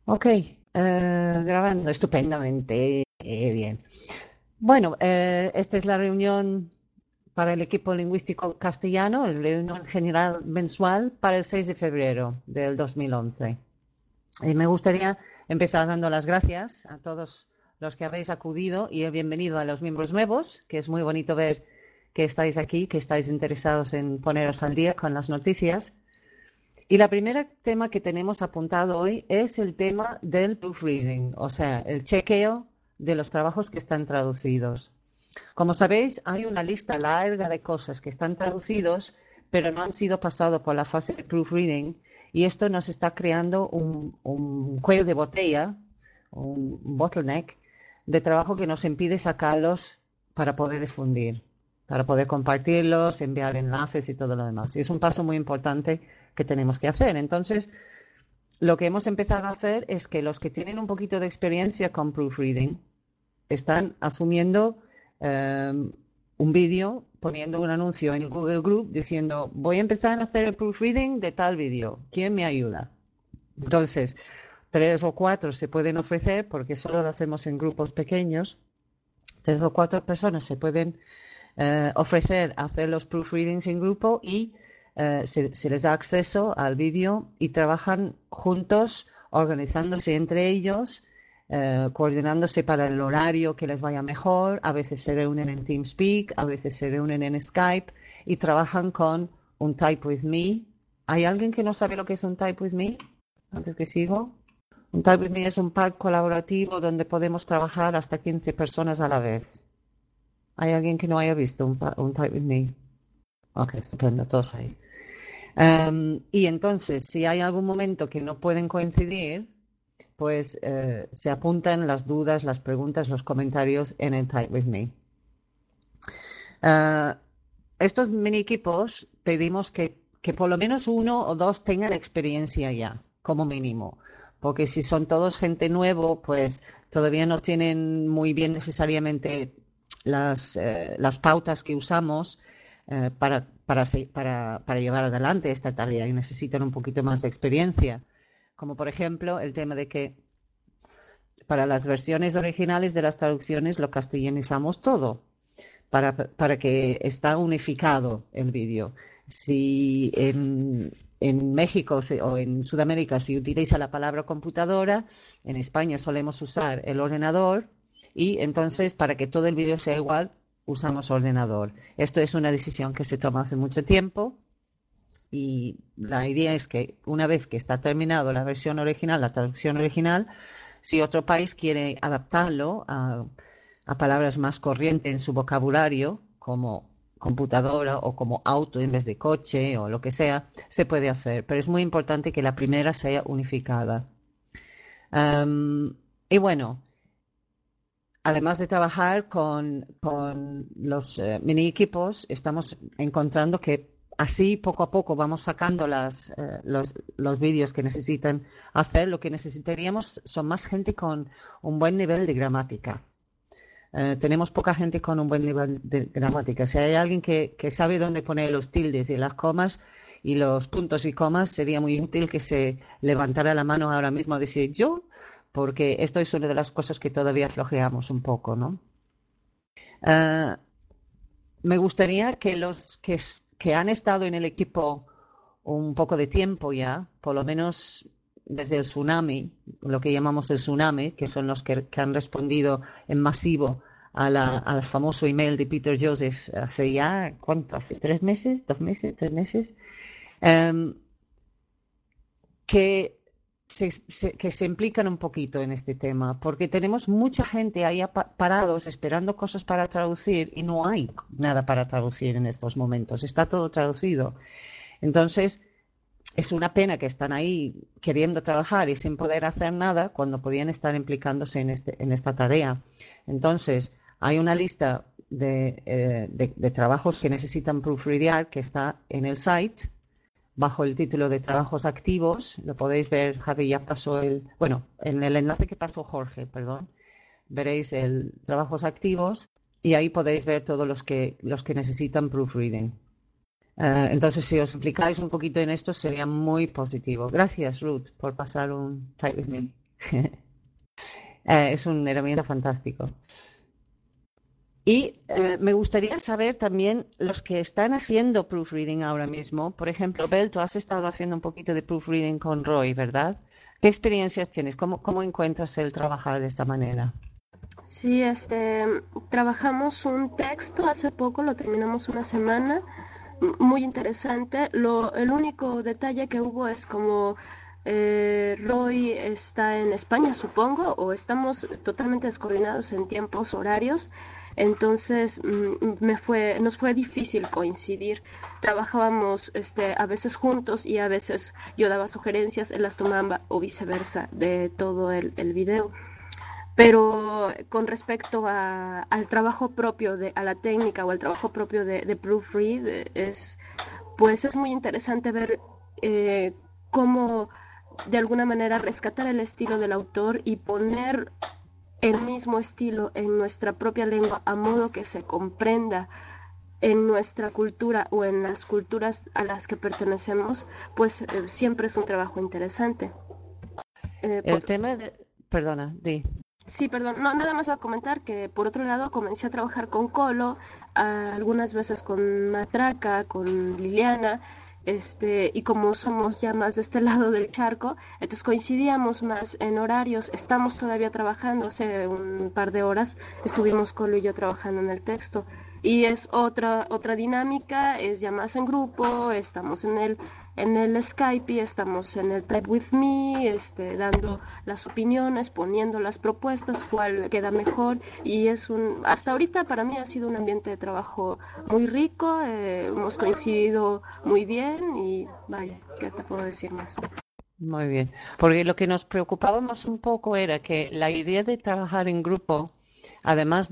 Ok, grabando estupendamente. Bien. Bueno, esta es la reunión para el equipo lingüístico castellano, la reunión general mensual para el 6 de febrero del 2011. Y me gustaría empezar dando las gracias a todos los que habéis acudido y el bienvenido a los miembros nuevos, que es muy bonito ver que estáis aquí, que estáis interesados en poneros al día con las noticias. Y la primera tema que tenemos apuntado hoy es el tema del proofreading, o sea, el chequeo de los trabajos que están traducidos. Como sabéis, hay una lista larga de cosas que están traducidos, pero no han sido pasados por la fase de proofreading, y esto nos está creando un cuello de botella, un bottleneck de trabajo que nos impide sacarlos para poder difundir, para poder compartirlos, enviar enlaces y todo lo demás. Y es un paso muy importante que tenemos que hacer. Entonces, lo que hemos empezado a hacer es que los que tienen un poquito de experiencia con proofreading están asumiendo un vídeo, poniendo un anuncio en el Google Group diciendo, voy a empezar a hacer el proofreading de tal vídeo, ¿quién me ayuda? Entonces, 3 o 4 se pueden ofrecer, porque solo lo hacemos en grupos pequeños, 3 o 4 personas se pueden ofrecer hacer los proofreadings en grupo y se les da acceso al vídeo y trabajan juntos, organizándose entre ellos, coordinándose para el horario que les vaya mejor. A veces se reúnen en TeamSpeak, a veces se reúnen en Skype y trabajan con un Type with Me. ¿Hay alguien que no sabe lo que es un Type with Me? Antes que sigo. Un Type with Me es un pack colaborativo donde podemos trabajar hasta 15 personas a la vez. ¿Hay alguien que no haya visto un Type with Me? Ok, estupendo, todos ahí. Y entonces, si hay algún momento que no pueden coincidir, pues se apuntan las dudas, las preguntas, los comentarios en el Type with Me. Estos mini equipos pedimos que por lo menos 1 o 2 tengan experiencia ya, como mínimo. Porque si son todos gente nuevo, pues todavía no tienen muy bien necesariamente las pautas que usamos para llevar adelante esta tarea y necesitan un poquito más de experiencia. Como por ejemplo el tema de que para las versiones originales de las traducciones lo castellanizamos todo para que está unificado el vídeo. Si en México o en Sudamérica se utiliza la palabra computadora, en España solemos usar el ordenador y entonces para que todo el vídeo sea igual usamos ordenador. Esto es una decisión que se toma hace mucho tiempo y la idea es que una vez que está terminado la versión original, la traducción original, si otro país quiere adaptarlo a palabras más corrientes en su vocabulario, como computadora o como auto en vez de coche o lo que sea, se puede hacer. Pero es muy importante que la primera sea unificada. Y bueno, además de trabajar con los mini equipos, estamos encontrando que así poco a poco vamos sacando los vídeos que necesitan hacer. Lo que necesitaríamos son más gente con un buen nivel de gramática. Tenemos poca gente con un buen nivel de gramática. Si hay alguien que sabe dónde poner los tildes y las comas y los puntos y comas, sería muy útil que se levantara la mano ahora mismo a decir yo, porque esto es una de las cosas que todavía flojeamos un poco, ¿no? Uh, Me gustaría que que han estado en el equipo un poco de tiempo ya, por lo menos desde el tsunami, lo que llamamos el tsunami, que son los que han respondido en masivo al famoso email de Peter Joseph hace ya, ¿cuánto? ¿Hace 3 meses? ¿2 meses? ¿3 meses? Um, que que se implican un poquito en este tema, porque tenemos mucha gente ahí parados esperando cosas para traducir y no hay nada para traducir en estos momentos, está todo traducido. Entonces, es una pena que están ahí queriendo trabajar y sin poder hacer nada cuando podían estar implicándose en esta tarea. Entonces, hay una lista de trabajos que necesitan proofreadear que está en el site bajo el título de trabajos activos. Lo podéis ver, Javi ya pasó bueno, en el enlace que pasó Jorge, perdón, veréis el trabajos activos y ahí podéis ver todos los que necesitan proofreading. Entonces, si os implicáis un poquito en esto, sería muy positivo. Gracias, Ruth, por pasar un Type with Me. Es una herramienta fantástica. Y me gustaría saber también los que están haciendo proofreading ahora mismo. Por ejemplo, Bel, tú has estado haciendo un poquito de proofreading con Roy, ¿verdad? ¿Qué experiencias tienes? ¿Cómo encuentras el trabajar de esta manera? Sí, trabajamos un texto hace poco, lo terminamos una semana, muy interesante. El único detalle que hubo es como Roy está en España, supongo, o estamos totalmente descoordinados en tiempos horarios. Entonces nos fue difícil coincidir. Trabajábamos a veces juntos y a veces yo daba sugerencias, él las tomaba o viceversa de todo el video. Pero con respecto al trabajo propio, a la técnica o al trabajo propio de proofread, pues es muy interesante ver cómo de alguna manera rescatar el estilo del autor y poner el mismo estilo en nuestra propia lengua a modo que se comprenda en nuestra cultura o en las culturas a las que pertenecemos, pues siempre es un trabajo interesante. El tema de... Perdona, di. Sí, perdón, no, nada más voy a comentar que por otro lado comencé a trabajar con Colo, algunas veces con Matraca, con Liliana, y como somos ya más de este lado del charco, entonces coincidíamos más en horarios, estamos todavía trabajando, hace un par de horas estuvimos Colo y yo trabajando en el texto, y es otra dinámica, es ya más en grupo, estamos en el Skype y estamos en el Type With Me, dando las opiniones, poniendo las propuestas, cuál queda mejor y hasta ahorita para mí ha sido un ambiente de trabajo muy rico, hemos coincidido muy bien y vaya, ¿qué te puedo decir más? Muy bien. Porque lo que nos preocupábamos un poco era que la idea de trabajar en grupo, además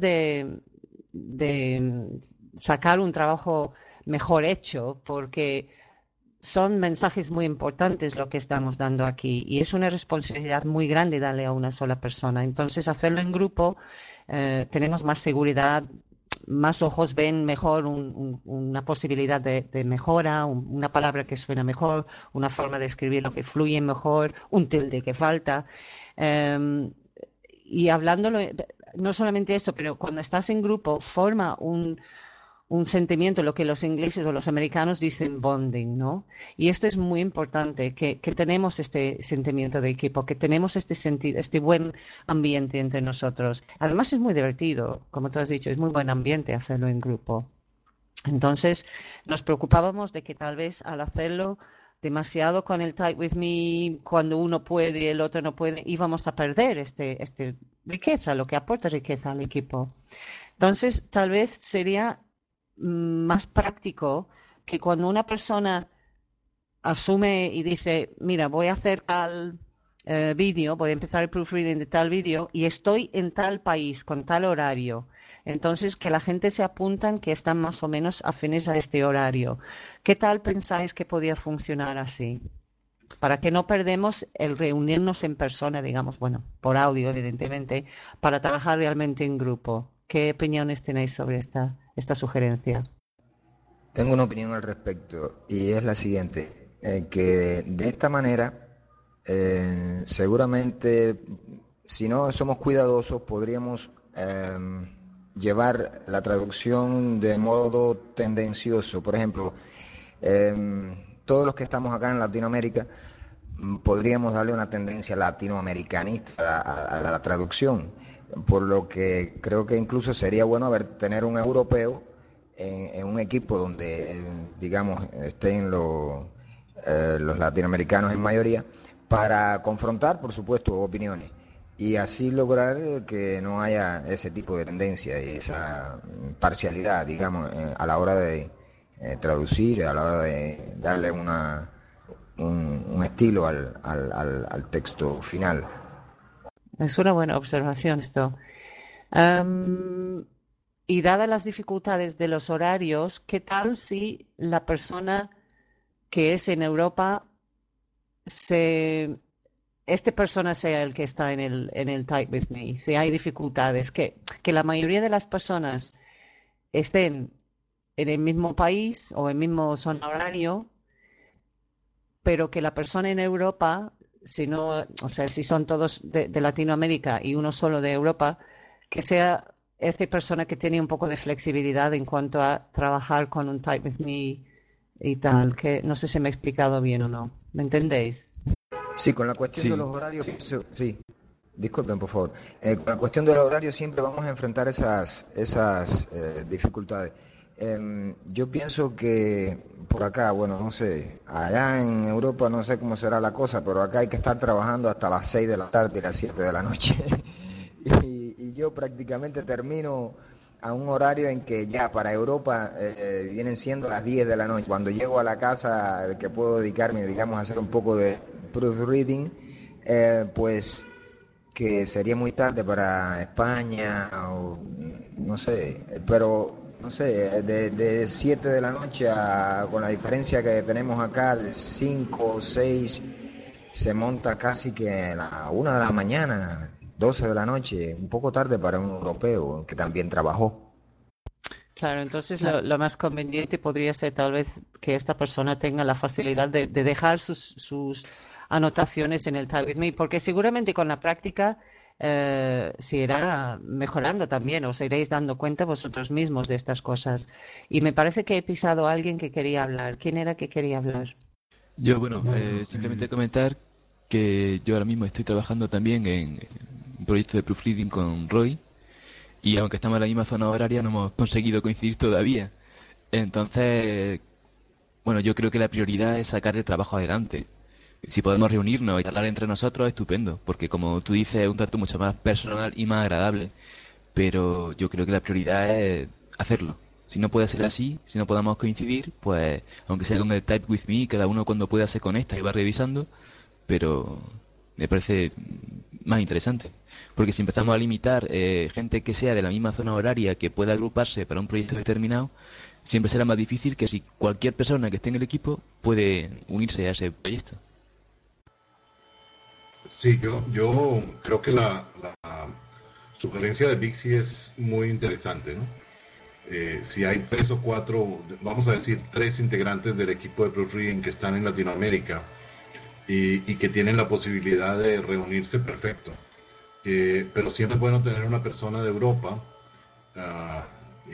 de sacar un trabajo mejor hecho, porque son mensajes muy importantes lo que estamos dando aquí y es una responsabilidad muy grande darle a una sola persona. Entonces, hacerlo en grupo, tenemos más seguridad, más ojos ven mejor una posibilidad de mejora, una palabra que suena mejor, una forma de escribir lo que fluye mejor, un tilde que falta. Em, y hablándolo, no solamente esto, pero cuando estás en grupo, forma un sentimiento, lo que los ingleses o los americanos dicen bonding, ¿no? Y esto es muy importante, que tenemos este sentimiento de equipo, que tenemos este buen ambiente entre nosotros. Además es muy divertido, como tú has dicho, es muy buen ambiente hacerlo en grupo. Entonces nos preocupábamos de que tal vez al hacerlo demasiado con el Type With Me, cuando uno puede y el otro no puede, íbamos a perder este riqueza, lo que aporta riqueza al equipo. Entonces, tal vez sería más práctico que cuando una persona asume y dice, mira, voy a hacer tal vídeo, voy a empezar el proofreading de tal vídeo y estoy en tal país con tal horario. Entonces, que la gente se apuntan que están más o menos afines a este horario. ¿Qué tal pensáis que podía funcionar así? Para que no perdemos el reunirnos en persona, digamos, bueno, por audio, evidentemente, para trabajar realmente en grupo. ¿Qué opiniones tenéis sobre esta sugerencia? Tengo una opinión al respecto y es la siguiente, que de esta manera seguramente si no somos cuidadosos podríamos llevar la traducción de modo tendencioso. Por ejemplo, todos los que estamos acá en Latinoamérica podríamos darle una tendencia latinoamericanista a la traducción, por lo que creo que incluso sería bueno tener un europeo en un equipo donde, digamos, estén los latinoamericanos en mayoría, para confrontar, por supuesto, opiniones y así lograr que no haya ese tipo de tendencia y esa parcialidad, digamos, a la hora de traducir, a la hora de darle un estilo al texto final. Es una buena observación esto. Am, y dadas las dificultades de los horarios, ¿qué tal si la persona que es en Europa se este persona sea el que está en el Type With Me, si hay dificultades, que la mayoría de las personas estén en el mismo país o en el mismo zona horario, pero que la persona en Europa si no, o sea, si son todos de Latinoamérica y uno solo de Europa, que sea esta persona que tiene un poco de flexibilidad en cuanto a trabajar con un Type with Me y tal, que no sé si me he explicado bien o no. ¿Me entendéis? Sí, con la cuestión de los Sí, horarios, sí. sí, disculpen por favor. Con la cuestión de los horarios siempre vamos a enfrentar esas dificultades. Yo pienso que por acá, bueno, no sé, allá en Europa no sé cómo será la cosa, pero acá hay que estar trabajando hasta las 6 de la tarde y las 7 de la noche. Y yo prácticamente termino a un horario en que ya para Europa vienen siendo las 10 de la noche. Cuando llego a la casa que puedo dedicarme, digamos, a hacer un poco de proofreading, pues que sería muy tarde para España o no sé, pero no sé, de 7 de la noche con la diferencia que tenemos acá de 5 o 6 se monta casi que a la 1 de la mañana, 12 de la noche, un poco tarde para un europeo que también trabajó. Claro, entonces lo más conveniente podría ser tal vez que esta persona tenga la facilidad de dejar sus anotaciones en el Type with Me, porque seguramente con la práctica se irá mejorando también, os iréis dando cuenta vosotros mismos de estas cosas. Y me parece que he pisado a alguien que quería hablar. ¿Quién era que quería hablar? Yo, bueno, simplemente comentar que yo ahora mismo estoy trabajando también en un proyecto de proofreading con Roy y aunque estamos en la misma zona horaria no hemos conseguido coincidir todavía. Entonces, bueno, yo creo que la prioridad es sacar el trabajo adelante. Si podemos reunirnos y hablar entre nosotros, estupendo, porque como tú dices, es un trato mucho más personal y más agradable. Pero yo creo que la prioridad es hacerlo. Si no puede ser así, si no podamos coincidir, pues aunque sea con el Type with Me, cada uno cuando pueda se conecta y va revisando, pero me parece más interesante. Porque si empezamos a limitar gente que sea de la misma zona horaria que pueda agruparse para un proyecto determinado, siempre será más difícil que si cualquier persona que esté en el equipo puede unirse a ese proyecto. Sí, yo creo que la sugerencia de Bixi es muy interesante, ¿no? Si hay tres o cuatro, vamos a decir, tres integrantes del equipo de proofreading que están en Latinoamérica y que tienen la posibilidad de reunirse, perfecto. Pero siempre es bueno tener una persona de Europa ah, y,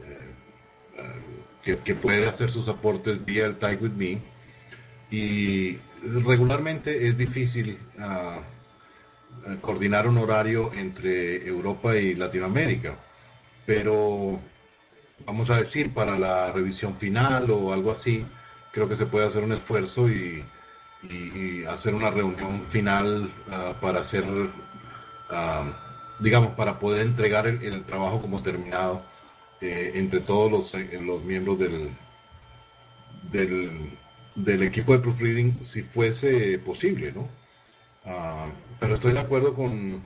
que puede hacer sus aportes vía el Type with Me. Y regularmente es difícil coordinar un horario entre Europa y Latinoamérica, pero vamos a decir para la revisión final o algo así, creo que se puede hacer un esfuerzo y hacer una reunión final para hacer, uh, digamos, para poder entregar el trabajo como terminado entre todos los miembros del, del equipo de proofreading si fuese posible, ¿no? Pero estoy de acuerdo con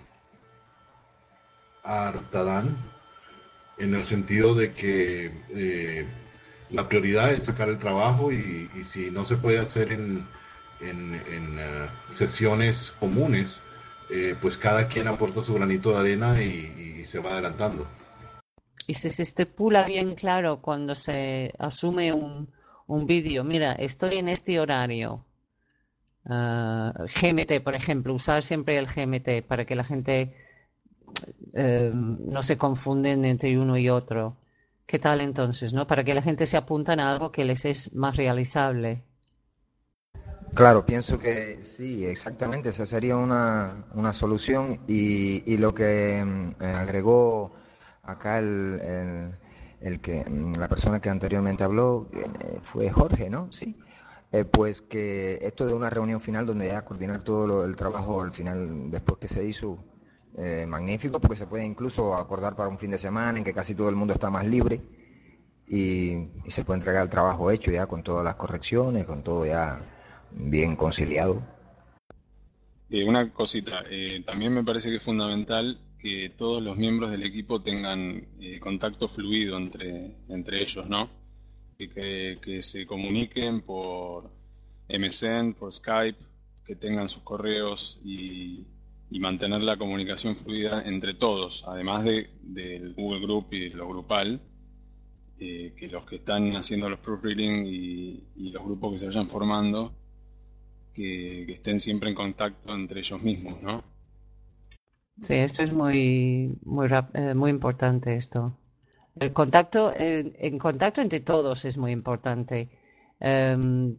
Artadan en el sentido de que la prioridad es sacar el trabajo y si no se puede hacer en sesiones comunes, pues cada quien aporta su granito de arena y se va adelantando. Y si se estipula bien claro cuando se asume un vídeo, mira, estoy en este horario, GMT, por ejemplo, usar siempre el GMT para que la gente no se confunden entre uno y otro. ¿Qué tal entonces, no? Para que la gente se apunten a algo que les es más realizable. Claro, pienso que sí, exactamente, esa sería una solución y lo que agregó acá la persona que anteriormente habló fue Jorge, ¿no? Sí. Pues que esto de una reunión final donde ya coordinar todo el trabajo al final, después que se hizo, magnífico, porque se puede incluso acordar para un fin de semana en que casi todo el mundo está más libre y se puede entregar el trabajo hecho ya con todas las correcciones, con todo ya bien conciliado. Una cosita, también me parece que es fundamental que todos los miembros del equipo tengan contacto fluido entre ellos, ¿no? Que se comuniquen por MSN, por Skype, que tengan sus correos y mantener la comunicación fluida entre todos, además del Google Group y lo grupal, que los que están haciendo los proofreading y los grupos que se vayan formando, que estén siempre en contacto entre ellos mismos, ¿no? Sí, esto es muy importante esto. El contacto, en contacto entre todos es muy importante. Em,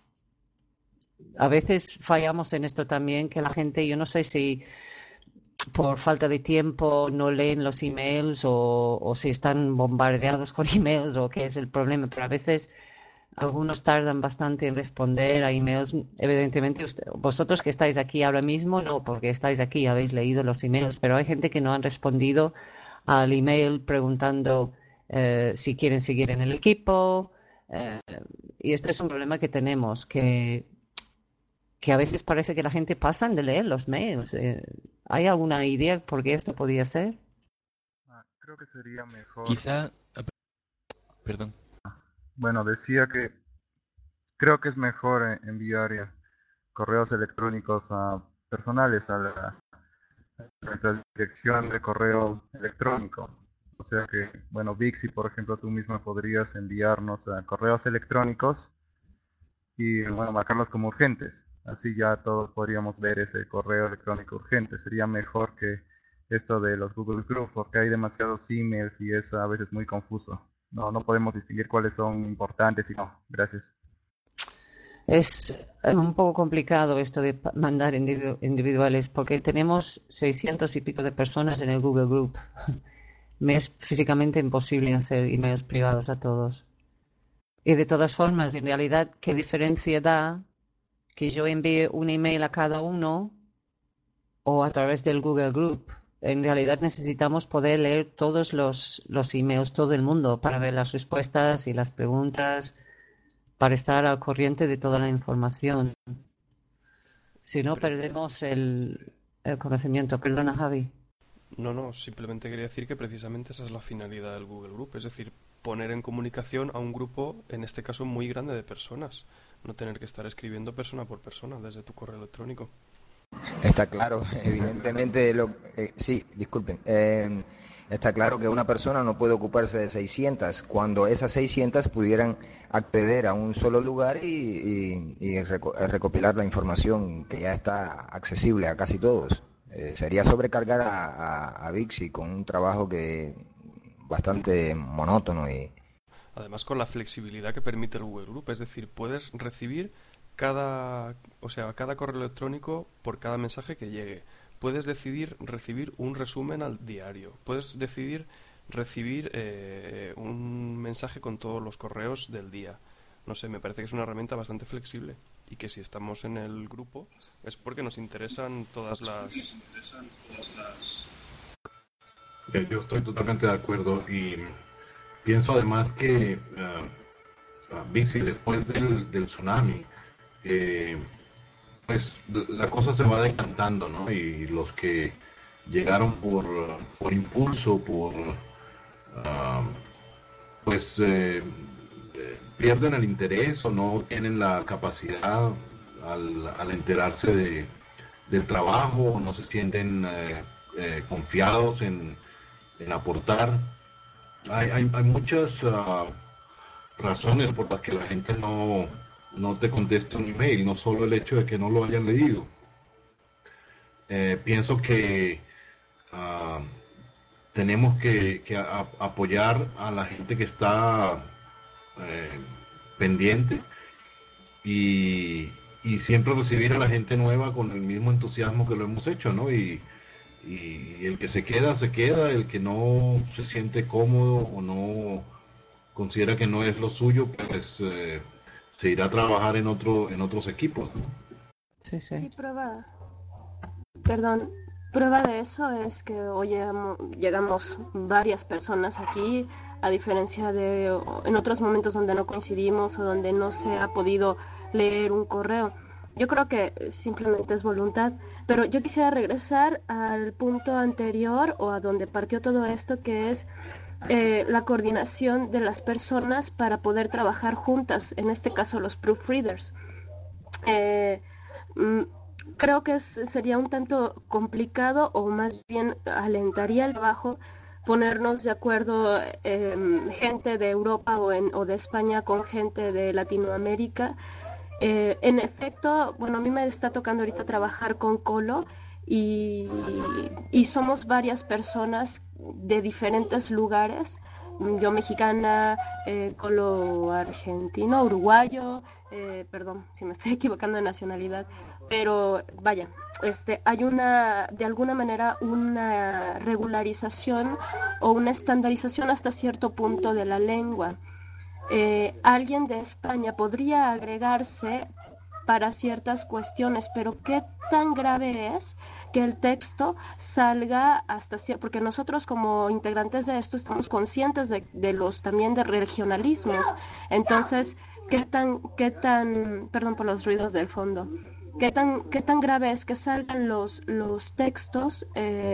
a veces fallamos en esto también, que la gente, yo no sé si por falta de tiempo no leen los emails o si están bombardeados con emails o qué es el problema, pero a veces algunos tardan bastante en responder a emails. Evidentemente, vosotros que estáis aquí ahora mismo, no, porque estáis aquí, habéis leído los emails, pero hay gente que no han respondido al email preguntando si quieren seguir en el equipo. eh, y este es un problema que tenemos, que a veces parece que la gente pasa de leer los mails. ¿Hay alguna idea por qué esto podría ser? Creo que sería mejor. Quizá... Perdón. Bueno, decía que creo que es mejor enviar correos electrónicos personales a nuestra dirección de correo electrónico. O sea que, bueno, Vixi, por ejemplo, tú misma podrías enviarnos correos electrónicos y, bueno, marcarlos como urgentes. Así ya todos podríamos ver ese correo electrónico urgente. Sería mejor que esto de los Google Groups, porque hay demasiados emails y es a veces muy confuso. No podemos distinguir cuáles son importantes y no. Gracias. Es un poco complicado esto de mandar individuales porque tenemos 600 y pico de personas en el Google Group. Me es físicamente imposible hacer emails privados a todos. Y de todas formas, en realidad, ¿qué diferencia da que yo envíe un email a cada uno o a través del Google Group? En realidad necesitamos poder leer todos los emails, todo el mundo, para ver las respuestas y las preguntas, para estar al corriente de toda la información. Si no, perdemos el conocimiento. Perdona, Javi. No, simplemente quería decir que precisamente esa es la finalidad del Google Group, es decir, poner en comunicación a un grupo, en este caso muy grande de personas, no tener que estar escribiendo persona por persona desde tu correo electrónico. Está claro, evidentemente, sí, disculpen, está claro que una persona no puede ocuparse de 600 cuando esas 600 pudieran acceder a un solo lugar y recopilar la información que ya está accesible a casi todos. Sería sobrecargar a Vixi con un trabajo que bastante monótono y... Además, con la flexibilidad que permite el Google Group, es decir, puedes recibir cada correo electrónico por cada mensaje que llegue. Puedes decidir recibir un resumen al diario. Puedes decidir recibir un mensaje con todos los correos del día. No sé, me parece que es una herramienta bastante flexible y que si estamos en el grupo es porque nos interesan todas las... Yo estoy totalmente de acuerdo y pienso además que Vixi, después del tsunami, pues la cosa se va decantando, ¿no? Y los que llegaron por impulso, pues pierden el interés o no tienen la capacidad al enterarse del trabajo, no se sienten confiados en aportar. Hay muchas razones por las que la gente no te contesta un email, no solo el hecho de que no lo hayan leído. Pienso que tenemos que apoyar a la gente que está pendiente y siempre recibir a la gente nueva con el mismo entusiasmo que lo hemos hecho, ¿no? Y el que se queda, el que no se siente cómodo o no considera que no es lo suyo, pues se irá a trabajar en otros equipos, ¿no? Sí. Prueba de eso es que hoy llegamos varias personas aquí, a diferencia de en otros momentos donde no coincidimos o donde no se ha podido leer un correo. Yo creo que simplemente es voluntad, pero yo quisiera regresar al punto anterior o a donde partió todo esto, que es la coordinación de las personas para poder trabajar juntas, en este caso los proofreaders. Creo que sería un tanto complicado, o más bien alentaría el trabajo ponernos de acuerdo gente de Europa o de España con gente de Latinoamérica En efecto, bueno, a mí me está tocando ahorita trabajar con Colo y, y somos varias personas de diferentes lugares. Yo mexicana, Colo argentino, uruguayo, perdón si me estoy equivocando de nacionalidad, pero vaya, hay de alguna manera, una regularización o una estandarización hasta cierto punto de la lengua. Alguien de España podría agregarse para ciertas cuestiones, pero ¿qué tan grave es que el texto salga hasta cierto? Porque nosotros como integrantes de esto estamos conscientes de los también de regionalismos. Entonces, perdón por los ruidos del fondo, qué tan grave es que salgan los textos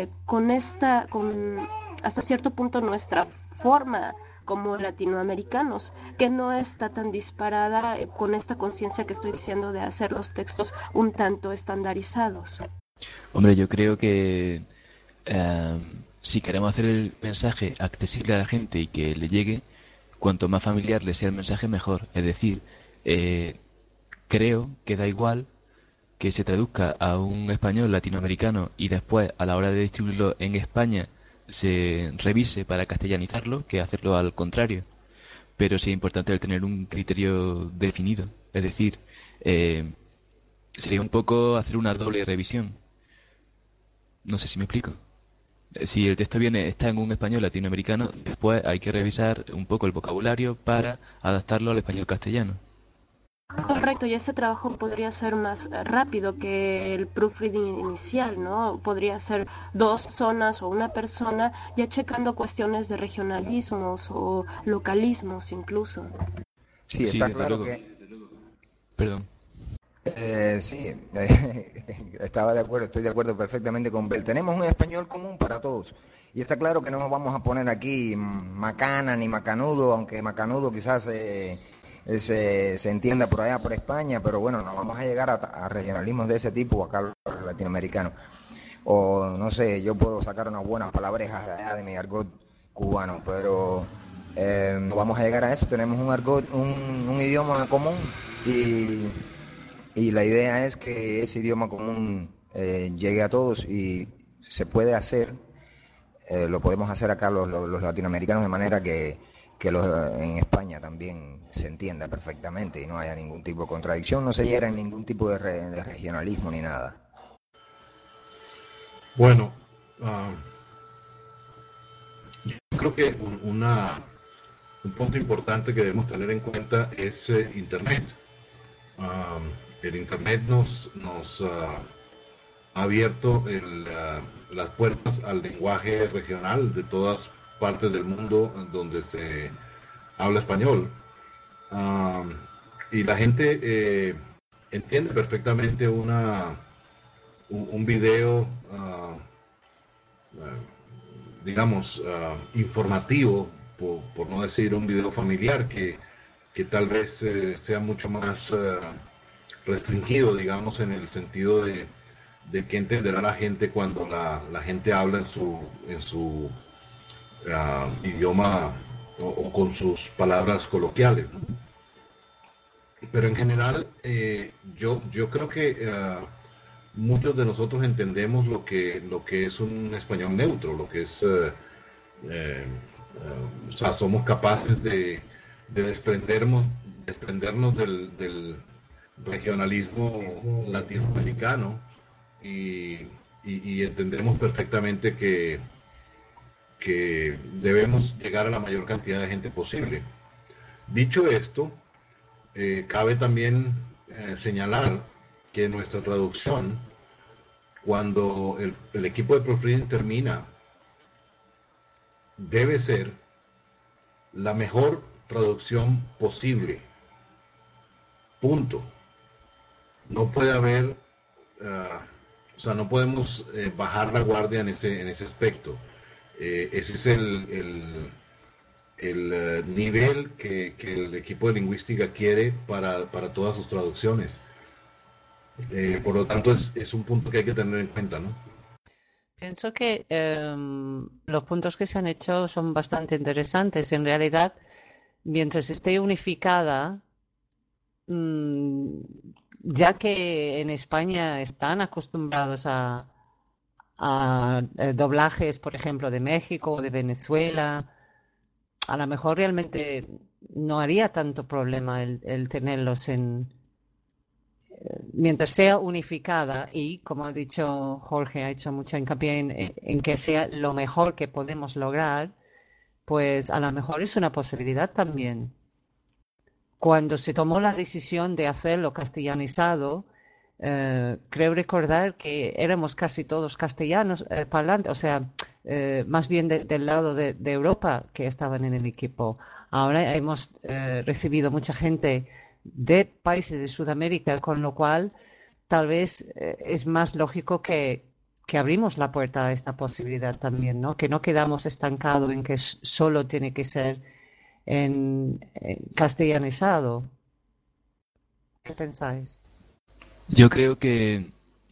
con hasta cierto punto nuestra forma como latinoamericanos, que no está tan disparada con esta conciencia que estoy diciendo de hacer los textos un tanto estandarizados. Hombre, yo creo que si queremos hacer el mensaje accesible a la gente y que le llegue, cuanto más familiar le sea el mensaje, mejor. Es decir, creo que da igual que se traduzca a un español latinoamericano y después, a la hora de distribuirlo en España, se revise para castellanizarlo, que hacerlo al contrario. Pero sí es importante el tener un criterio definido. Es decir, sería un poco hacer una doble revisión. No sé si me explico. Si el texto está en un español latinoamericano, después hay que revisar un poco el vocabulario para adaptarlo al español castellano. Correcto, y ese trabajo podría ser más rápido que el proofreading inicial, ¿no? Podría ser dos zonas o una persona ya checando cuestiones de regionalismos o localismos incluso. Sí, Sí, está desde claro luego. que Perdón. sí, estaba de acuerdo, estoy de acuerdo perfectamente con Bel. Tenemos un español común para todos. Y está claro que no nos vamos a poner aquí macana ni macanudo, aunque macanudo quizás se entienda por allá, por España, pero bueno, no vamos a llegar a regionalismos de ese tipo acá latinoamericano. O no sé, yo puedo sacar unas buenas palabrejas de allá de mi argot cubano, pero no vamos a llegar a eso. Tenemos un argot, un idioma común y la idea es que ese idioma común llegue a todos y se puede hacer, lo podemos hacer acá los latinoamericanos de manera que en España también se entienda perfectamente y no haya ningún tipo de contradicción, no se hiera en ningún tipo de regionalismo ni nada. Bueno, yo creo que un punto importante que debemos tener en cuenta es Internet. El Internet nos ha abierto las puertas al lenguaje regional de todas partes del mundo donde se habla español. Y la gente entiende perfectamente un video, digamos, informativo, por no decir un video familiar, que tal vez sea mucho más restringido, digamos, en el sentido de que entenderá la gente cuando la gente habla en su idioma o con sus palabras coloquiales, ¿no? Pero en general, yo creo que muchos de nosotros entendemos lo que es un español neutro, lo que es, o sea, somos capaces de desprendernos del regionalismo latinoamericano y entendemos perfectamente que debemos llegar a la mayor cantidad de gente posible. Dicho esto, cabe también señalar que nuestra traducción, cuando el equipo de proofreading termina, debe ser la mejor traducción posible. Punto. No puede haber, o sea, no podemos bajar la guardia en ese aspecto. Ese es el nivel que el equipo de lingüística quiere para todas sus traducciones. Por lo tanto, es un punto que hay que tener en cuenta, ¿no? Pienso que los puntos que se han hecho son bastante interesantes. En realidad, mientras esté unificada, mm, ya que en España están acostumbrados a doblajes, por ejemplo, de México o de Venezuela, a lo mejor realmente no haría tanto problema el tenerlos mientras sea unificada y, como ha dicho Jorge, ha hecho mucho hincapié en que sea lo mejor que podemos lograr, pues a lo mejor es una posibilidad también. Cuando se tomó la decisión de hacerlo castellanizado, creo recordar que éramos casi todos castellanos parlantes, o sea, más bien del lado de Europa que estaban en el equipo. Ahora hemos recibido mucha gente de países de Sudamérica, con lo cual tal vez es más lógico que abrimos la puerta a esta posibilidad también, ¿no? Que no quedamos estancados en que solo tiene que ser en castellanizado. ¿Qué pensáis? Yo creo que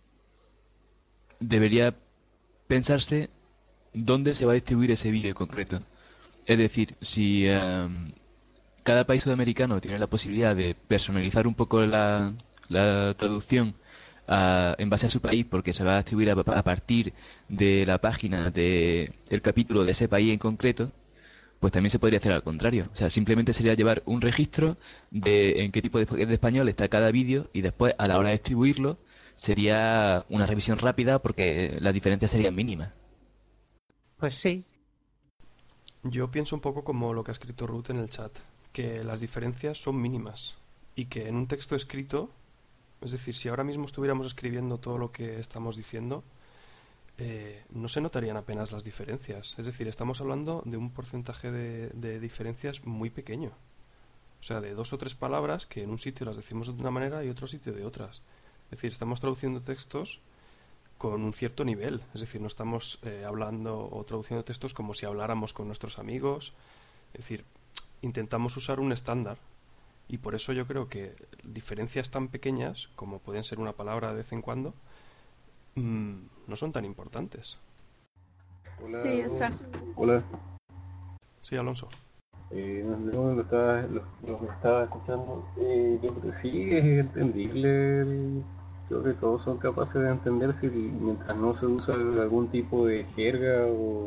debería pensarse dónde se va a distribuir ese vídeo en concreto. Es decir, si cada país sudamericano tiene la posibilidad de personalizar un poco la traducción en base a su país, porque se va a distribuir a partir de la página del capítulo de ese país en concreto, pues también se podría hacer al contrario. O sea, simplemente sería llevar un registro de en qué tipo de español está cada vídeo y después a la hora de distribuirlo sería una revisión rápida porque las diferencias serían mínimas. Pues sí. Yo pienso un poco como lo que ha escrito Ruth en el chat, que las diferencias son mínimas y que en un texto escrito, es decir, si ahora mismo estuviéramos escribiendo todo lo que estamos diciendo, no se notarían apenas las diferencias. Es decir, estamos hablando de un porcentaje de diferencias muy pequeño. O sea, de 2 o 3 palabras que en un sitio las decimos de una manera y otro sitio de otras. Es decir, estamos traduciendo textos con un cierto nivel. Es decir, no estamos hablando o traduciendo textos como si habláramos con nuestros amigos. Es decir, intentamos usar un estándar. Y por eso yo creo que diferencias tan pequeñas, como pueden ser una palabra de vez en cuando, no son tan importantes. Hola, Sí, exacto. hola. Sí, Alonso. No, lo estaba escuchando. Yo creo que sí, es entendible. Creo que todos son capaces de entender si mientras no se usa algún tipo de jerga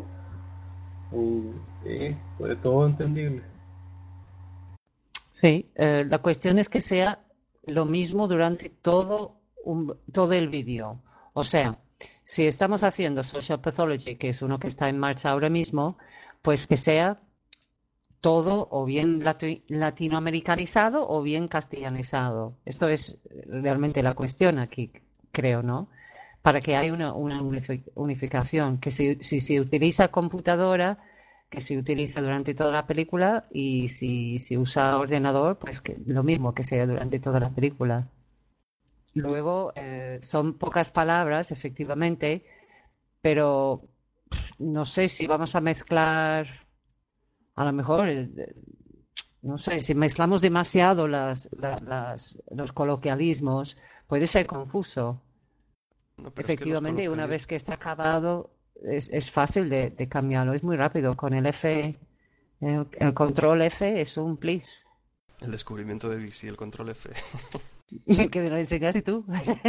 pues todo entendible. Sí, la cuestión es que sea lo mismo durante todo el vídeo. O sea, si estamos haciendo Social Pathology, que es uno que está en marcha ahora mismo, pues que sea todo o bien latinoamericanizado o bien castellanizado. Esto es realmente la cuestión aquí, creo, ¿no? Para que haya una unificación, que si se utiliza computadora, que se utiliza durante toda la película, y si se usa ordenador, pues que lo mismo, que sea durante toda la película. Luego, son pocas palabras, efectivamente, pero no sé si vamos a mezclar, a lo mejor, no sé, si mezclamos demasiado los coloquialismos, puede ser confuso. No, pero es que los Efectivamente, una vez coloquialismos, que está acabado, es fácil de cambiarlo, es muy rápido. Con el F, el control F es un please. el descubrimiento de Vix y el control F. Que me lo enseñaste tú.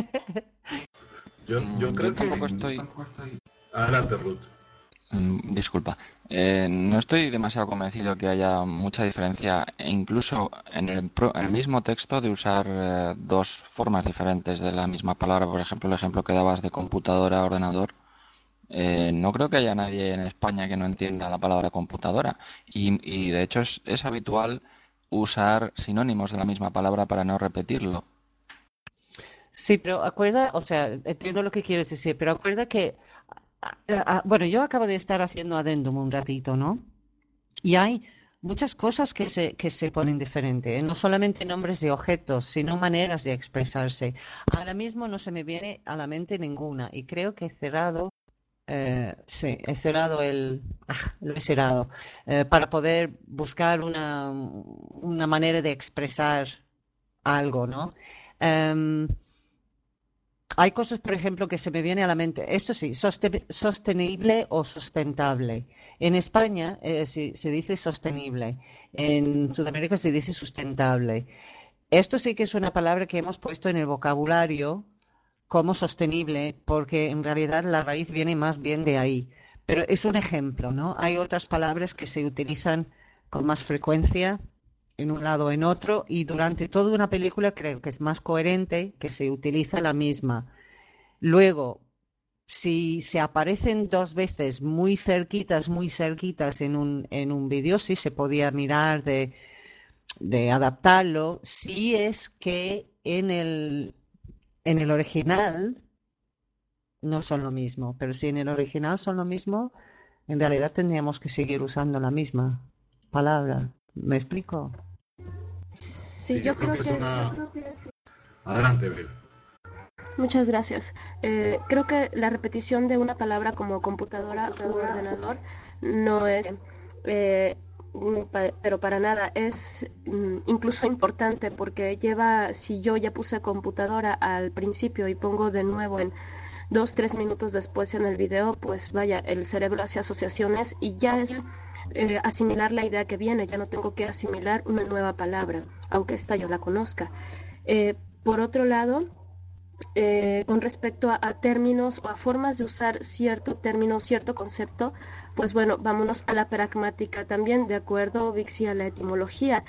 Yo Yo creo que... tampoco estoy. Adelante, Ruth. Disculpa. No estoy demasiado convencido que haya mucha diferencia, e incluso en el mismo texto, de usar dos formas diferentes de la misma palabra. Por ejemplo, el ejemplo que dabas de computadora a ordenador. No creo que haya nadie en España que no entienda la palabra computadora. Y de hecho es habitual usar sinónimos de la misma palabra para no repetirlo. Sí, pero acuerda, o sea, entiendo lo que quieres decir, pero acuerda que, bueno, yo acabo de estar haciendo Addendum un ratito, ¿no? Y hay muchas cosas que se ponen diferente, ¿eh? No solamente nombres de objetos, sino maneras de expresarse. Ahora mismo no se me viene a la mente ninguna y creo que he cerrado, sí, he cerrado lo he cerrado, para poder buscar una manera de expresar algo, ¿no? Em, Hay cosas, por ejemplo, que se me viene a la mente. Esto sí, sostenible o sustentable. En España se dice sostenible, en Sudamérica se dice sustentable. Esto sí que es una palabra que hemos puesto en el vocabulario como sostenible, porque en realidad la raíz viene más bien de ahí. Pero es un ejemplo, ¿no? Hay otras palabras que se utilizan con más frecuencia en un lado o en otro, y durante toda una película creo que es más coherente que se utiliza la misma. Luego, si se aparecen dos veces muy cerquitas en un vídeo, sí se podía mirar de adaptarlo, si es que en el original no son lo mismo, pero si en el original son lo mismo, en realidad tendríamos que seguir usando la misma palabra. ¿Me explico? Sí, Sí, yo yo creo creo que es que una... Adelante, Bel. muchas gracias. Creo que la repetición de una palabra como computadora u ordenador no es, pero para nada es incluso importante, porque si yo ya puse computadora al principio y pongo de nuevo en 2, 3 minutos después en el video, pues vaya, el cerebro hace asociaciones y ya es asimilar la idea que viene, ya no tengo que asimilar una nueva palabra, aunque esta yo la conozca. Por otro lado, con respecto a términos o a formas de usar cierto término, cierto concepto, pues bueno, vámonos a la pragmática también, de acuerdo, Vixi, a la etimología.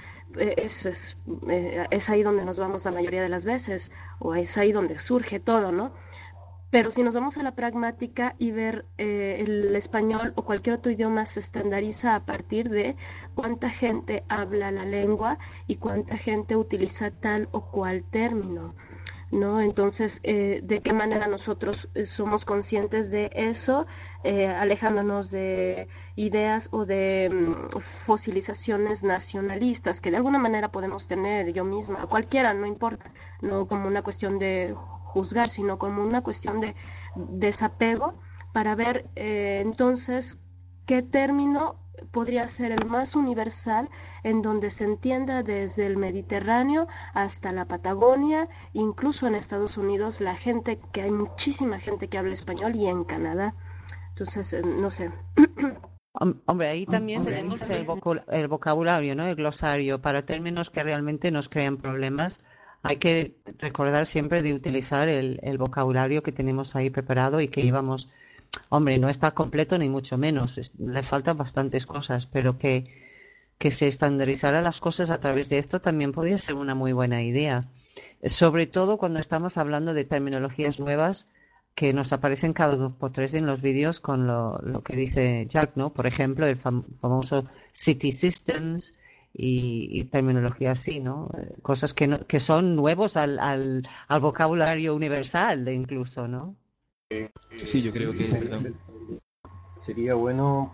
Es ahí donde nos vamos la mayoría de las veces, o es ahí donde surge todo, ¿no? Pero si nos vamos a la pragmática y ver el español o cualquier otro idioma se estandariza a partir de cuánta gente habla la lengua y cuánta gente utiliza tal o cual término, ¿no? Entonces, ¿de qué manera nosotros somos conscientes de eso, alejándonos de ideas o de fosilizaciones nacionalistas que de alguna manera podemos tener yo misma, cualquiera, no importa, no como una cuestión de juzgar, sino como una cuestión de desapego para ver entonces qué término podría ser el más universal en donde se entienda desde el Mediterráneo hasta la Patagonia, incluso en Estados Unidos, que hay muchísima gente que habla español, y en Canadá. Entonces, no sé. Hombre, ahí también tenemos el vocabulario, ¿no? El glosario para términos que realmente nos crean problemas. Hay que recordar siempre de utilizar el vocabulario que tenemos ahí preparado y que llevamos. Hombre, no está completo ni mucho menos, le faltan bastantes cosas, pero que se estandarizaran las cosas a través de esto también podría ser una muy buena idea. Sobre todo cuando estamos hablando de terminologías nuevas que nos aparecen cada 2 por 3 en los vídeos con lo que dice Jack, ¿no? Por ejemplo, el famoso City Systems y terminología así, ¿no? Cosas que son nuevos al vocabulario universal incluso, ¿no? Sí, yo creo que, perdón. Sería bueno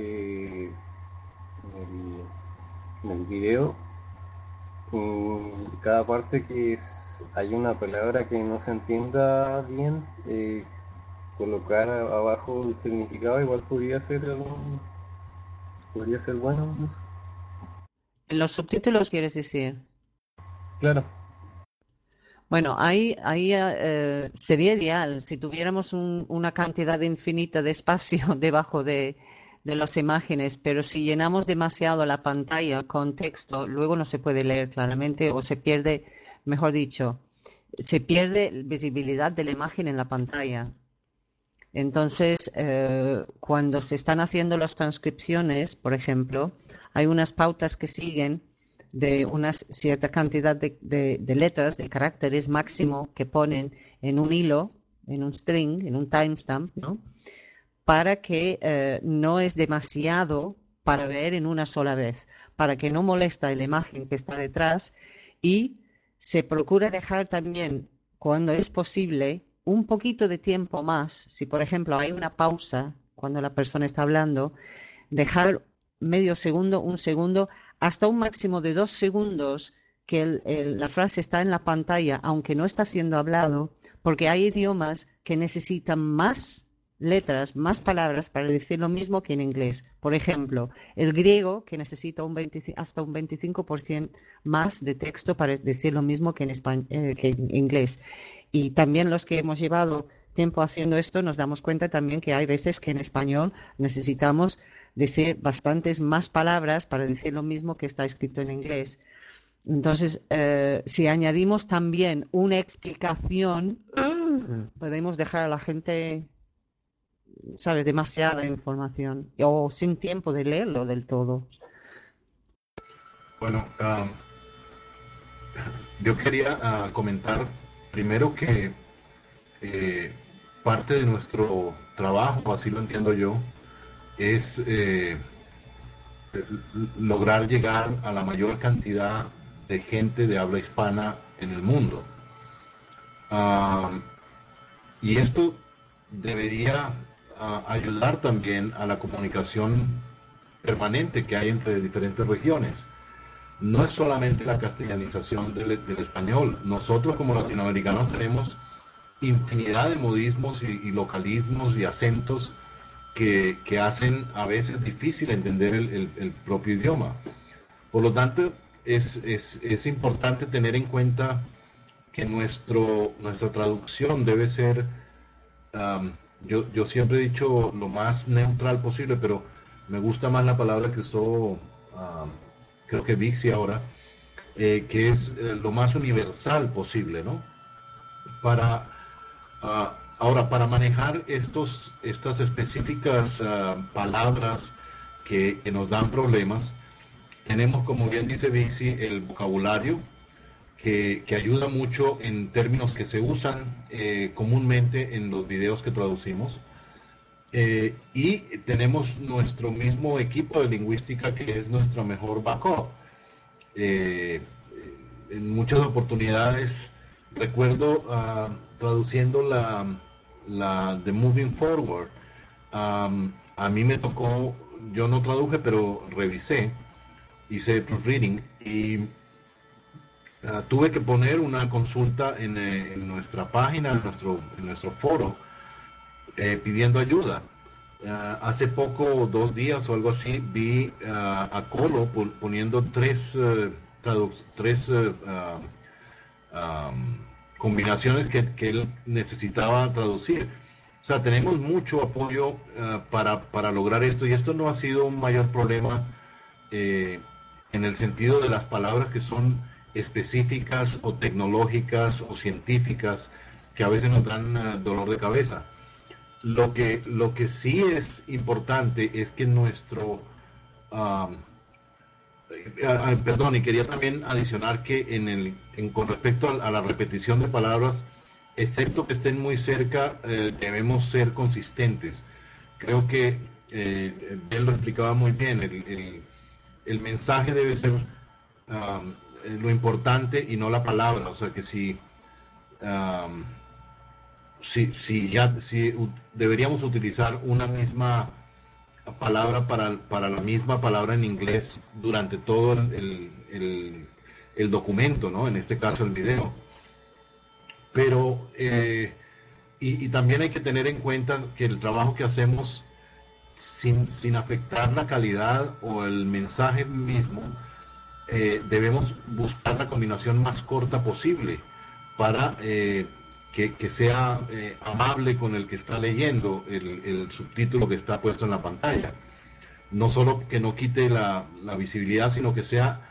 en el video, en cada parte hay una palabra que no se entienda bien, colocar abajo el significado. Igual podría ser bueno, no sé. En los subtítulos quieres decir. Claro. Bueno, ahí sería ideal si tuviéramos una cantidad infinita de espacio debajo de las imágenes, pero si llenamos demasiado la pantalla con texto, luego no se puede leer claramente o se pierde, mejor dicho, se pierde visibilidad de la imagen en la pantalla. Entonces, cuando se están haciendo las transcripciones, por ejemplo, hay unas pautas que siguen de una cierta cantidad de letras, de caracteres máximo que ponen en un hilo, en un string, en un timestamp, ¿no? Para que no es demasiado para ver en una sola vez, para que no molesta la imagen que está detrás, y se procura dejar también, cuando es posible, un poquito de tiempo más. Si, por ejemplo, hay una pausa cuando la persona está hablando, dejar medio segundo, un segundo, hasta un máximo de 2 segundos que la frase está en la pantalla, aunque no está siendo hablado, porque hay idiomas que necesitan más letras, más palabras para decir lo mismo que en inglés. Por ejemplo, el griego, que necesita hasta un 25% más de texto para decir lo mismo que en inglés. Y también los que hemos llevado tiempo haciendo esto nos damos cuenta también que hay veces que en español necesitamos decir bastantes más palabras para decir lo mismo que está escrito en inglés. Entonces, si añadimos también una explicación, podemos dejar a la gente, ¿sabes?, demasiada información o sin tiempo de leerlo del todo. Bueno, yo quería comentar primero que parte de nuestro trabajo, así lo entiendo yo, es lograr llegar a la mayor cantidad de gente de habla hispana en el mundo. Y esto debería ayudar también a la comunicación permanente que hay entre diferentes regiones. No es solamente la castellanización del español. Nosotros como latinoamericanos tenemos infinidad de modismos y localismos y acentos que hacen a veces difícil entender el propio idioma. Por lo tanto, es importante tener en cuenta que nuestra traducción debe ser, yo siempre he dicho lo más neutral posible, pero me gusta más la palabra que usó, creo que Vixi ahora, que es lo más universal posible, ¿no? Ahora, para manejar estas específicas palabras que nos dan problemas, tenemos, como bien dice Vixi, el vocabulario que ayuda mucho en términos que se usan comúnmente en los videos que traducimos. Y tenemos nuestro mismo equipo de lingüística que es nuestro mejor backup. En muchas oportunidades recuerdo traduciendo la The Moving Forward. A mí me tocó, yo no traduje, pero revisé, hice proofreading y tuve que poner una consulta en nuestra página, en nuestro foro, pidiendo ayuda. Hace poco, 2 días o algo así, vi a Colo poniendo tres combinaciones que él necesitaba traducir. O sea, tenemos mucho apoyo para lograr esto, y esto no ha sido un mayor problema en el sentido de las palabras que son específicas o tecnológicas o científicas que a veces nos dan dolor de cabeza. Lo que sí es importante es que perdón, y quería también adicionar que con respecto a la repetición de palabras, excepto que estén muy cerca, debemos ser consistentes. Creo que él lo explicaba muy bien, el mensaje debe ser lo importante y no la palabra. O sea que si deberíamos utilizar una misma palabra para la misma palabra en inglés durante todo el documento, ¿no? En este caso el video. Pero y también hay que tener en cuenta que el trabajo que hacemos sin afectar la calidad o el mensaje mismo, debemos buscar la combinación más corta posible para que sea amable con el que está leyendo el subtítulo que está puesto en la pantalla. No solo que no quite la visibilidad, sino que sea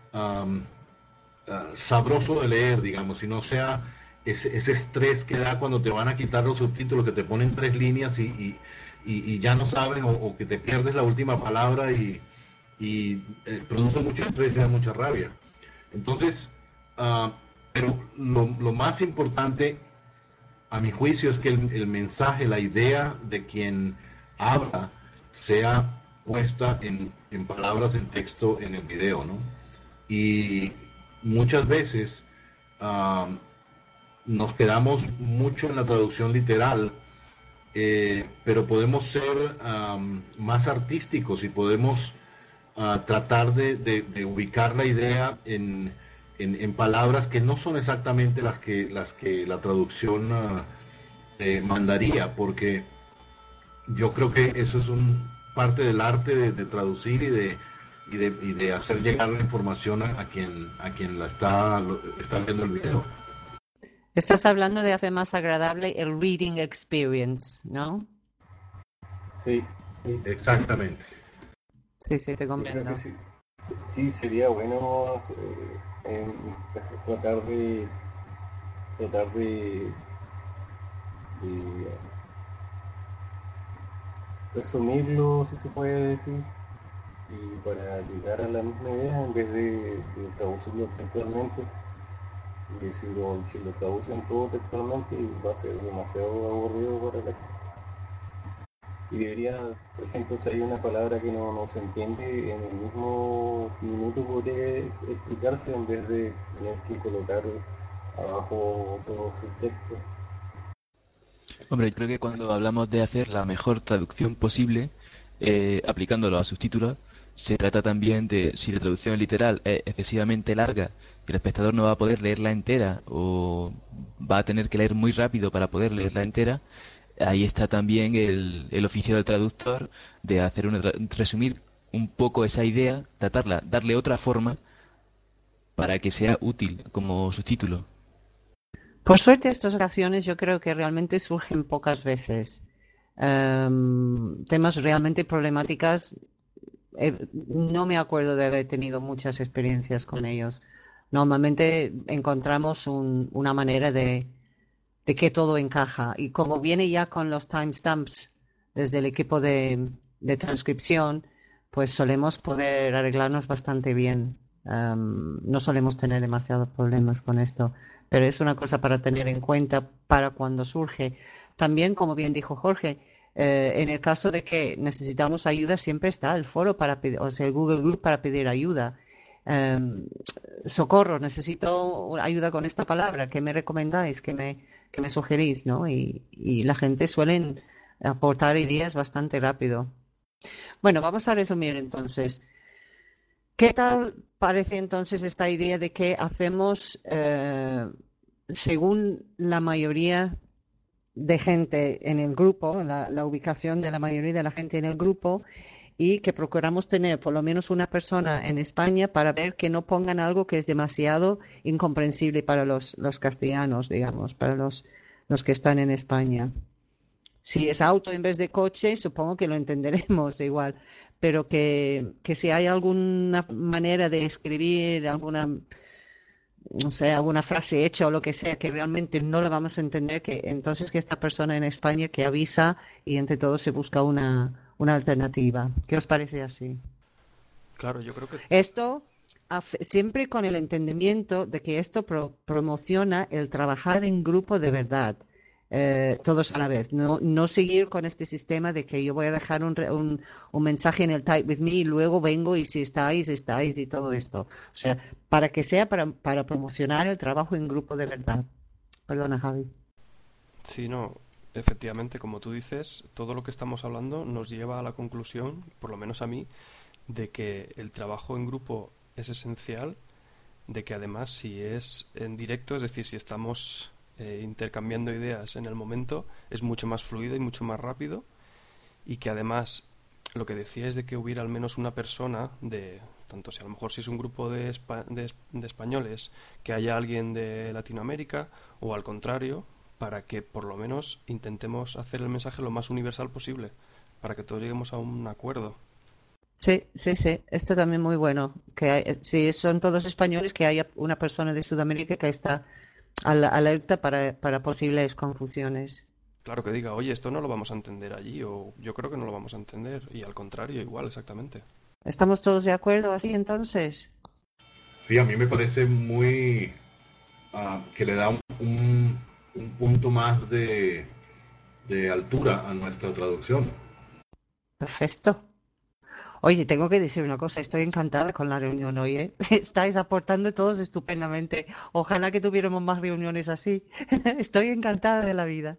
sabroso de leer, digamos, y no sea ese estrés que da cuando te van a quitar los subtítulos, que te ponen 3 líneas y ya no sabes, o que te pierdes la última palabra y produce mucho estrés y da mucha rabia. Entonces, pero lo más importante, a mi juicio, es que el mensaje, la idea de quien habla, sea puesta en palabras, en texto, en el video, ¿no? Y muchas veces nos quedamos mucho en la traducción literal, pero podemos ser más artísticos y podemos tratar de ubicar la idea en palabras que no son exactamente las que la traducción mandaría, porque yo creo que eso es parte del arte de traducir y de hacer llegar la información a quien la está viendo el video. Estás hablando de hacer más agradable el reading experience, ¿no? Sí, exactamente. Sí, te comprendo. Sí, sería bueno pues, tratar de resumirlo, si se puede decir, y para llegar a la misma idea en vez de traducirlo textualmente. Y si lo traducen todo textualmente va a ser demasiado aburrido para la gente. Y debería, por ejemplo, si hay una palabra que no se entiende, en el mismo minuto podría explicarse en vez de tener que colocar abajo todo su texto. Hombre, yo creo que cuando hablamos de hacer la mejor traducción posible, aplicándolo a subtítulos, se trata también de si la traducción literal es excesivamente larga y el espectador no va a poder leerla entera o va a tener que leer muy rápido para poder leerla entera, ahí está también el oficio del traductor de hacer resumir un poco esa idea, tratarla, darle otra forma para que sea útil como subtítulo. Por suerte, estas ocasiones yo creo que realmente surgen pocas veces. Temas realmente problemáticas, no me acuerdo de haber tenido muchas experiencias con ellos. Normalmente encontramos una manera de que todo encaja. Y como viene ya con los timestamps desde el equipo de transcripción, pues solemos poder arreglarnos bastante bien. No solemos tener demasiados problemas con esto, pero es una cosa para tener en cuenta para cuando surge. También, como bien dijo Jorge, en el caso de que necesitamos ayuda, siempre está el foro para pedir, o sea, el Google Group para pedir ayuda. Socorro, necesito ayuda con esta palabra, ¿qué me recomendáis? ¿Qué me sugerís? ¿No? Y la gente suele aportar ideas bastante rápido. Bueno, vamos a resumir entonces. ¿Qué tal parece entonces esta idea de que hacemos según la mayoría de gente en el grupo, la ubicación de la mayoría de la gente en el grupo, y que procuramos tener por lo menos una persona en España para ver que no pongan algo que es demasiado incomprensible para los castellanos, digamos, para los que están en España? Si es auto en vez de coche, supongo que lo entenderemos igual, pero que si hay alguna manera de escribir no sé, alguna frase hecha o lo que sea que realmente no la vamos a entender, que entonces que esta persona en España que avisa y entre todos se busca una alternativa. ¿Qué os parece así? Claro, yo creo que Esto siempre con el entendimiento de que esto promociona el trabajar en grupo de verdad. Todos a la vez, no seguir con este sistema de que yo voy a dejar un mensaje en el Type With Me y luego vengo y si estáis y todo esto. O sea, para que sea para promocionar el trabajo en grupo de verdad. Perdona, Javi. sí, no, efectivamente, como tú dices, todo lo que estamos hablando nos lleva a la conclusión, por lo menos a mí, de que el trabajo en grupo es esencial, de que además si es en directo, es decir, si estamos intercambiando ideas en el momento, es mucho más fluido y mucho más rápido, y que además lo que decía es de que hubiera al menos una persona de, tanto si a lo mejor si es un grupo de españoles, que haya alguien de Latinoamérica o al contrario, para que por lo menos intentemos hacer el mensaje lo más universal posible, para que todos lleguemos a un acuerdo. Sí, esto también muy bueno. Si son todos españoles, que haya una persona de Sudamérica que está alerta para posibles confusiones. Claro, que diga, oye, esto no lo vamos a entender allí, o yo creo que no lo vamos a entender, y al contrario, igual, exactamente. ¿Estamos todos de acuerdo así entonces? Sí, a mí me parece muy que le da un punto más de altura a nuestra traducción. Perfecto. Oye, tengo que decir una cosa, estoy encantada con la reunión hoy, ¿eh? Estáis aportando todos estupendamente. Ojalá que tuviéramos más reuniones así. Estoy encantada de la vida.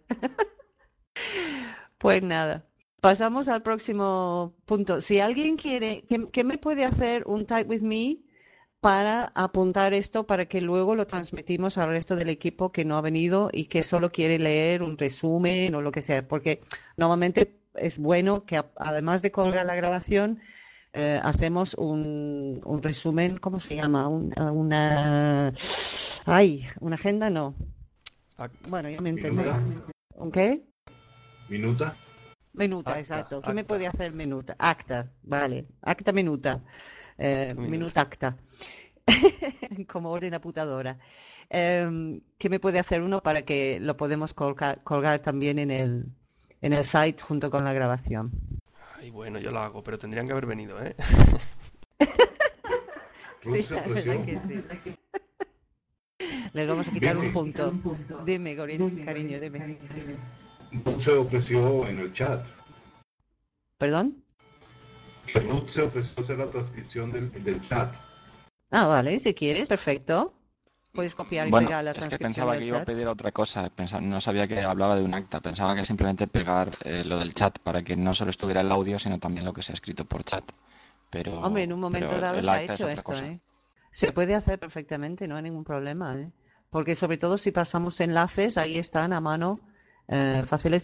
Pues nada, pasamos al próximo punto. Si alguien quiere, ¿qué me puede hacer un Type With Me para apuntar esto para que luego lo transmitimos al resto del equipo que no ha venido y que solo quiere leer un resumen o lo que sea? Porque normalmente es bueno que además de colgar la grabación, hacemos un resumen, ¿cómo se llama? Una agenda, no. Bueno, ya me entendéis. ¿Un qué? ¿Minuta? Minuta, Acta, exacto. ¿Qué me acta. puede hacer minuta? Acta, vale. Acta minuta. Minuta acta. como orden aputadora. ¿Qué me puede hacer uno para que lo podemos colgar también en el site junto con la grabación? Ay, bueno, yo lo hago, pero tendrían que haber venido, ¿eh? Sí, la verdad que sí. Les vamos a quitar un punto. Dime, cariño, dime. Ruth se ofreció en el chat. ¿Perdón? Ruth se ofreció hacer la transcripción del chat. Ah, vale, si quieres, perfecto. Puedes copiar y Bueno, pegar la es que transcripción pensaba del que iba a chat. pedir otra cosa. No sabía que hablaba de un acta. Pensaba que simplemente pegar lo del chat para que no solo estuviera el audio, sino también lo que se ha escrito por chat. Hombre, en un momento dado el se ha acta es hecho otra esto, cosa. ¿eh? Se puede hacer perfectamente, no hay ningún problema, ¿eh? Porque sobre todo si pasamos enlaces, ahí están a mano, fáciles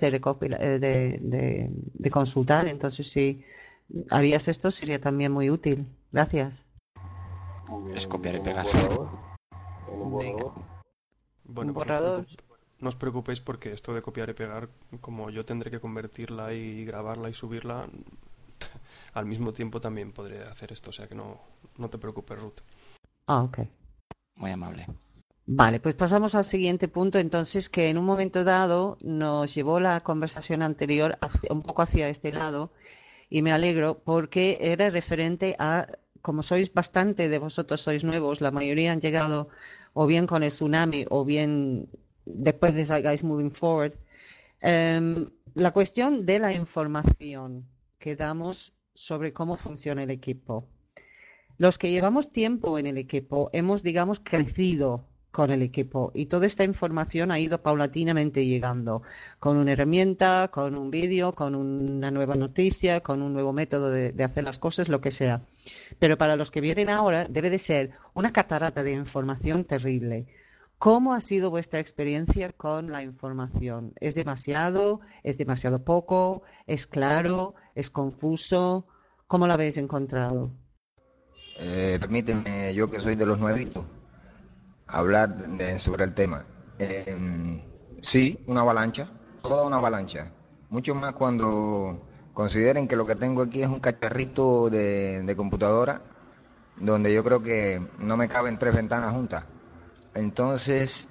de consultar. Entonces, si harías esto, sería también muy útil. Gracias. Es copiar y pegar. En un borrador. Bueno, Un pues borrador. no os preocupéis porque esto de copiar y pegar, como yo tendré que convertirla y grabarla y subirla, al mismo tiempo también podré hacer esto, o sea que no te preocupes, Ruth. Ah, ok. Muy amable. Vale, pues pasamos al siguiente punto, entonces, que en un momento dado nos llevó la conversación anterior un poco hacia este lado, y me alegro porque era referente a, como sois bastante de vosotros sois nuevos, la mayoría han llegado o bien con el tsunami o bien después de Guys Moving Forward. La cuestión de la información que damos sobre cómo funciona el equipo. Los que llevamos tiempo en el equipo hemos, digamos, crecido con el equipo y toda esta información ha ido paulatinamente llegando con una herramienta, con un vídeo, con una nueva noticia, con un nuevo método de hacer las cosas, lo que sea. Pero para los que vienen ahora debe de ser una catarata de información terrible. ¿Cómo ha sido vuestra experiencia con la información? ¿Es demasiado? ¿Es demasiado poco? ¿Es claro? ¿Es confuso? ¿Cómo la habéis encontrado? Permíteme, yo que soy de los nuevitos, hablar sobre el tema. Sí, una avalancha, toda una avalancha. Mucho más cuando consideren que lo que tengo aquí es un cacharrito de computadora, donde yo creo que no me caben 3 ventanas juntas. Entonces,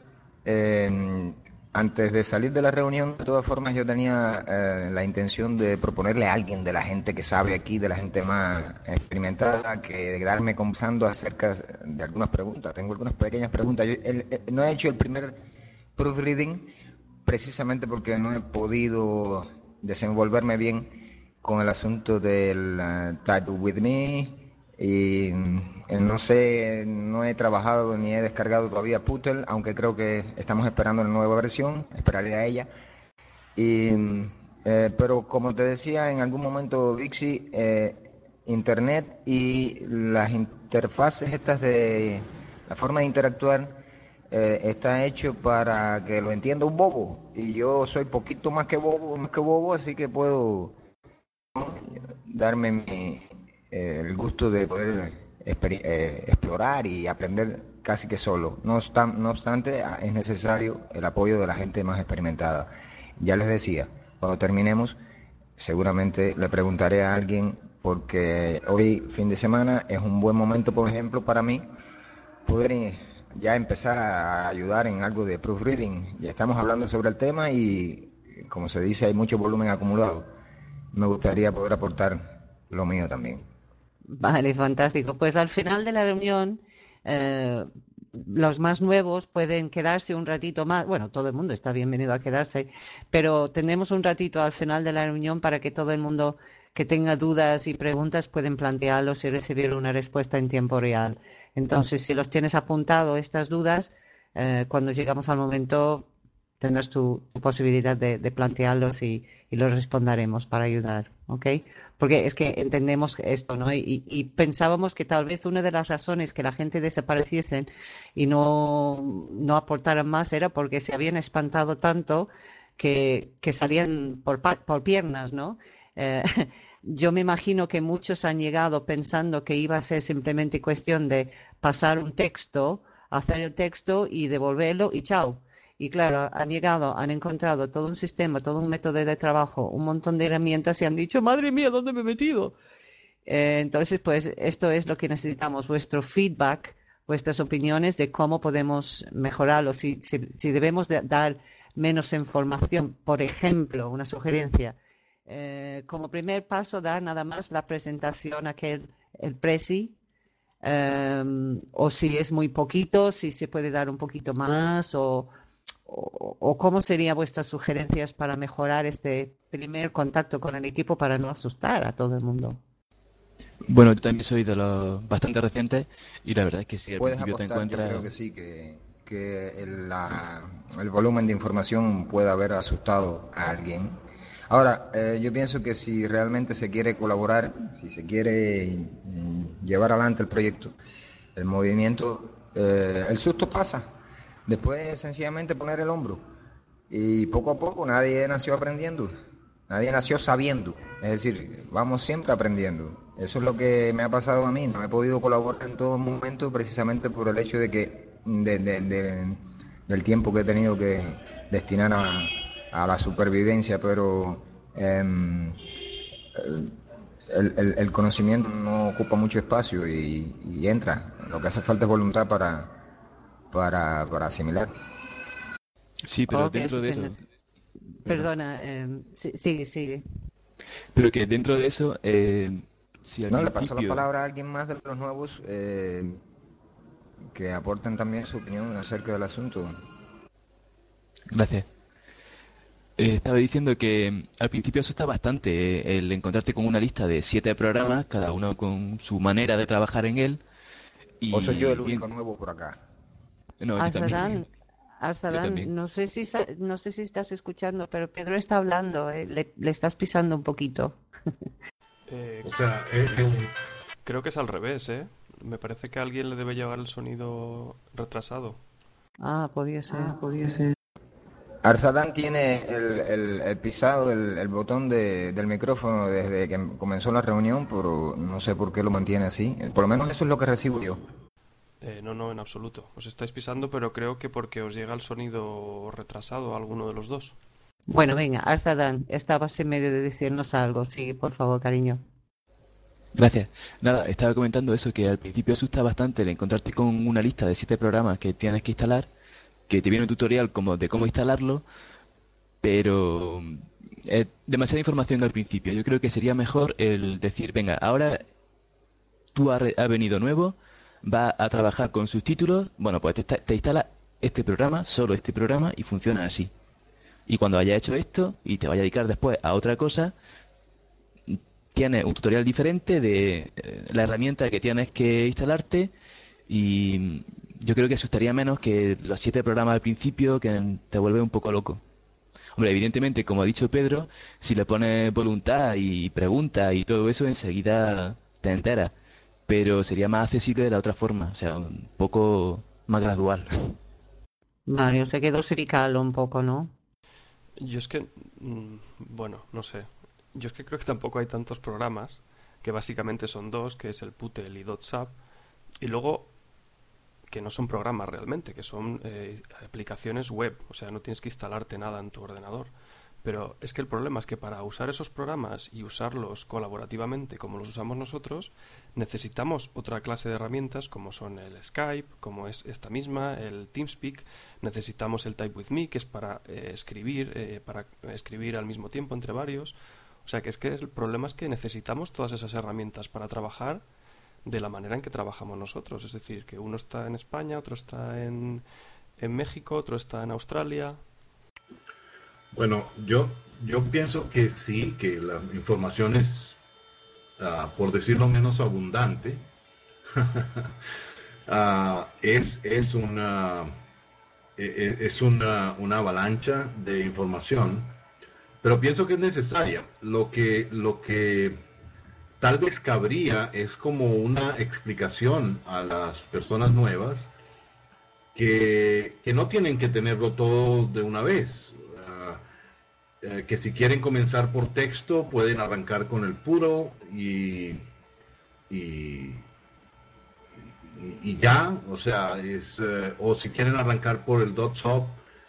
antes de salir de la reunión, de todas formas, yo tenía la intención de proponerle a alguien de la gente que sabe aquí, de la gente más experimentada, que quedarme conversando acerca de algunas preguntas. Tengo algunas pequeñas preguntas. Yo no he hecho el primer proofreading precisamente porque no he podido desenvolverme bien con el asunto del Type With Me. Y no sé, no he trabajado ni he descargado todavía Puttel, aunque creo que estamos esperando la nueva versión, esperaré a ella. Pero como te decía en algún momento, Vixi, Internet y las interfaces estas de la forma de interactuar está hecho para que lo entienda un bobo. Y yo soy poquito más que bobo, así que puedo darme el gusto de poder explorar y aprender casi que solo. No obstante, es necesario el apoyo de la gente más experimentada. Ya les decía, cuando terminemos, seguramente le preguntaré a alguien, porque hoy, fin de semana, es un buen momento, por ejemplo, para mí, poder ya empezar a ayudar en algo de proofreading. Ya estamos hablando sobre el tema y, como se dice, hay mucho volumen acumulado. Me gustaría poder aportar lo mío también. Vale, fantástico. Pues al final de la reunión, los más nuevos pueden quedarse un ratito más. Bueno, todo el mundo está bienvenido a quedarse, pero tenemos un ratito al final de la reunión para que todo el mundo que tenga dudas y preguntas pueden plantearlos y recibir una respuesta en tiempo real. Entonces, si los tienes apuntado estas dudas, cuando llegamos al momento tendrás tu posibilidad de plantearlos y los responderemos para ayudar, ¿ok? Porque es que entendemos esto, ¿no? Y pensábamos que tal vez una de las razones que la gente desapareciesen y no aportaran más era porque se habían espantado tanto que salían por piernas, ¿no? Yo me imagino que muchos han llegado pensando que iba a ser simplemente cuestión de pasar un texto, hacer el texto y devolverlo y chao. Y claro, han llegado, han encontrado todo un sistema, todo un método de trabajo, un montón de herramientas y han dicho, madre mía, ¿dónde me he metido? Entonces, pues esto es lo que necesitamos, vuestro feedback vuestras opiniones de cómo podemos mejorarlo, si debemos dar menos información. Por ejemplo, una sugerencia, como primer paso, dar nada más la presentación el presi, o si es muy poquito, si se puede dar un poquito más, o cómo serían vuestras sugerencias para mejorar este primer contacto con el equipo para no asustar a todo el mundo. Bueno, yo también soy de los bastante recientes y la verdad es que si al Puedes principio te apostar, yo encuentras... creo que sí, que el volumen de información puede haber asustado a alguien. Ahora, yo pienso que si realmente se quiere colaborar, si se quiere llevar adelante el proyecto, el movimiento, el susto pasa. Después, sencillamente, poner el hombro. Y poco a poco, nadie nació aprendiendo, nadie nació sabiendo. Es decir, vamos siempre aprendiendo. Eso es lo que me ha pasado a mí. No he podido colaborar en todo momento precisamente por el hecho de que del tiempo que he tenido que destinar a la supervivencia, pero el conocimiento no ocupa mucho espacio y entra. Lo que hace falta es voluntad para asimilar. Sí, pero Ok, dentro de eso... estupendo. Perdona, sigue. Pero que dentro de eso, si al No, le paso la principio... palabra a alguien más de los nuevos que aporten también su opinión acerca del asunto. Gracias. Estaba diciendo que al principio asusta bastante el encontrarte con una lista de 7 programas, cada uno con su manera de trabajar en él. Y ¿O soy yo el único nuevo por acá? No, yo también. Arzadán, no sé si estás escuchando, pero Pedro está hablando, le estás pisando un poquito. O sea, Creo que es al revés, ¿eh? Me parece que a alguien le debe llevar el sonido retrasado. Podía ser. Arzadán tiene el pisado, el botón del micrófono desde que comenzó la reunión, pero no sé por qué lo mantiene así. Por lo menos eso es lo que recibo yo. No, en absoluto. Os estáis pisando, pero creo que porque os llega el sonido retrasado a alguno de los dos. Bueno, venga, Arzadán, estabas en medio de decirnos algo. Sí, por favor, cariño. Gracias. Nada, estaba comentando eso, que al principio asusta bastante el encontrarte con una lista de 7 programas que tienes que instalar, que te viene un tutorial como de cómo instalarlo, pero es demasiada información al principio. Yo creo que sería mejor el decir, venga, ahora tú has venido nuevo, vas a trabajar con subtítulos, bueno, pues te instala este programa, solo este programa, y funciona así. Y cuando hayas hecho esto y te vayas a dedicar después a otra cosa, tienes un tutorial diferente de la herramienta que tienes que instalarte, y yo creo que asustaría menos que los 7 programas al principio, que te vuelve un poco loco. Hombre, evidentemente, como ha dicho Pedro, si le pones voluntad y preguntas y todo eso, enseguida te enteras. Pero sería más accesible de la otra forma, o sea, un poco más gradual. Mario, hay que dosificarlo un poco, ¿no? Yo es que, bueno, no sé. Yo es que creo que tampoco hay tantos programas, que básicamente son 2, que es el Putel y DotSap, y luego que no son programas realmente, que son aplicaciones web, o sea, no tienes que instalarte nada en tu ordenador. Pero es que el problema es que para usar esos programas y usarlos colaborativamente como los usamos nosotros, necesitamos otra clase de herramientas como son el Skype, como es esta misma, el TeamSpeak, necesitamos el Type With Me, que es para escribir al mismo tiempo entre varios. O sea, que es que el problema es que necesitamos todas esas herramientas para trabajar de la manera en que trabajamos nosotros. Es decir, que uno está en España, otro está en México, otro está en Australia. Bueno, yo pienso que sí, que la información es, por decirlo menos, abundante. Es una avalancha de información, pero pienso que es necesaria. Lo que tal vez cabría es como una explicación a las personas nuevas que no tienen que tenerlo todo de una vez. Que si quieren comenzar por texto pueden arrancar con el puro y ya, o sea, o si quieren arrancar por el .sop,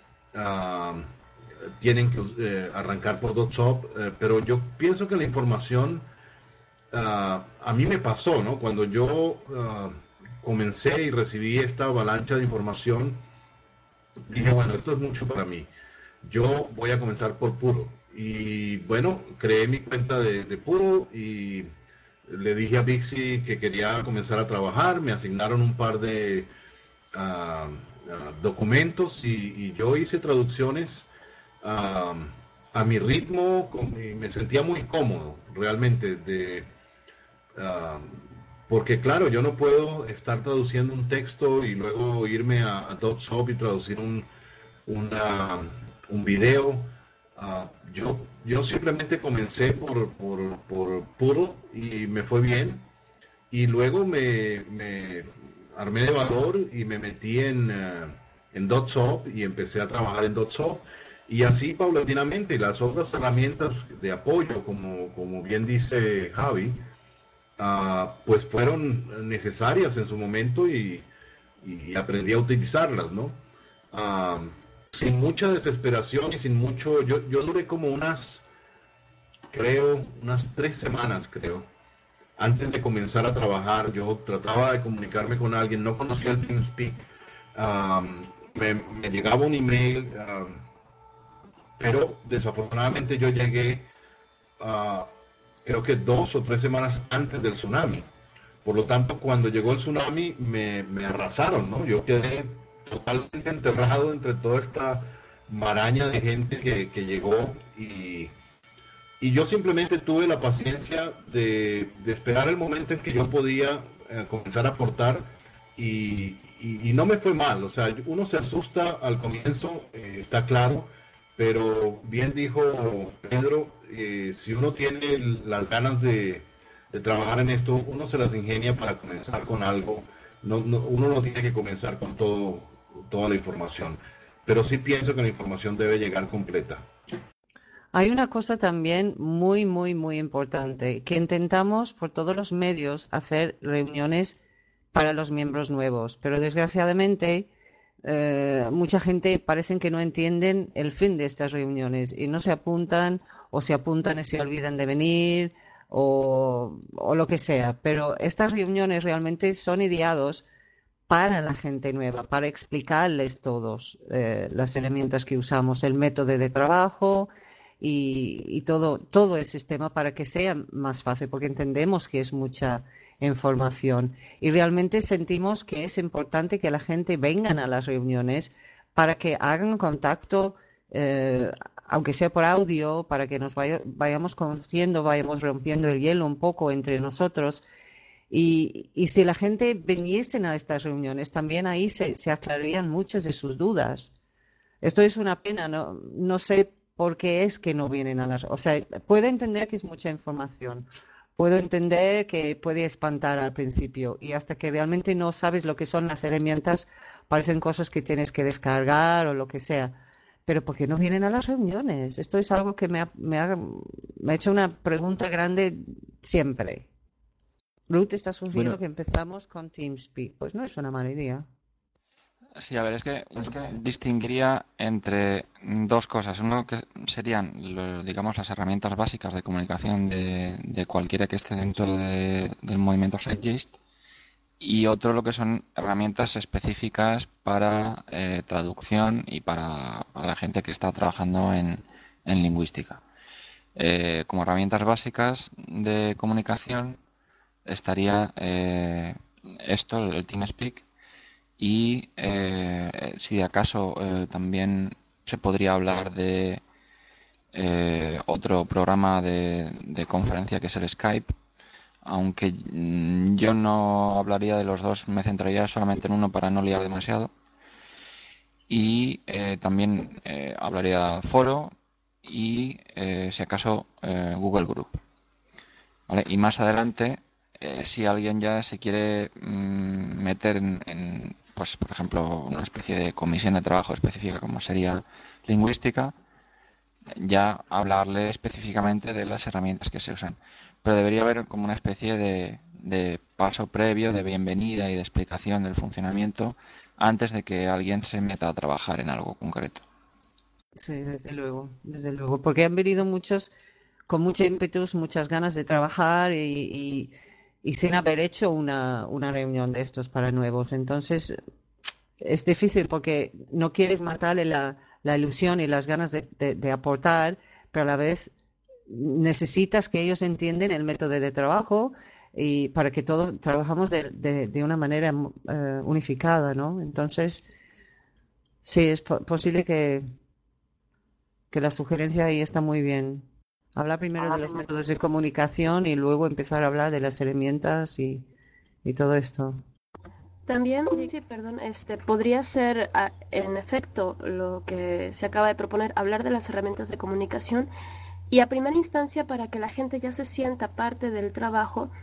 tienen que arrancar por .sop, pero yo pienso que la información, a mí me pasó, ¿no? Cuando yo comencé y recibí esta avalancha de información, dije, bueno, esto es mucho para mí. Yo voy a comenzar por Puro. Y bueno, creé mi cuenta de Puro y le dije a Vixi que quería comenzar a trabajar. Me asignaron un par de documentos y yo hice traducciones ah, a mi ritmo y me sentía muy cómodo realmente ah, porque claro, yo no puedo estar traduciendo un texto y luego irme a DotShop y traducir una- un video. Yo simplemente comencé por Puro y me fue bien. Y luego me armé de valor y me metí en DotShop y empecé a trabajar en DotShop. Y así paulatinamente las otras herramientas de apoyo, como bien dice Javi, pues fueron necesarias en su momento y aprendí a utilizarlas, ¿no? Ah, Sin mucha desesperación y sin mucho, yo duré como unas 3 semanas, creo, antes de comenzar a trabajar. Yo trataba de comunicarme con alguien, no conocía el TeamSpeak, me llegaba un email, pero desafortunadamente yo llegué, ah, creo que 2 o 3 semanas antes del tsunami. Por lo tanto, cuando llegó el tsunami me arrasaron, ¿no? Yo quedé totalmente enterrado entre toda esta maraña de gente que llegó y yo simplemente tuve la paciencia de esperar el momento en que yo podía comenzar a aportar y no me fue mal. O sea, uno se asusta al comienzo, está claro, pero bien dijo Pedro, si uno tiene las ganas de trabajar en esto, uno se las ingenia para comenzar con algo. Uno no tiene que comenzar con toda la información, pero sí pienso que la información debe llegar completa. Hay una cosa también muy, muy, muy importante, que intentamos por todos los medios hacer reuniones para los miembros nuevos, pero desgraciadamente mucha gente parece que no entienden el fin de estas reuniones y no se apuntan o se apuntan y se olvidan de venir o lo que sea, pero estas reuniones realmente son ideados para la gente nueva, para explicarles todos las herramientas que usamos, el método de trabajo y todo el sistema para que sea más fácil, porque entendemos que es mucha información y realmente sentimos que es importante que la gente vengan a las reuniones para que hagan contacto, aunque sea por audio, para que nos vayamos conociendo, vayamos rompiendo el hielo un poco entre nosotros. Y si la gente viniesen a estas reuniones, también ahí se aclararían muchas de sus dudas. Esto es una pena, no sé por qué es que no vienen a las... O sea, puedo entender que es mucha información, puedo entender que puede espantar al principio y hasta que realmente no sabes lo que son las herramientas, parecen cosas que tienes que descargar o lo que sea. Pero ¿por qué no vienen a las reuniones? Esto es algo que me ha hecho una pregunta grande siempre. Ruth está sugiriendo Bueno, que empezamos con TeamSpeak. Pues no es una mala idea. Sí, a ver, es que distinguiría entre dos cosas. Uno que serían, digamos, las herramientas básicas de comunicación de cualquiera que esté dentro del movimiento Zeitgeist, y otro lo que son herramientas específicas para traducción y para la gente que está trabajando en lingüística. Como herramientas básicas de comunicación estaría esto, el TeamSpeak, y si de acaso también se podría hablar de otro programa de conferencia que es el Skype, aunque yo no hablaría de los dos, me centraría solamente en uno para no liar demasiado. Y también hablaría de Foro y si acaso Google Group. ¿Vale? Y más adelante, si alguien ya se quiere meter pues por ejemplo, una especie de comisión de trabajo específica como sería lingüística, ya hablarle específicamente de las herramientas que se usan. Pero debería haber como una especie de paso previo, de bienvenida y de explicación del funcionamiento antes de que alguien se meta a trabajar en algo concreto. Sí, desde luego, porque han venido muchos con mucho ímpetus, muchas ganas de trabajar y sin haber hecho una reunión de estos para nuevos. Entonces, es difícil porque no quieres matarle la ilusión y las ganas de aportar, pero a la vez necesitas que ellos entiendan el método de trabajo y para que todos trabajamos de una manera unificada, ¿no? Entonces, sí, es posible que la sugerencia ahí está muy bien. Hablar primero de los métodos de comunicación y luego empezar a hablar de las herramientas y todo esto. También, sí, perdón, podría ser, en efecto, lo que se acaba de proponer, hablar de las herramientas de comunicación y a primera instancia para que la gente ya se sienta parte del trabajo,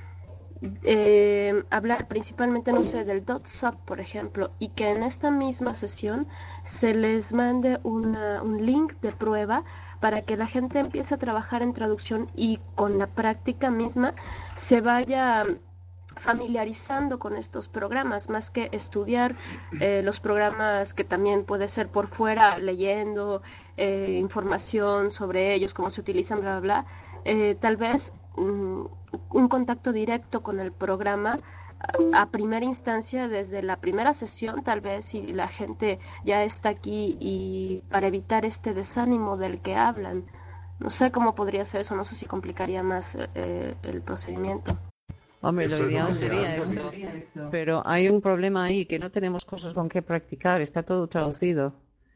hablar principalmente, no sé, del .sub, por ejemplo, y que en esta misma sesión se les mande un link de prueba para que la gente empiece a trabajar en traducción y con la práctica misma se vaya familiarizando con estos programas, más que estudiar los programas que también puede ser por fuera, leyendo información sobre ellos, cómo se utilizan, bla, bla, bla. Tal vez un contacto directo con el programa a primera instancia, desde la primera sesión, tal vez si la gente ya está aquí, y para evitar este desánimo del que hablan. No sé cómo podría ser eso, no sé si complicaría más el procedimiento. Hombre, lo ideal sería eso, pero hay un problema ahí, que no tenemos cosas con que practicar, está todo traducido.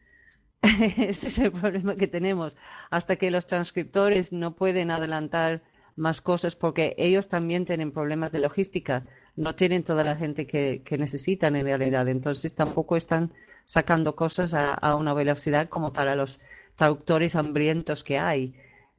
Este es el problema que tenemos, hasta que los transcriptores no pueden adelantar más cosas, porque ellos también tienen problemas de logística, no tienen toda la gente que necesitan en realidad, entonces tampoco están sacando cosas a una velocidad como para los traductores hambrientos que hay.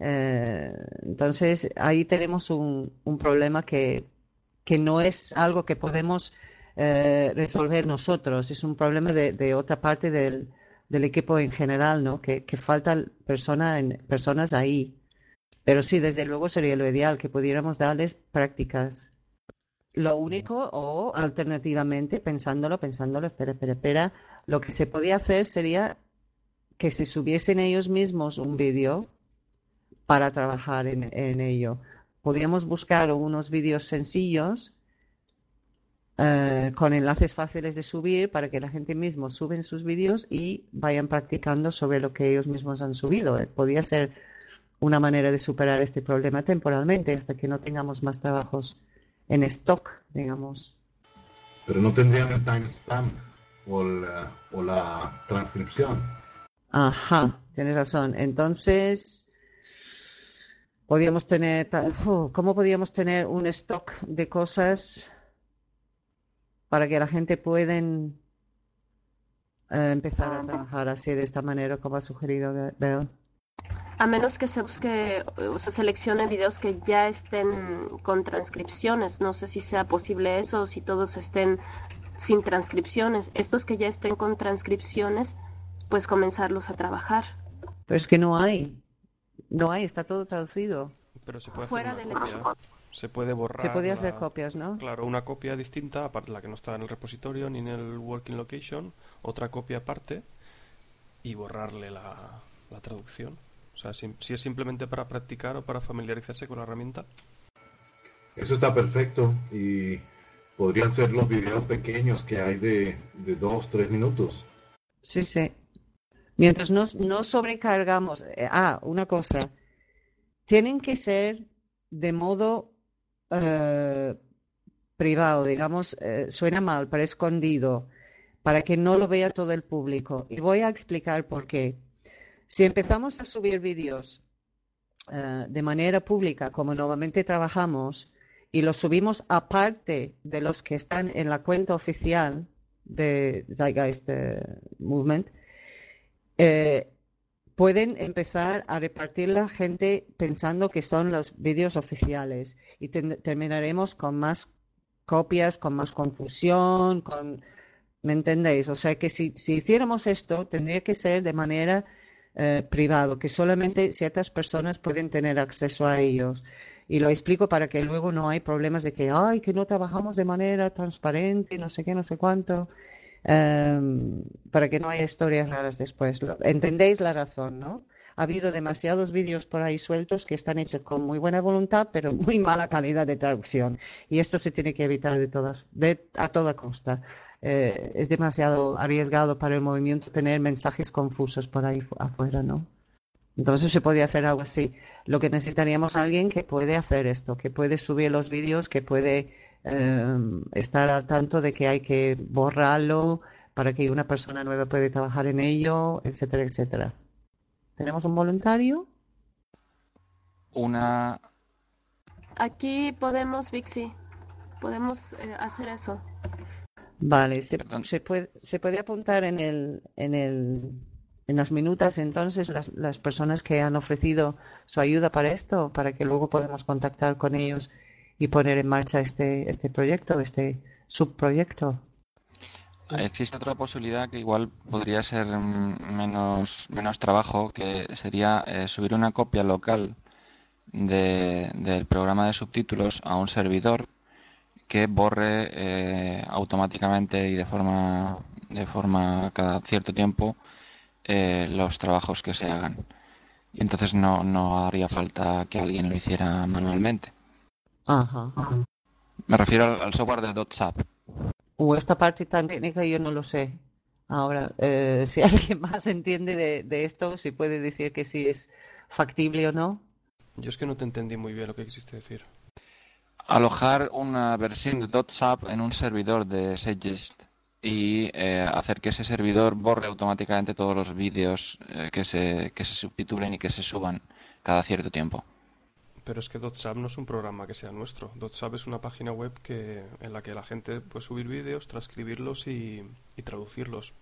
Entonces ahí tenemos un problema que no es algo que podemos resolver nosotros, es un problema de otra parte del equipo en general, ¿no? Que faltan personas ahí. Pero sí, desde luego sería lo ideal que pudiéramos darles prácticas. Lo único, o alternativamente, pensándolo, espera, lo que se podía hacer sería que se subiesen ellos mismos un vídeo para trabajar en ello. Podríamos buscar unos vídeos sencillos con enlaces fáciles de subir para que la gente misma suben sus vídeos y vayan practicando sobre lo que ellos mismos han subido. Podría ser una manera de superar este problema temporalmente hasta que no tengamos más trabajos en stock, digamos. Pero no tendrían el timestamp o la transcripción. Ajá, tienes razón. Entonces, podríamos tener, ¿cómo podríamos tener un stock de cosas para que la gente pueda empezar a trabajar así de esta manera como ha sugerido Beo? A menos que se busque o se seleccione videos que ya estén con transcripciones. No sé si sea posible eso o si todos estén sin transcripciones. Estos que ya estén con transcripciones, pues comenzarlos a trabajar. Pero es que no hay, está todo traducido. Pero se puede Fuera hacer del una copia. Se puede borrar. Se podía hacer copias, ¿no? Claro, una copia distinta, aparte la que no está en el repositorio ni en el working location, otra copia aparte y borrarle la traducción. O sea, si es simplemente para practicar o para familiarizarse con la herramienta. Eso está perfecto y podrían ser los videos pequeños que hay de 2-3 minutos. Sí, sí. Mientras no sobrecargamos. Una cosa. Tienen que ser de modo privado, digamos, suena mal, pero escondido, para que no lo vea todo el público. Y voy a explicar por qué. Si empezamos a subir vídeos de manera pública, como normalmente trabajamos, y los subimos aparte de los que están en la cuenta oficial de Zeitgeist Movement, pueden empezar a repartir la gente pensando que son los vídeos oficiales y terminaremos con más copias, con más confusión, ¿me entendéis? O sea que si hiciéramos esto, tendría que ser de manera privado, que solamente ciertas personas pueden tener acceso a ellos. Y lo explico para que luego no hay problemas de que no trabajamos de manera transparente, no sé qué, no sé cuánto. Para que no haya historias raras después. ¿Entendéis la razón, no? ha habido demasiados vídeos por ahí sueltos que están hechos con muy buena voluntad, pero muy mala calidad de traducción. Y esto se tiene que evitar a toda costa. Es demasiado arriesgado para el movimiento tener mensajes confusos por ahí afuera, ¿no? Entonces se podía hacer algo así. Lo que necesitaríamos es alguien que puede hacer esto, que puede subir los vídeos, que puede estar al tanto de que hay que borrarlo para que una persona nueva pueda trabajar en ello, etcétera, etcétera. ¿Tenemos un voluntario? Una... Aquí podemos, Vixi, podemos hacer eso. Vale, Perdón. se puede apuntar en las minutas entonces las personas que han ofrecido su ayuda para esto, para que luego podamos contactar con ellos y poner en marcha este proyecto, este subproyecto. Sí. Existe otra posibilidad que igual podría ser menos trabajo, que sería subir una copia local del programa de subtítulos a un servidor que borre automáticamente y de forma cada cierto tiempo los trabajos que se hagan. Y entonces no haría falta que alguien lo hiciera manualmente. Ajá. Me refiero al software de DotSap. Esta parte tan técnica yo no lo sé. Ahora, si alguien más entiende de esto, si puede decir que sí es factible o no. Yo es que no te entendí muy bien lo que quisiste decir. Alojar una versión de DotSap en un servidor de Sagest y hacer que ese servidor borre automáticamente todos los vídeos que se subtitulen y que se suban cada cierto tiempo. Pero es que DotSap no es un programa que sea nuestro. DotSap es una página web en la que la gente puede subir vídeos, transcribirlos y traducirlos.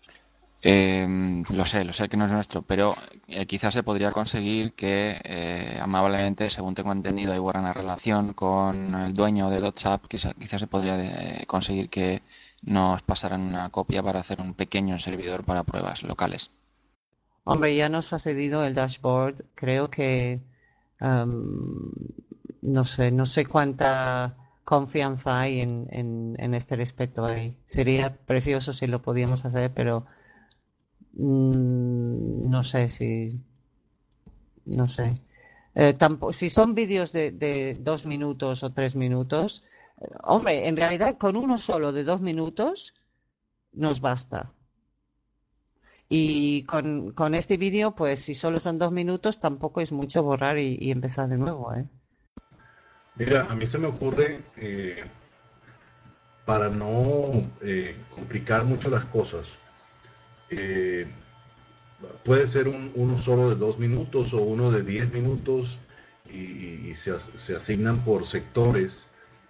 Lo sé que no es nuestro, pero quizás se podría conseguir que amablemente, según tengo entendido, hay buena relación con el dueño de DotSap, quizás se podría conseguir que nos pasaran una copia para hacer un pequeño servidor para pruebas locales. Hombre, ya nos ha cedido el dashboard. Creo que no sé cuánta confianza hay en este respecto ahí. Sería precioso si lo podíamos hacer, pero no sé si... No sé. Si son vídeos de 2 minutos o 3 minutos, hombre, en realidad con uno solo de 2 minutos nos basta. Y con este vídeo, pues si solo son 2 minutos, tampoco es mucho borrar y empezar de nuevo, ¿eh? Mira, a mí se me ocurre, para no complicar mucho las cosas, puede ser uno solo de 2 minutos o uno de 10 minutos y se asignan por sectores.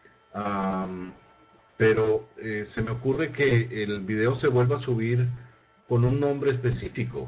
Pero se me ocurre que el video se vuelva a subir con un nombre específico.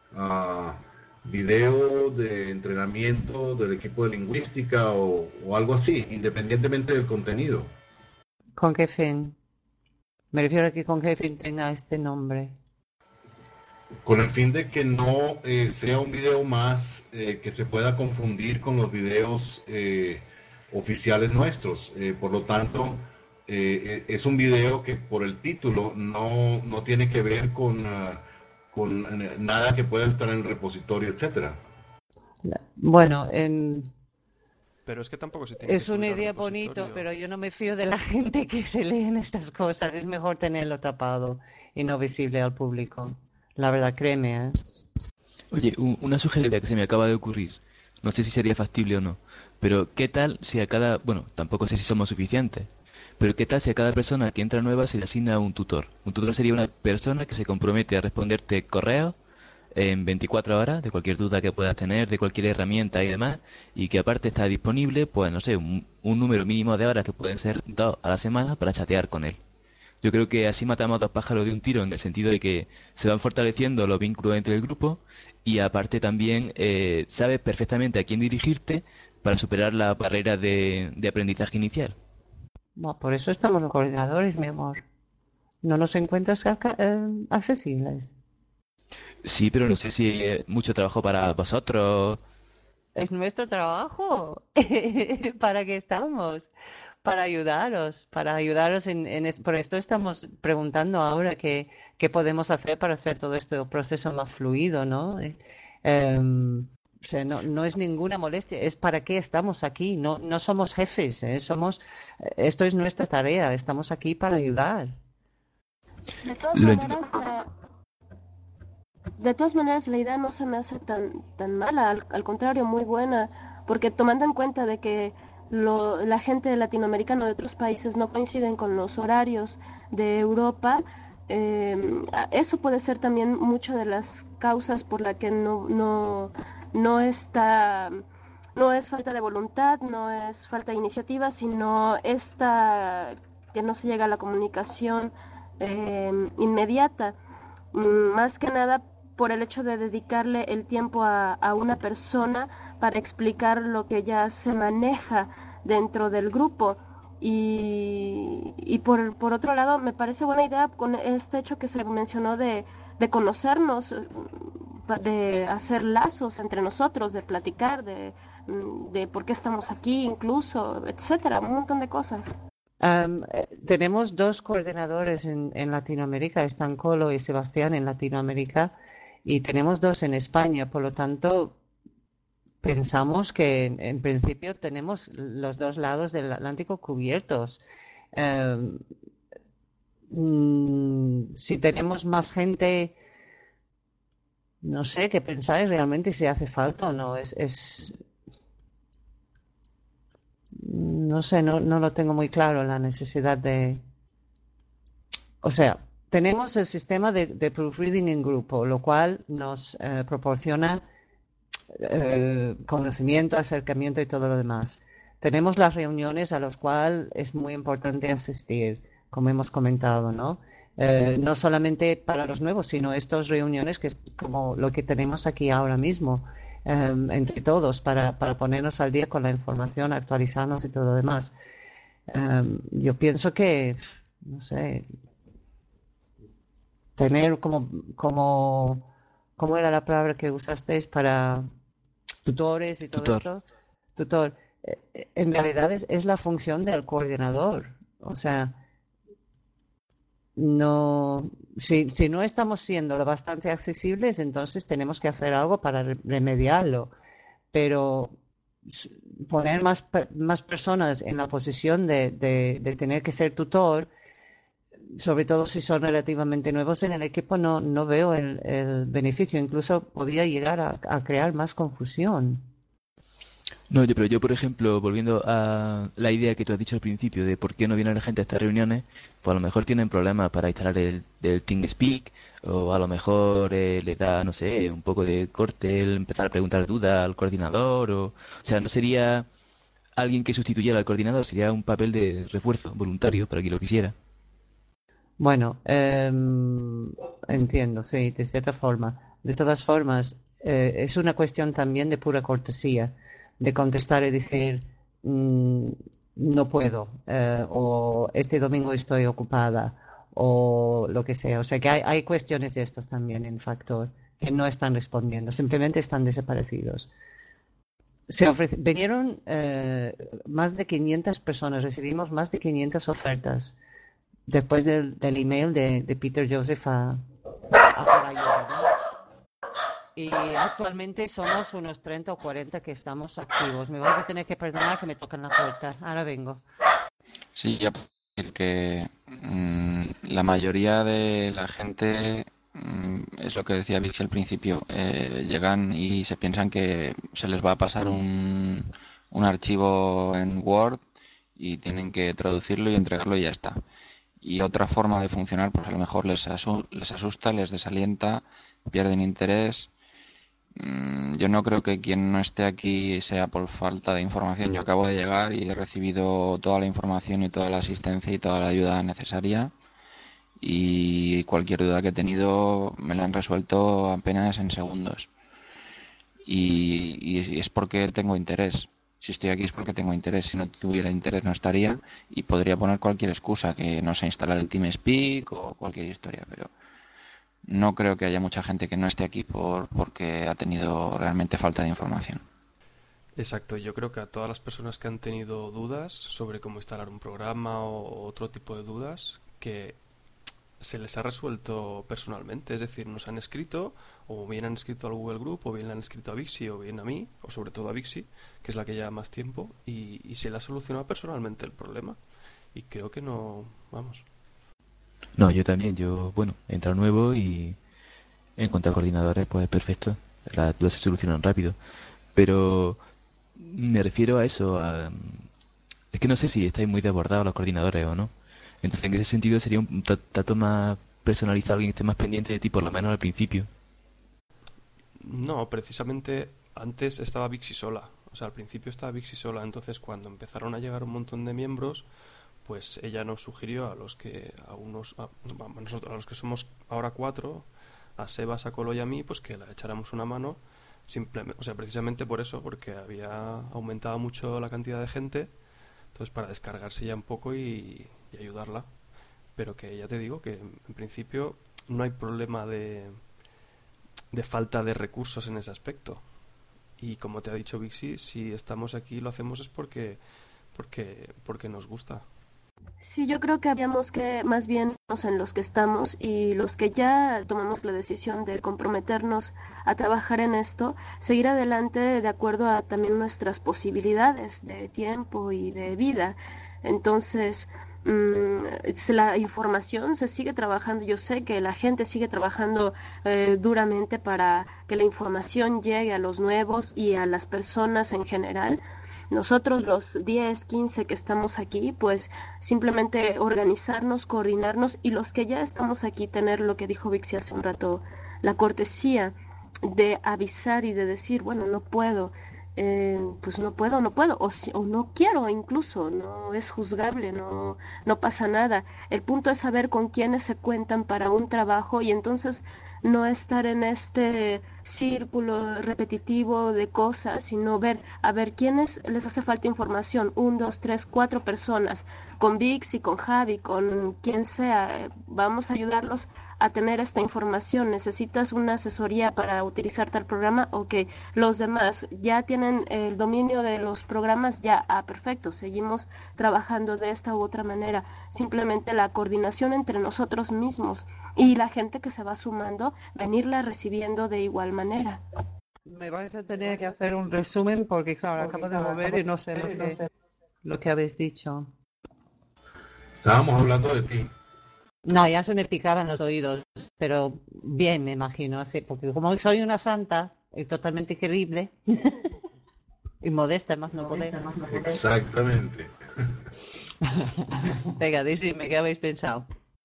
Video de entrenamiento del equipo de lingüística o algo así, independientemente del contenido. ¿Con qué fin? Me refiero a que con qué fin tenga este nombre. Con el fin de que no sea un video más que se pueda confundir con los videos oficiales nuestros. Por lo tanto, es un video que por el título no tiene que ver con nada que pueda estar en el repositorio, etcétera. Bueno, Pero es que tampoco se tiene que es una subir al idea repositorio. bonito, pero yo no me fío de la gente que se lee en estas cosas. Es mejor tenerlo tapado y no visible al público. La verdad, créeme, ¿eh? Oye, una sugerencia que se me acaba de ocurrir. No sé si sería factible o no. Pero ¿qué tal si a cada... Bueno, tampoco sé si somos suficientes. Pero ¿qué tal si a cada persona que entra nueva se le asigna un tutor? Un tutor sería una persona que se compromete a responderte correos en 24 horas de cualquier duda que puedas tener, de cualquier herramienta y demás, y que aparte está disponible, pues no sé, un número mínimo de horas que pueden ser 2 a la semana para chatear con él. Yo creo que así matamos 2 pájaros de un tiro en el sentido de que se van fortaleciendo los vínculos entre el grupo y aparte también sabes perfectamente a quién dirigirte para superar la barrera de aprendizaje inicial. Bueno, por eso estamos los coordinadores, mi amor. ¿No nos encuentras accesibles? Sí, pero no sé si es mucho trabajo para vosotros. Es nuestro trabajo. ¿Para qué estamos? Para ayudaros por esto estamos preguntando ahora qué podemos hacer para hacer todo este proceso más fluido, ¿no? O sea, no es ninguna molestia, es para qué estamos aquí, no somos jefes, esto es nuestra tarea, estamos aquí para ayudar. De todas Lo maneras, la idea no se me hace tan mala, al contrario, muy buena, porque tomando en cuenta de que la gente latinoamericana de otros países no coinciden con los horarios de Europa, eso puede ser también muchas de las causas por la que no está, no es falta de voluntad, no es falta de iniciativa, sino que no se llega a la comunicación inmediata. Más que nada por el hecho de dedicarle el tiempo a una persona para explicar lo que ya se maneja dentro del grupo. Y por otro lado, me parece buena idea con este hecho que se mencionó de conocernos, de hacer lazos entre nosotros, de platicar, de por qué estamos aquí, incluso, etcétera, un montón de cosas. Tenemos dos coordinadores en Latinoamérica, están Colo y Sebastián en Latinoamérica, y tenemos dos en España, por lo tanto, pensamos que en principio tenemos los dos lados del Atlántico cubiertos. Em, si tenemos más gente, no sé qué pensáis realmente si hace falta o no. No sé, no lo tengo muy claro la necesidad de. O sea, tenemos el sistema de proofreading en grupo, lo cual nos proporciona conocimiento, acercamiento y todo lo demás. Tenemos las reuniones a las cuales es muy importante asistir, como hemos comentado, ¿no? No solamente para los nuevos, sino estas reuniones que es como lo que tenemos aquí ahora mismo, entre todos, para ponernos al día con la información, actualizarnos y todo lo demás. Yo pienso que, no sé, tener ¿cómo era la palabra que usasteis para tutores y todo Tutor. esto? Tutor. En realidad es la función del coordinador. O sea, no, si no estamos siendo lo bastante accesibles, entonces tenemos que hacer algo para remediarlo. Pero s- poner más personas en la posición de tener que ser tutor, sobre todo si son relativamente nuevos en el equipo, no veo el beneficio. Incluso podría llegar a crear más confusión. No, pero yo, por ejemplo, volviendo a la idea que tú has dicho al principio de por qué no viene la gente a estas reuniones, pues a lo mejor tienen problemas para instalar el TeamSpeak, o a lo mejor les da, no sé, un poco de corte el empezar a preguntar dudas al coordinador, o sea, no sería alguien que sustituyera al coordinador, sería un papel de refuerzo voluntario para quien lo quisiera. Bueno, entiendo, sí, de cierta forma. De todas formas, es una cuestión también de pura cortesía, de contestar y decir, mm, no puedo, o este domingo estoy ocupada, o lo que sea. O sea que hay cuestiones de estos también en Factor que no están respondiendo, simplemente están desaparecidos. Vinieron más de 500 personas, recibimos más de 500 ofertas después del email de Peter Joseph a por ayuda, ¿no? Y actualmente somos unos 30 o 40 que estamos activos. Me vas a tener que perdonar que me tocan la puerta. Ahora vengo. Sí, ya puedo decir que la mayoría de la gente es lo que decía Vicky al principio, llegan y se piensan que se les va a pasar un archivo en Word y tienen que traducirlo y entregarlo y ya está. Y otra forma de funcionar, pues a lo mejor les asusta, les desalienta, pierden interés. Yo no creo que quien no esté aquí sea por falta de información. Yo acabo de llegar y he recibido toda la información y toda la asistencia y toda la ayuda necesaria. Y cualquier duda que he tenido me la han resuelto apenas en segundos. Y es porque tengo interés. Si estoy aquí es porque tengo interés. Si no tuviera interés no estaría y podría poner cualquier excusa, que no sé, instalar el TeamSpeak o cualquier historia, pero no creo que haya mucha gente que no esté aquí porque ha tenido realmente falta de información. Exacto, yo creo que a todas las personas que han tenido dudas sobre cómo instalar un programa o otro tipo de dudas, que se les ha resuelto personalmente, es decir, nos han escrito o bien han escrito al Google Group, o bien le han escrito a Vixi, o bien a mí, o sobre todo a Vixi, que es la que lleva más tiempo, y se le ha solucionado personalmente el problema. Y creo que no, vamos. No, yo también, bueno, he entrado nuevo y en cuanto a coordinadores, pues perfecto, las dudas se solucionan rápido. Pero me refiero a eso, es que no sé si estáis muy desbordados los coordinadores o no. Entonces, en ese sentido sería un trato más personalizado, alguien que esté más pendiente de ti, por lo menos al principio. No, precisamente antes estaba Vixi sola. O sea, al principio estaba Vixi sola. Entonces, cuando empezaron a llegar un montón de miembros, pues ella nos sugirió nosotros, a los que somos ahora 4, a Sebas, a Colo y a mí, pues que la echáramos una mano. Simplemente, o sea, precisamente por eso, porque había aumentado mucho la cantidad de gente. Entonces, para descargarse ya un poco y ayudarla. Pero que ya te digo que en principio no hay problema de falta de recursos en ese aspecto. Y como te ha dicho Vixi, si estamos aquí y lo hacemos es porque nos gusta. Sí, yo creo que habíamos que más bien en los que estamos y los que ya tomamos la decisión de comprometernos a trabajar en esto, seguir adelante de acuerdo a también nuestras posibilidades de tiempo y de vida. Entonces, la información se sigue trabajando. Yo sé que la gente sigue trabajando duramente para que la información llegue a los nuevos y a las personas en general. Nosotros los 10, 15 que estamos aquí, pues simplemente organizarnos, coordinarnos y los que ya estamos aquí tener lo que dijo Vixi hace un rato, la cortesía de avisar y de decir, bueno, no puedo, pues no puedo, o no quiero incluso, no es juzgable, no pasa nada. El punto es saber con quiénes se cuentan para un trabajo y entonces no estar en este círculo repetitivo de cosas, sino a ver quiénes les hace falta información, 1, 2, 3, 4 personas, con Vix y con Javi, con quien sea, vamos a ayudarlos a tener esta información. ¿Necesitas una asesoría para utilizar tal programa? Ok, los demás ya tienen el dominio de los programas, ya, perfecto, seguimos trabajando de esta u otra manera. Simplemente la coordinación entre nosotros mismos y la gente que se va sumando, venirla recibiendo de igual manera. Me vais a tener que hacer un resumen porque, claro, acabo de volver y no sé lo que habéis dicho. Estábamos hablando de ti. No, ya se me picaban los oídos, pero bien, me imagino, así, porque como soy una santa y totalmente creíble y modesta, más no poder. Exactamente. Venga, decime, ¿qué habéis pensado?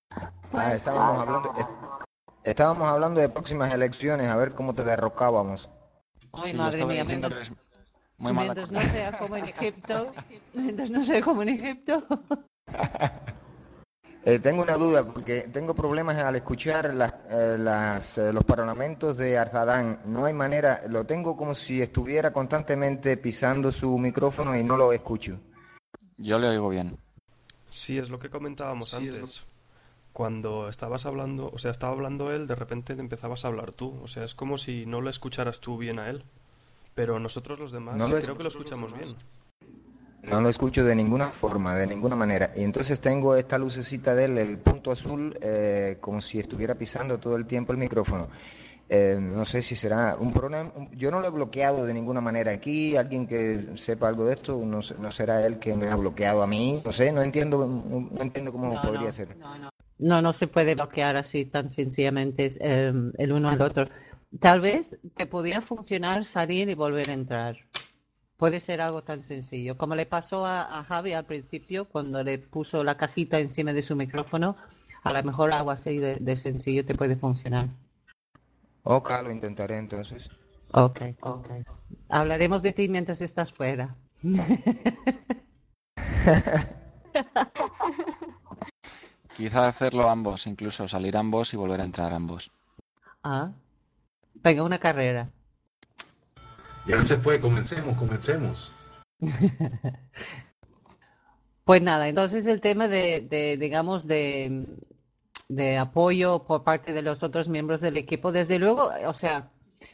Estábamos hablando de próximas elecciones, a ver cómo te derrocábamos. Ay, Sí, madre mía, mientras no sea como en Egipto, Tengo una duda, porque tengo problemas al escuchar los parlamentos de Arzadán. No hay manera, lo tengo como si estuviera constantemente pisando su micrófono y no lo escucho. Yo le oigo bien. Sí, es lo que comentábamos antes. Cuando estabas hablando, o sea, estaba hablando él, de repente te empezabas a hablar tú. O sea, es como si no le escucharas tú bien a él. Pero nosotros los demás creo que lo escuchamos bien. No lo escucho de ninguna forma, de ninguna manera. Y entonces tengo esta lucecita de él, el punto azul, como si estuviera pisando todo el tiempo el micrófono. No sé si será un problema. Yo no lo he bloqueado de ninguna manera aquí. Alguien que sepa algo de esto, no será él que me ha bloqueado a mí. No sé, no entiendo cómo podría ser. No se puede bloquear así tan sencillamente el uno al otro. Tal vez te podría funcionar salir y volver a entrar. Puede ser algo tan sencillo. Como le pasó a Javi al principio, cuando le puso la cajita encima de su micrófono, a lo mejor algo así de sencillo te puede funcionar. Ok, lo intentaré entonces. Ok. Hablaremos de ti mientras estás fuera. Quizá hacerlo ambos, incluso salir ambos y volver a entrar ambos. Venga, una carrera. Ya se fue, comencemos. Pues nada, entonces el tema digamos, de apoyo por parte de los otros miembros del equipo, desde luego, o sea,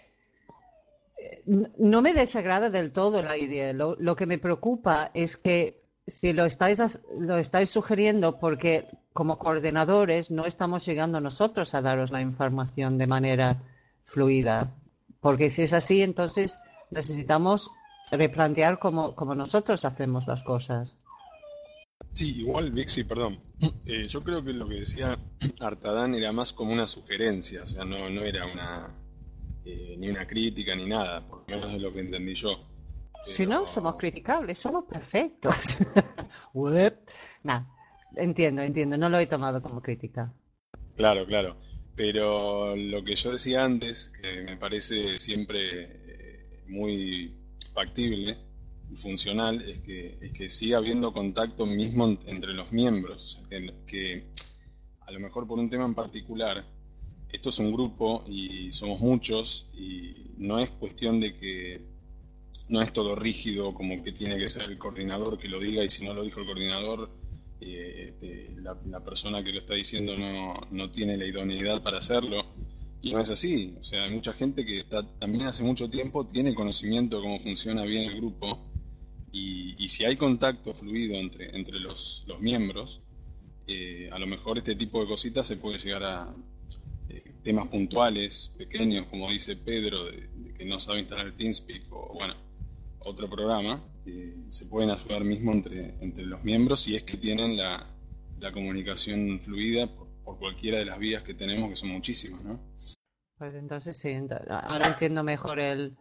no me desagrada del todo la idea. Lo que me preocupa es que si lo estáis sugiriendo porque como coordinadores no estamos llegando nosotros a daros la información de manera fluida. Porque si es así, entonces necesitamos replantear cómo nosotros hacemos las cosas. Sí, igual, Vixi, perdón. Yo creo que lo que decía Artadán era más como una sugerencia, o sea, no era ni una crítica ni nada, por lo menos de lo que entendí yo. Si no, somos criticables, somos perfectos. Uep. Nah, entiendo, no lo he tomado como crítica. Claro, claro. Pero lo que yo decía antes, que me parece siempre muy factible y funcional, es que siga habiendo contacto mismo entre los miembros. O sea, que a lo mejor por un tema en particular, esto es un grupo y somos muchos y no es cuestión de que no es todo rígido como que tiene que ser el coordinador que lo diga y si no lo dijo el coordinador, la persona que lo está diciendo no tiene la idoneidad para hacerlo. Y no es así. O sea, hay mucha gente que también hace mucho tiempo tiene conocimiento de cómo funciona bien el grupo y si hay contacto fluido entre los miembros, a lo mejor este tipo de cositas se puede llegar a temas puntuales, pequeños, como dice Pedro, de que no sabe instalar TeamSpeak o bueno, otro programa, se pueden ayudar mismo entre los miembros si es que tienen la comunicación fluida por cualquiera de las vías que tenemos, que son muchísimas, ¿no? Pues entonces sí, ahora entiendo mejor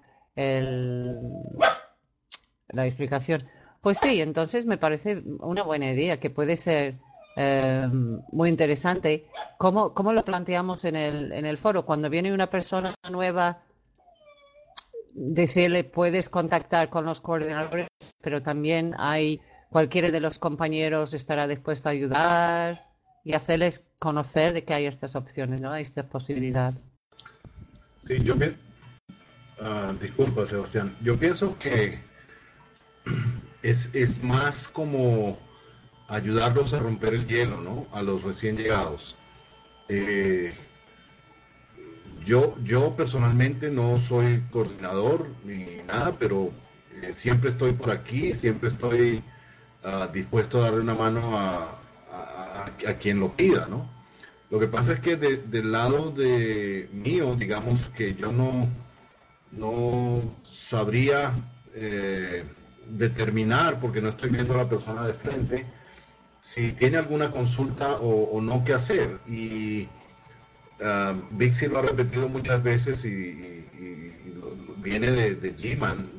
la explicación. Pues sí, entonces me parece una buena idea, que puede ser muy interesante. ¿Cómo lo planteamos en el foro? Cuando viene una persona nueva, decirle puedes contactar con los coordinadores, pero también cualquiera de los compañeros estará dispuesto a ayudar y hacerles conocer de que hay estas opciones, ¿no? Hay esta posibilidad. Sí, disculpa, Sebastián. Yo pienso que es más como ayudarlos a romper el hielo, ¿no? A los recién llegados. Yo personalmente no soy coordinador ni nada, pero siempre estoy por aquí, siempre estoy dispuesto a darle una mano a quien lo pida, ¿no? Lo que pasa es que del lado mío, digamos que yo no sabría determinar, porque no estoy viendo a la persona de frente, si tiene alguna consulta o no que hacer. Y Vixi lo ha repetido muchas veces y viene de G-Man,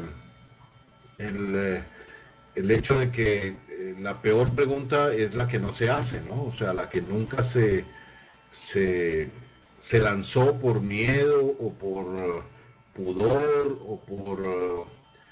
el hecho de que la peor pregunta es la que no se hace, ¿no? O sea, la que nunca se lanzó por miedo o por pudor o por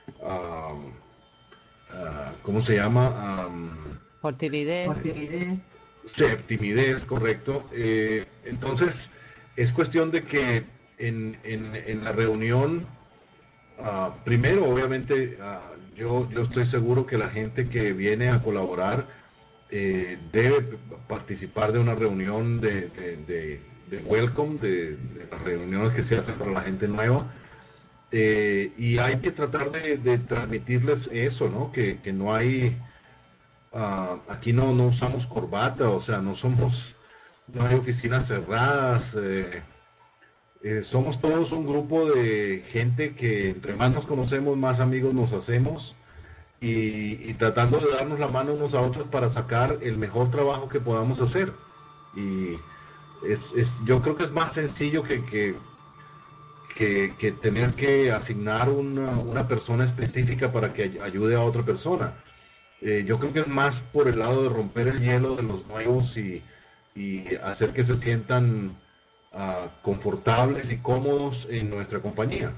¿cómo se llama? Por timidez. Timidez, correcto. Entonces, es cuestión de que en la reunión, primero, obviamente, yo estoy seguro que la gente que viene a colaborar debe participar de una reunión de welcome, de las reuniones que se hacen para la gente nueva. Y hay que tratar de transmitirles eso, ¿no? Que no hay... aquí no usamos corbata, o sea, no hay oficinas cerradas, somos todos un grupo de gente que entre más nos conocemos, más amigos nos hacemos y tratando de darnos la mano unos a otros para sacar el mejor trabajo que podamos hacer. Y yo creo que es más sencillo que tener que asignar una persona específica para que ayude a otra persona. Yo creo que es más por el lado de romper el hielo de los nuevos y hacer que se sientan confortables y cómodos en nuestra compañía.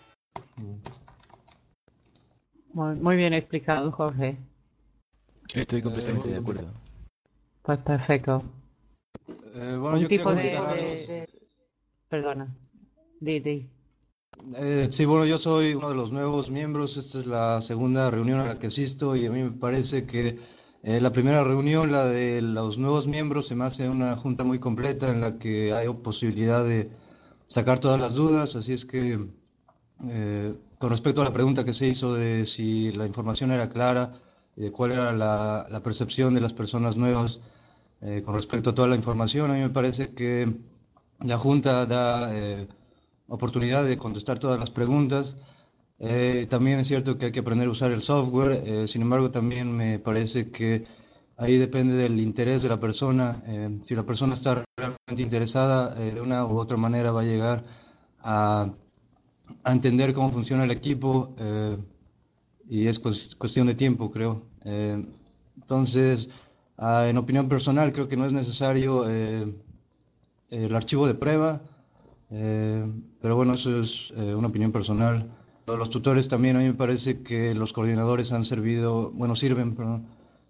Muy bien explicado, Jorge. Estoy completamente de acuerdo. Pues perfecto. Bueno, yo tipo quiero Perdona. Di. Sí, bueno, yo soy uno de los nuevos miembros. Esta es la segunda reunión a la que asisto y a mí me parece que la primera reunión, la de los nuevos miembros, se me hace una junta muy completa en la que hay posibilidad de sacar todas las dudas. Así es que, con respecto a la pregunta que se hizo de si la información era clara, de cuál era la percepción de las personas nuevas con respecto a toda la información, a mí me parece que la junta da oportunidad de contestar todas las preguntas. También es cierto que hay que aprender a usar el software, sin embargo también me parece que ahí depende del interés de la persona. Si la persona está realmente interesada, de una u otra manera va a llegar a, a entender cómo funciona el equipo, y es cuestión de tiempo, creo. Entonces, en opinión personal, creo que no es necesario el archivo de prueba, pero bueno, eso es una opinión personal. Los tutores también, a mí me parece que los coordinadores han servido, bueno, sirven, perdón,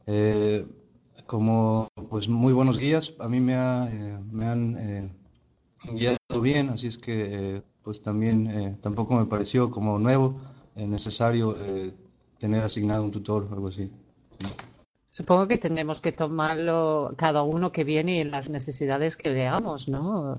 como pues muy buenos guías. A mí me han guiado bien, así es que pues también tampoco me pareció como nuevo, necesario tener asignado un tutor o algo así. Supongo que tenemos que tomarlo cada uno que viene en las necesidades que veamos, ¿no?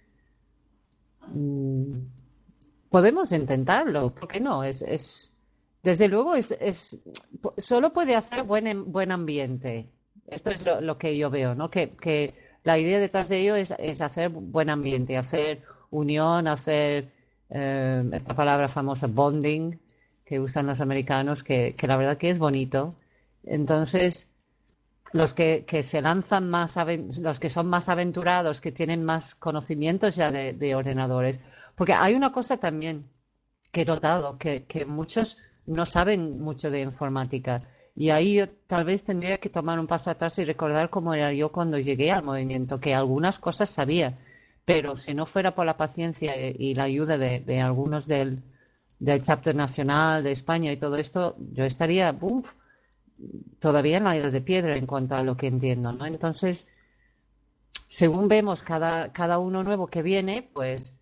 Podemos intentarlo, ¿por qué no? Desde luego, solo puede hacer buen ambiente. Esto es lo que yo veo, ¿no? Que la idea detrás de ello es hacer buen ambiente, hacer unión, hacer esta palabra famosa, bonding, que usan los americanos, que la verdad que es bonito. Entonces, los que se lanzan más, los que son más aventurados, que tienen más conocimientos ya de ordenadores. Porque hay una cosa también que he notado, que muchos no saben mucho de informática. Y ahí yo tal vez tendría que tomar un paso atrás y recordar cómo era yo cuando llegué al movimiento, que algunas cosas sabía, pero si no fuera por la paciencia y la ayuda de algunos del chapter nacional de España y todo esto, yo estaría todavía en la edad de piedra en cuanto a lo que entiendo, ¿no? Entonces, según vemos cada uno nuevo que viene, pues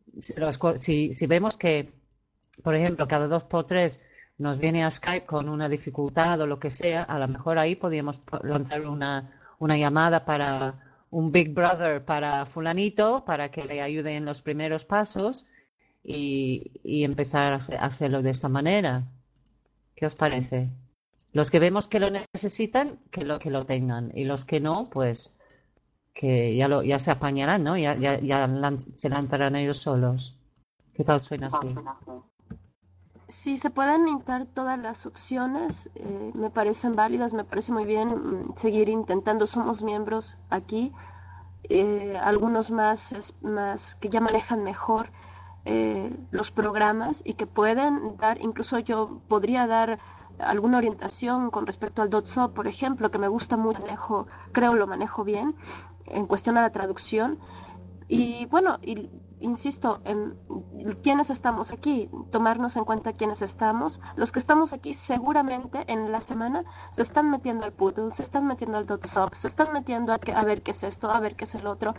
si vemos que, por ejemplo, cada 2 por 3 nos viene a Skype con una dificultad o lo que sea, a lo mejor ahí podríamos lanzar una llamada para un Big Brother para fulanito, para que le ayude en los primeros pasos y empezar a hacerlo de esta manera. ¿Qué os parece? Los que vemos que lo necesitan, que lo tengan, y los que no, pues que ya se apañarán, ¿no? Ya se lanzarán ellos solos. ¿Qué tal suena así? Si se pueden intentar todas las opciones, me parecen válidas, me parece muy bien seguir intentando. Somos miembros aquí, algunos más que ya manejan mejor los programas y que pueden dar, incluso yo podría dar alguna orientación con respecto al .SOP, por ejemplo, que me gusta mucho, creo lo manejo bien en cuestión a la traducción. Y bueno, insisto, en quiénes estamos aquí, tomarnos en cuenta quiénes estamos. Los que estamos aquí seguramente en la semana se están metiendo al Poodle, se están metiendo al .SOP, se están metiendo a ver qué es esto, a ver qué es el otro.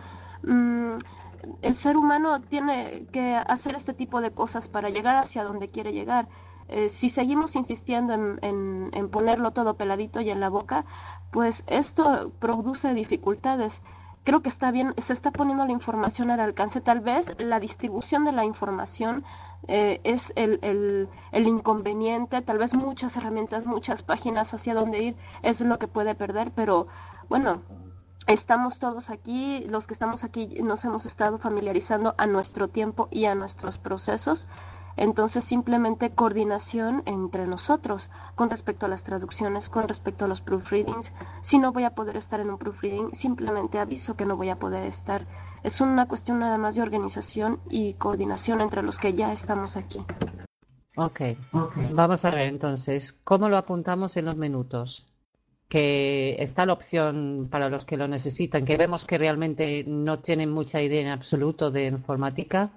El ser humano tiene que hacer este tipo de cosas para llegar hacia donde quiere llegar. Si seguimos insistiendo en ponerlo todo peladito y en la boca, pues esto produce dificultades. Creo que está bien, se está poniendo la información al alcance. Tal vez la distribución de la información es el inconveniente. Tal vez muchas herramientas, muchas páginas hacia dónde ir es lo que puede perder, pero bueno, estamos todos aquí, los que estamos aquí nos hemos estado familiarizando a nuestro tiempo y a nuestros procesos. Entonces simplemente coordinación entre nosotros con respecto a las traducciones, con respecto a los proofreadings. Si no voy a poder estar en un proofreading, simplemente aviso que no voy a poder estar. Es una cuestión nada más de organización y coordinación entre los que ya estamos aquí. Okay. Vamos a ver entonces, ¿cómo lo apuntamos en los minutos? Que está la opción para los que lo necesitan, que vemos que realmente no tienen mucha idea en absoluto de informática,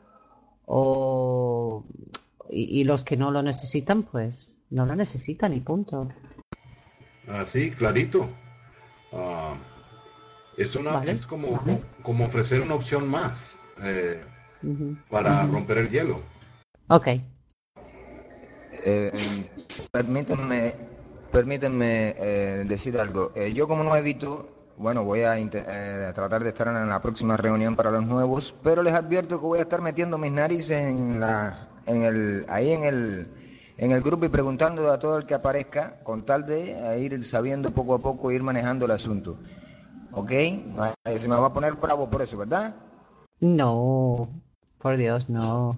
y los que no lo necesitan, pues no lo necesitan y punto. Sí, clarito. Vale. Es como ofrecer una opción más para romper el hielo. Ok. Permítanme decir algo. Yo como no evito, bueno, voy a tratar de estar en la próxima reunión para los nuevos, pero les advierto que voy a estar metiendo mis narices en el grupo y preguntando a todo el que aparezca, con tal de ir sabiendo poco a poco, ir manejando el asunto. ¿Ok? Se me va a poner bravo por eso, ¿verdad? No, por Dios, no.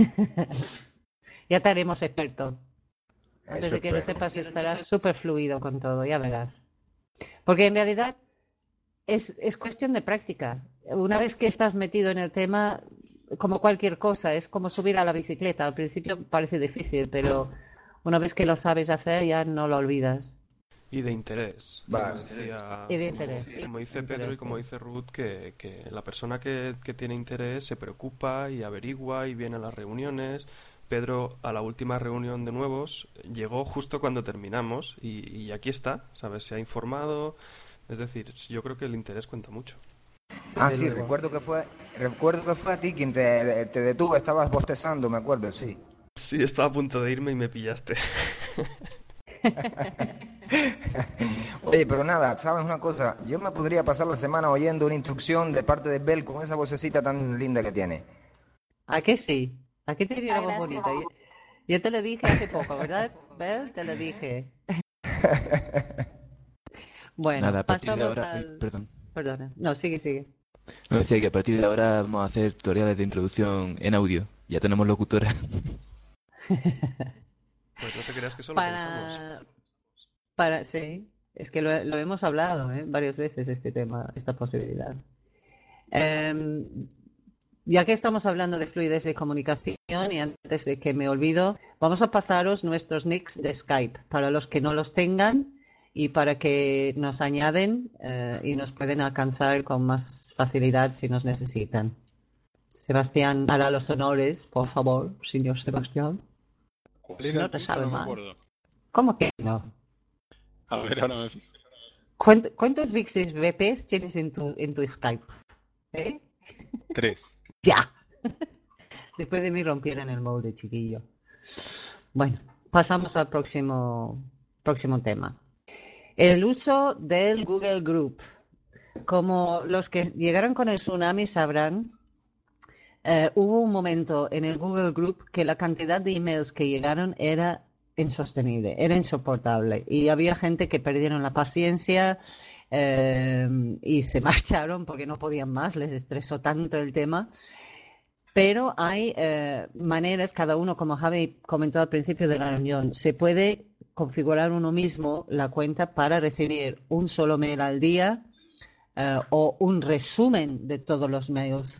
Ya te haremos experto. Antes Eso de que lo espero. sepas, estarás súper fluido con todo, ya verás. Porque en realidad es cuestión de práctica. Una vez que estás metido en el tema, como cualquier cosa, es como subir a la bicicleta. Al principio parece difícil, pero una vez que lo sabes hacer, ya no lo olvidas. Y de interés. Vale. Como decía, Y de interés. como dice Interés, Pedro y como sí. dice Ruth, que la persona que tiene interés se preocupa y averigua y viene a las reuniones. Pedro, a la última reunión de nuevos, llegó justo cuando terminamos y aquí está, ¿sabes? Se ha informado. Es decir, yo creo que el interés cuenta mucho. Ah, Desde sí, luego. recuerdo que fue a ti quien te detuvo, estabas bostezando, me acuerdo, sí. Sí, estaba a punto de irme y me pillaste. Oye, pero nada, ¿sabes una cosa? Yo me podría pasar la semana oyendo una instrucción de parte de Bell con esa vocecita tan linda que tiene. ¿A qué sí? ¿A qué tiene una voz Gracias. bonita? Yo te lo dije hace poco, ¿verdad? Bel, te lo dije. Bueno, Nada, a partir de pasamos ahora... al... perdón. Perdona. No, sigue. No, decía que a partir de ahora vamos a hacer tutoriales de introducción en audio. Ya tenemos locutora. Pues no te creas que solo pensamos. Sí, es que lo hemos hablado, varias veces este tema, esta posibilidad. Em, Ya que estamos hablando de fluidez de comunicación y antes de que me olvido, vamos a pasaros nuestros nicks de Skype para los que no los tengan y para que nos añaden y nos pueden alcanzar con más facilidad si nos necesitan. Sebastián hará los honores, por favor, señor Sebastián. ¿Cuál Si era no el te tuyo? sabe No me mal. acuerdo. ¿Cómo que no? A ver, ahora me fijo. ¿Cuántos VPs VPs tienes en tu Skype? ¿Eh? 3. ¡Ya! Después de mí rompieron el molde, chiquillo. Bueno, pasamos al próximo tema. El uso del Google Group. Como los que llegaron con el tsunami sabrán, hubo un momento en el Google Group que la cantidad de emails que llegaron era insostenible, era insoportable. Y había gente que perdieron la paciencia y se marcharon porque no podían más, les estresó tanto el tema. Pero hay maneras, cada uno, como Javi comentó al principio de la reunión, se puede configurar uno mismo la cuenta para recibir un solo mail al día o un resumen de todos los mails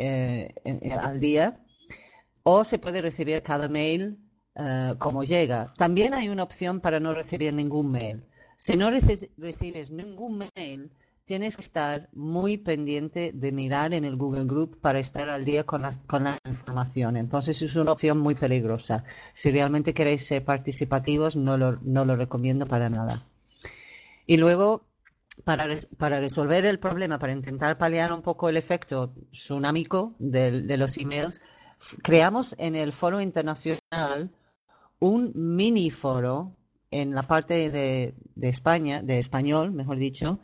al día, o se puede recibir cada mail como llega. También hay una opción para no recibir ningún mail. Si no recibes ningún mail, tienes que estar muy pendiente de mirar en el Google Group para estar al día con la información. Entonces es una opción muy peligrosa. Si realmente queréis ser participativos, no lo recomiendo para nada. Y luego, para resolver el problema, para intentar paliar un poco el efecto tsunámico de los emails, creamos en el foro internacional un mini foro en la parte de España, de español, mejor dicho,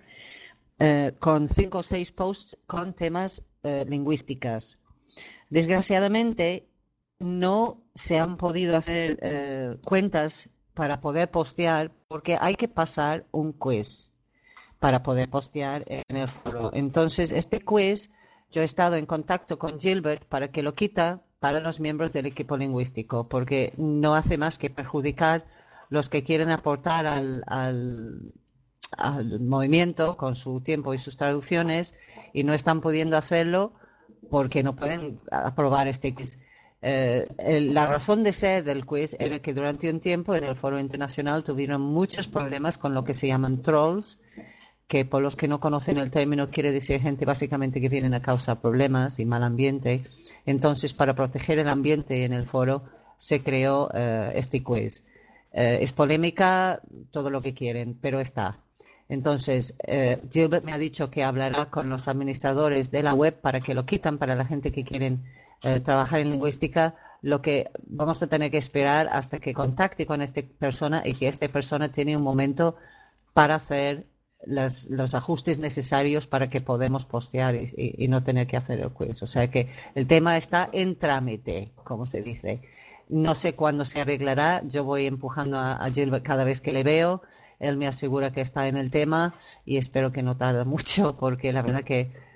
con 5 o 6 posts con temas lingüísticas. Desgraciadamente, no se han podido hacer cuentas para poder postear porque hay que pasar un quiz para poder postear en el foro. Entonces, este quiz, yo he estado en contacto con Gilbert para que lo quita para los miembros del equipo lingüístico, porque no hace más que perjudicar los que quieren aportar al movimiento con su tiempo y sus traducciones y no están pudiendo hacerlo porque no pueden aprobar este quiz. La razón de ser del quiz era que durante un tiempo en el foro internacional tuvieron muchos problemas con lo que se llaman trolls, que por los que no conocen el término quiere decir gente básicamente que vienen a causar problemas y mal ambiente. Entonces, para proteger el ambiente en el foro se creó este quiz. Es polémica, todo lo que quieren, pero está. Entonces, Gilbert me ha dicho que hablará con los administradores de la web para que lo quitan para la gente que quieren trabajar en lingüística. Lo que vamos a tener que esperar hasta que contacte con esta persona y que esta persona tiene un momento para hacer los ajustes necesarios para que podamos postear y no tener que hacer el quiz. O sea que el tema está en trámite, como se dice. No sé cuándo se arreglará. Yo voy empujando a Gilbert cada vez que le veo. Él me asegura que está en el tema y espero que no tarde mucho porque la verdad que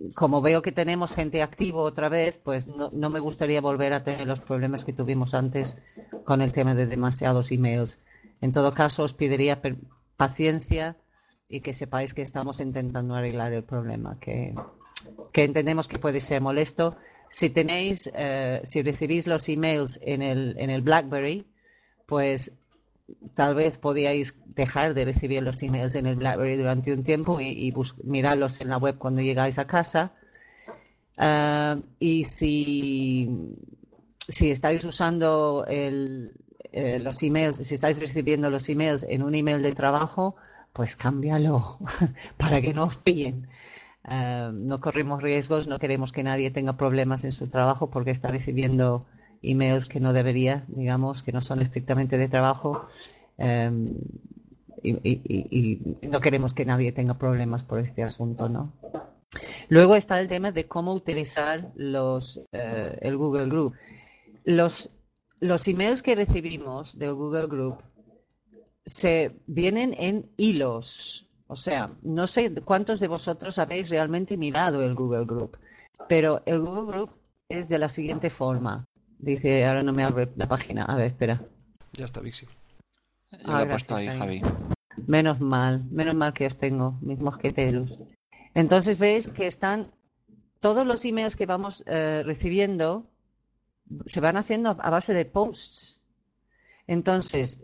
como veo que tenemos gente activo otra vez, pues no me gustaría volver a tener los problemas que tuvimos antes con el tema de demasiados emails. En todo caso, os pediría paciencia y que sepáis que estamos intentando arreglar el problema, que entendemos que puede ser molesto. Si recibís los emails en el BlackBerry, pues tal vez podíais dejar de recibir los emails en el BlackBerry durante un tiempo y mirarlos en la web cuando llegáis a casa. Y si estáis usando los emails, si estáis recibiendo los emails en un email de trabajo, pues cámbialo para que no os pillen. No corremos riesgos, no queremos que nadie tenga problemas en su trabajo porque está recibiendo emails que no debería, digamos, que no son estrictamente de trabajo, y no queremos que nadie tenga problemas por este asunto, ¿no? Luego está el tema de cómo utilizar el Google Group. Los emails que recibimos del Google Group vienen en hilos. O sea, no sé cuántos de vosotros habéis realmente mirado el Google Group, pero el Google Group es de la siguiente forma. Dice, ahora no me abre la página. A ver, espera. Ya está, Vixi. Yo lo he puesto ahí, Javi. Menos mal que os tengo, mis mosqueteros. Entonces veis que están todos los emails que vamos recibiendo, se van haciendo a base de posts. Entonces,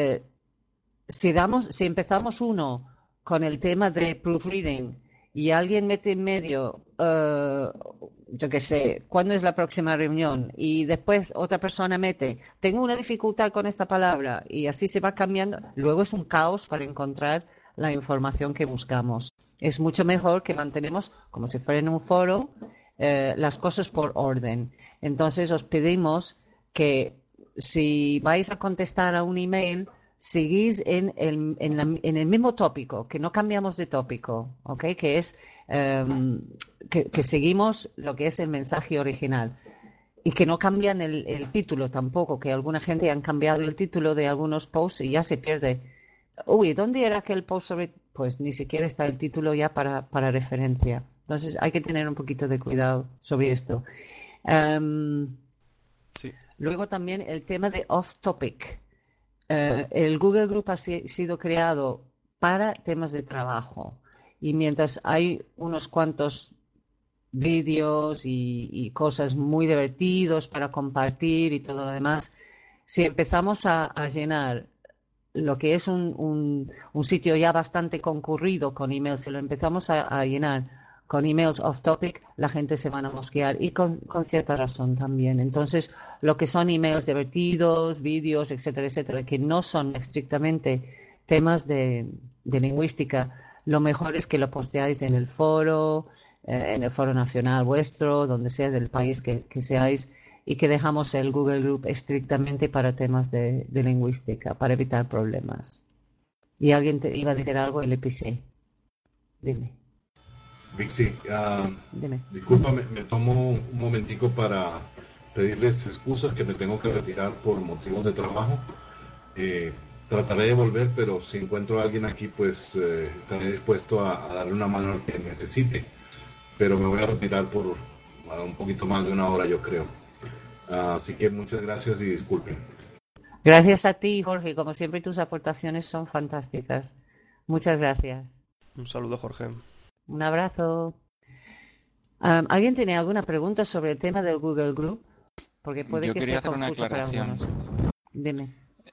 si empezamos uno con el tema de proofreading y alguien mete en medio, yo qué sé, ¿cuándo es la próxima reunión? Y después otra persona mete, tengo una dificultad con esta palabra, y así se va cambiando. Luego es un caos para encontrar la información que buscamos. Es mucho mejor que mantenemos, como si fuera en un foro, las cosas por orden. Entonces os pedimos que si vais a contestar a un email, seguís en el mismo tópico, que no cambiamos de tópico, ¿ok? Que es que seguimos lo que es el mensaje original y que no cambian el título tampoco, que alguna gente han cambiado el título de algunos posts y ya se pierde. Uy, ¿dónde era aquel post sobre...? Pues ni siquiera está el título ya para referencia. Entonces hay que tener un poquito de cuidado sobre esto. Sí. Luego también el tema de off-topic. El Google Group ha sido creado para temas de trabajo, y mientras hay unos cuantos vídeos y cosas muy divertidos para compartir y todo lo demás, si empezamos a llenar lo que es un sitio ya bastante concurrido con emails, si lo empezamos a llenar con emails off topic, la gente se van a mosquear, y con cierta razón también. Entonces, lo que son emails divertidos, vídeos, etcétera, etcétera, que no son estrictamente temas de lingüística, lo mejor es que lo posteáis en el foro nacional vuestro, donde sea del país que seáis, y que dejamos el Google Group estrictamente para temas de lingüística, para evitar problemas. Y alguien te iba a decir algo, el pisé. Dime. Vixi, Dime. disculpa, me tomo un momentico para pedirles excusas, que me tengo que retirar por motivos de trabajo. Trataré de volver, pero si encuentro a alguien aquí, pues estaré dispuesto a darle una mano al que necesite. Pero me voy a retirar por un poquito más de una hora, yo creo. Así que muchas gracias y disculpen. Gracias a ti, Jorge. Como siempre, tus aportaciones son fantásticas. Muchas gracias. Un saludo, Jorge. Un abrazo. ¿Alguien tiene alguna pregunta sobre el tema del Google Group? Porque puede Yo que quería sea hacer una confuso para aclaración. algunos. Dime.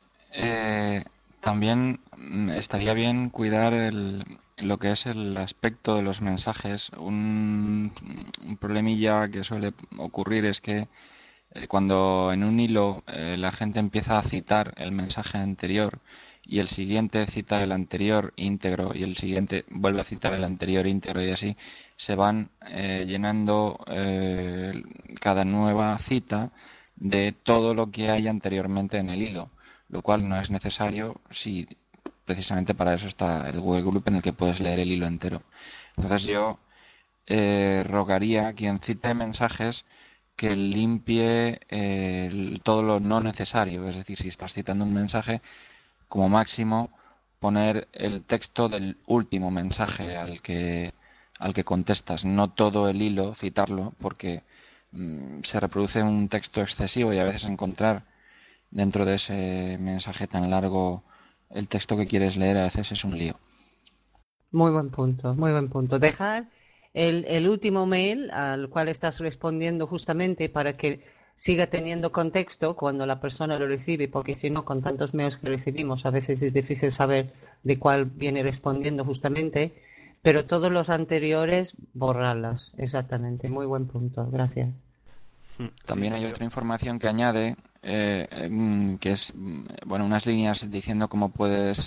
También estaría bien cuidar lo que es el aspecto de los mensajes. Un problemilla que suele ocurrir es que cuando en un hilo la gente empieza a citar el mensaje anterior y el siguiente cita el anterior íntegro y el siguiente vuelve a citar el anterior íntegro, y así se van llenando cada nueva cita de todo lo que hay anteriormente en el hilo, lo cual no es necesario si precisamente para eso está el Google Group, en el que puedes leer el hilo entero. Entonces yo rogaría a quien cite mensajes que limpie todo lo no necesario. Es decir, si estás citando un mensaje, como máximo poner el texto del último mensaje al que al que contestas, no todo el hilo citarlo, porque se reproduce un texto excesivo y a veces encontrar dentro de ese mensaje tan largo el texto que quieres leer a veces es un lío. Muy buen punto, muy buen punto. Dejar el último mail al cual estás respondiendo justamente para que siga teniendo contexto cuando la persona lo recibe, porque si no, con tantos mails que recibimos, a veces es difícil saber de cuál viene respondiendo justamente, pero todos los anteriores, borrarlas. Exactamente, muy buen punto, gracias. También hay otra información que añade, que es unas líneas diciendo cómo puedes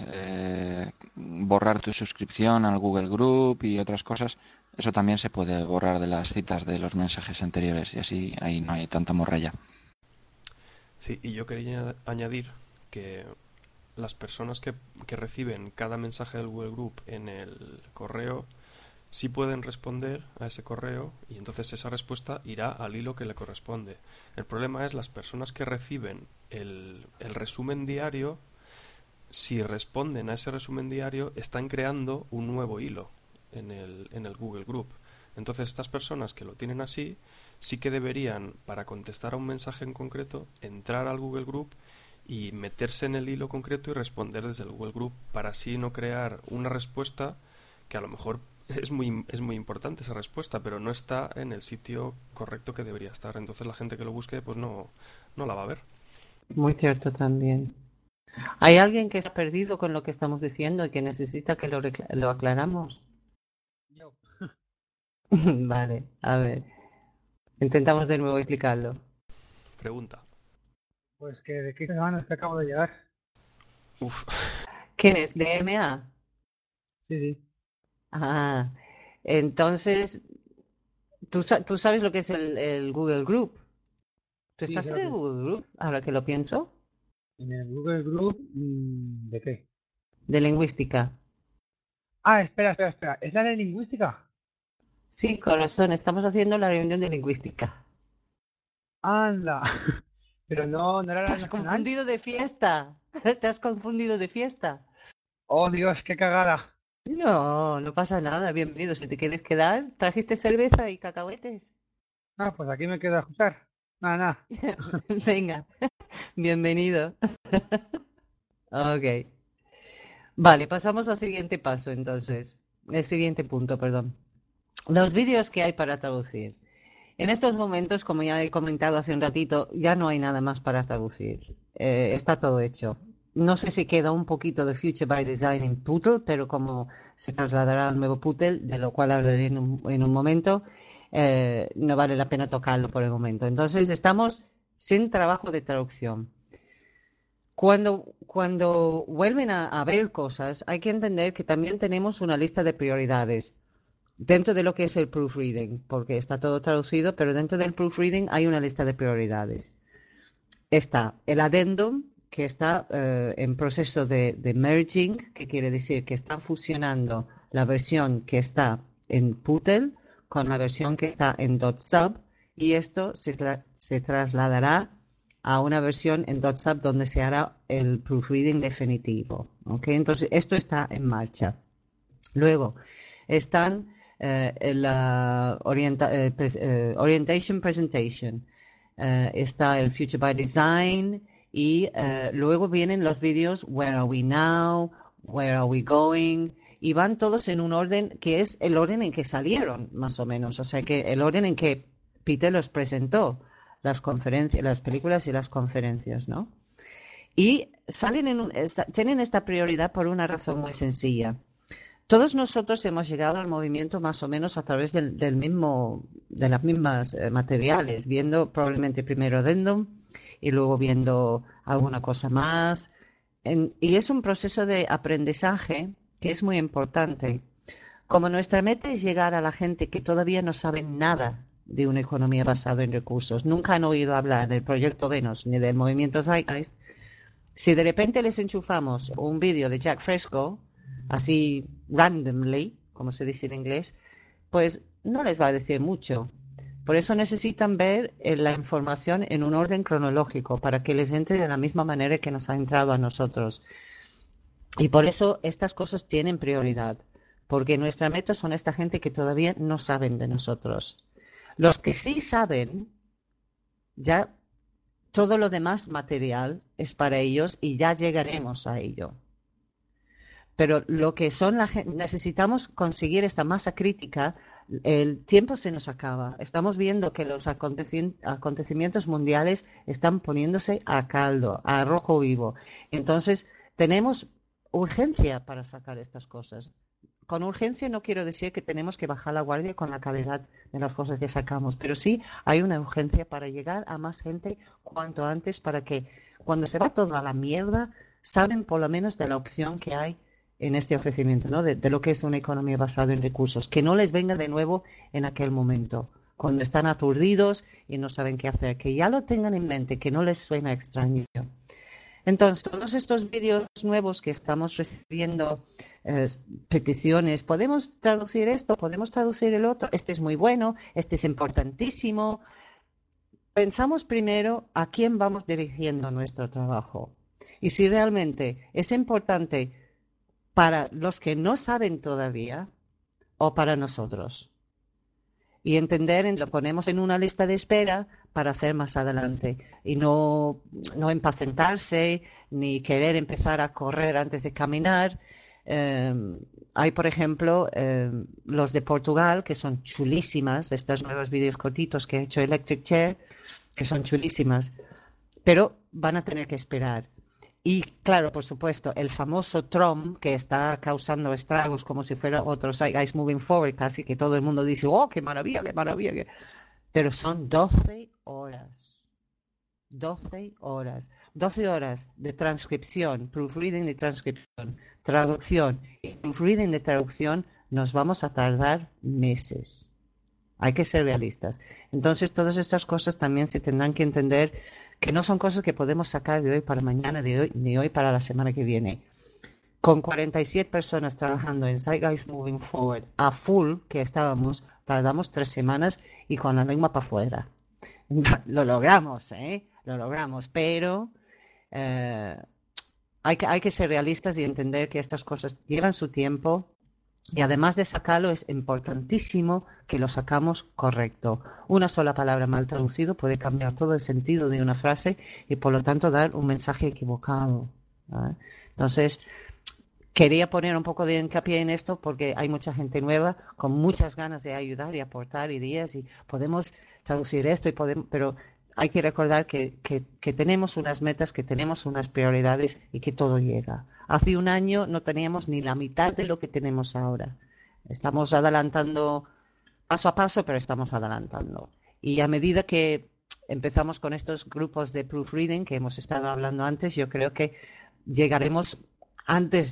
borrar tu suscripción al Google Group y otras cosas. Eso también se puede borrar de las citas de los mensajes anteriores y así ahí no hay tanta morralla. Sí, y yo quería añadir que las personas que reciben cada mensaje del Google Group en el correo sí pueden responder a ese correo y entonces esa respuesta irá al hilo que le corresponde. El problema es las personas que reciben el resumen diario, si responden a ese resumen diario, están creando un nuevo hilo en el Google Group. Entonces estas personas que lo tienen así, sí que deberían, para contestar a un mensaje en concreto, entrar al Google Group y meterse en el hilo concreto y responder desde el Google Group para así no crear una respuesta que a lo mejor es muy importante esa respuesta, pero no está en el sitio correcto que debería estar. Entonces la gente que lo busque pues no la va a ver. Muy cierto también. ¿Hay alguien que se ha perdido con lo que estamos diciendo y que necesita que lo aclaramos? Yo. Vale, a ver. Intentamos de nuevo explicarlo. Pregunta. Pues que de qué semanas que acabo de llegar. Uf. ¿Quién es? ¿DMA? Sí. Ah, entonces, ¿tú sabes lo que es el Google Group? ¿Tú Sí, estás en creo el que Google Group? Ahora que lo pienso. en el Google Group, ¿de qué? De lingüística. Ah, espera. ¿Es la de lingüística? Sí, corazón, estamos haciendo la reunión de lingüística. Anda. Pero no era Te la has nacional. confundido de fiesta. Te has confundido de fiesta. Oh, Dios, qué cagada. No, no pasa nada. Bienvenido. Si te quieres quedar, ¿trajiste cerveza y cacahuetes? Ah, pues aquí me quedo a escuchar. Nada. Venga, bienvenido. Ok. Vale, pasamos al siguiente paso entonces. El siguiente punto, perdón. Los vídeos que hay para traducir. En estos momentos, como ya he comentado hace un ratito, ya no hay nada más para traducir. Está todo hecho. No sé si queda un poquito de Future by Design en Pootle, pero como se trasladará al nuevo Pootle, de lo cual hablaré en un momento, no vale la pena tocarlo por el momento. Entonces, estamos sin trabajo de traducción. Cuando vuelven a ver cosas, hay que entender que también tenemos una lista de prioridades dentro de lo que es el proofreading, porque está todo traducido, pero dentro del proofreading hay una lista de prioridades. Está el addendum, que está en proceso de merging, que quiere decir que está fusionando la versión que está en Pootle con la versión que está en .sub, y esto se trasladará a una versión en .sub donde se hará el proofreading definitivo. ¿Okay? Entonces, esto está en marcha. Luego, están la Orientation Presentation, está el Future by Design y luego vienen los vídeos Where Are We Now, Where Are We Going, y van todos en un orden que es el orden en que salieron, más o menos, o sea que el orden en que Peter los presentó, las conferencias, las películas y las conferencias, ¿no? Y tienen esta prioridad por una razón muy sencilla. Todos nosotros hemos llegado al movimiento más o menos a través de las mismas materiales, viendo probablemente primero addendum y luego viendo alguna cosa más. Y es un proceso de aprendizaje que es muy importante. Como nuestra meta es llegar a la gente que todavía no sabe nada de una economía basada en recursos, nunca han oído hablar del proyecto Venus ni del movimiento Zeitgeist, si de repente les enchufamos un vídeo de Jack Fresco, así randomly, como se dice en inglés, pues no les va a decir mucho. Por eso necesitan ver la información en un orden cronológico para que les entre de la misma manera que nos ha entrado a nosotros. Y por eso estas cosas tienen prioridad. porque nuestra meta son esta gente que todavía no saben de nosotros. Los que sí saben, ya todo lo demás material es para ellos y ya llegaremos a ello. Pero lo que son necesitamos conseguir esta masa crítica. El tiempo se nos acaba. Estamos viendo que los acontecimientos mundiales están poniéndose a caldo, a rojo vivo. Entonces, tenemos urgencia para sacar estas cosas. Con urgencia no quiero decir que tenemos que bajar la guardia con la calidad de las cosas que sacamos, pero sí hay una urgencia para llegar a más gente cuanto antes, para que cuando se va todo a la mierda, saben por lo menos de la opción que hay en este ofrecimiento, ¿no? De lo que es una economía basada en recursos, que no les venga de nuevo en aquel momento, cuando están aturdidos y no saben qué hacer, que ya lo tengan en mente, que no les suena extraño. Entonces, todos estos vídeos nuevos que estamos recibiendo, peticiones, podemos traducir esto, podemos traducir el otro, este es muy bueno, este es importantísimo. Pensamos primero a quién vamos dirigiendo nuestro trabajo y si realmente es importante para los que no saben todavía o para nosotros. Y entender, lo ponemos en una lista de espera para hacer más adelante. Y no impacientarse ni querer empezar a correr antes de caminar. Hay, por ejemplo, los de Portugal, que son chulísimas, de estos nuevos vídeos cortitos que ha hecho Electric Chair, que son chulísimas, pero van a tener que esperar. Y claro, por supuesto, el famoso Trump, que está causando estragos como si fuera otro Guys Moving Forward, casi que todo el mundo dice, oh, qué maravilla, qué maravilla. Pero son 12 horas. 12 horas. 12 horas de transcripción, proofreading de transcripción, traducción y proofreading de traducción, nos vamos a tardar meses. Hay que ser realistas. Entonces, todas estas cosas también se tendrán que entender que no son cosas que podemos sacar de hoy para mañana, ni hoy para la semana que viene. Con 47 personas trabajando en Zeitgeist Moving Forward a full, que estábamos, tardamos 3 semanas y con la lengua para afuera. Lo logramos, lo logramos, pero hay que ser realistas y entender que estas cosas llevan su tiempo. Y además de sacarlo, es importantísimo que lo sacamos correcto. Una sola palabra mal traducido puede cambiar todo el sentido de una frase y por lo tanto dar un mensaje equivocado, ¿vale? Entonces, quería poner un poco de hincapié en esto porque hay mucha gente nueva con muchas ganas de ayudar y aportar ideas y podemos traducir esto, pero hay que recordar que tenemos unas metas, que tenemos unas prioridades y que todo llega. Hace un año no teníamos ni la mitad de lo que tenemos ahora. Estamos adelantando paso a paso, pero estamos adelantando. Y a medida que empezamos con estos grupos de proofreading que hemos estado hablando antes, yo creo que llegaremos antes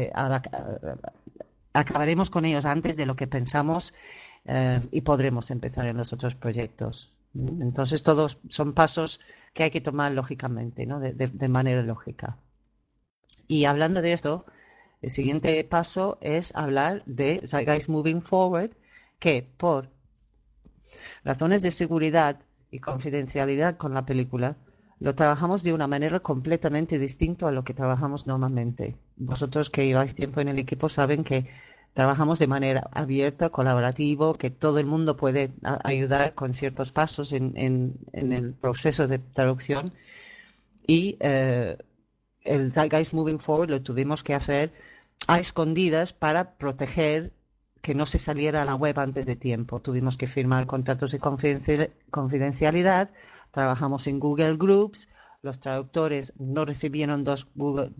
acabaremos con ellos antes de lo que pensamos y podremos empezar en los otros proyectos. Entonces todos son pasos que hay que tomar lógicamente, ¿no? de manera lógica. Y hablando de esto, el siguiente paso es hablar de Zeitgeist Moving Forward, que por razones de seguridad y confidencialidad con la película, lo trabajamos de una manera completamente distinta a lo que trabajamos normalmente. Vosotros que lleváis tiempo en el equipo saben que trabajamos de manera abierta, colaborativa, que todo el mundo puede ayudar con ciertos pasos en el proceso de traducción. Y el Zeitgeist Moving Forward lo tuvimos que hacer a escondidas para proteger que no se saliera a la web antes de tiempo. Tuvimos que firmar contratos de confidencialidad, trabajamos en Google Groups, los traductores no recibieron Google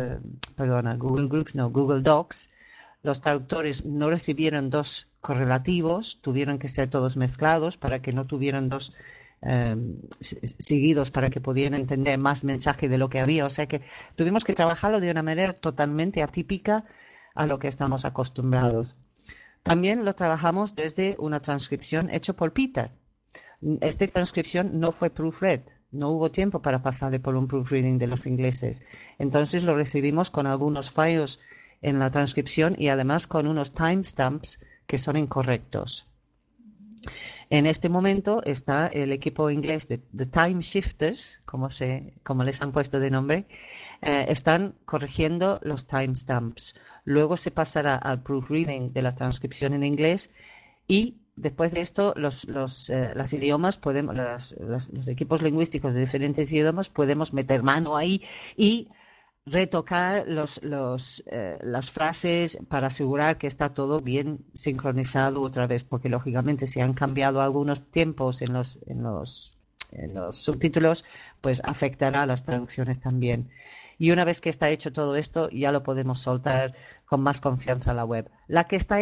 Docs, los traductores no recibieron 2 correlativos, tuvieron que ser todos mezclados para que no tuvieran 2 seguidos para que pudieran entender más mensaje de lo que había. O sea que tuvimos que trabajarlo de una manera totalmente atípica a lo que estamos acostumbrados. También lo trabajamos desde una transcripción hecha por Peter. Esta transcripción no fue proofread, no hubo tiempo para pasarle por un proofreading de los ingleses. Entonces lo recibimos con algunos fallos en la transcripción y además con unos timestamps que son incorrectos. En este momento está el equipo inglés de Time Shifters, como les han puesto de nombre, están corrigiendo los timestamps. luego se pasará al proofreading de la transcripción en inglés y después de esto los idiomas los equipos lingüísticos de diferentes idiomas podemos meter mano ahí y retocar las frases para asegurar que está todo bien sincronizado otra vez, porque lógicamente si han cambiado algunos tiempos en los subtítulos, pues afectará a las traducciones también. Y una vez que está hecho todo esto, ya lo podemos soltar con más confianza a la web. La que está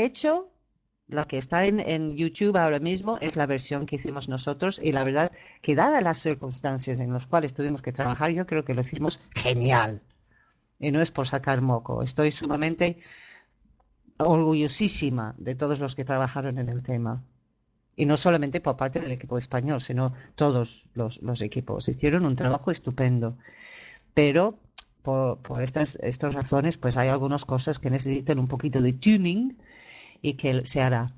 en YouTube ahora mismo es la versión que hicimos nosotros y la verdad que dadas las circunstancias en las cuales tuvimos que trabajar, yo creo que lo hicimos genial. Y no es por sacar moco. Estoy sumamente orgullosísima de todos los que trabajaron en el tema. Y no solamente por parte del equipo español, sino todos los equipos. Hicieron un trabajo estupendo. Pero por estas razones, pues hay algunas cosas que necesitan un poquito de tuning y que se hará.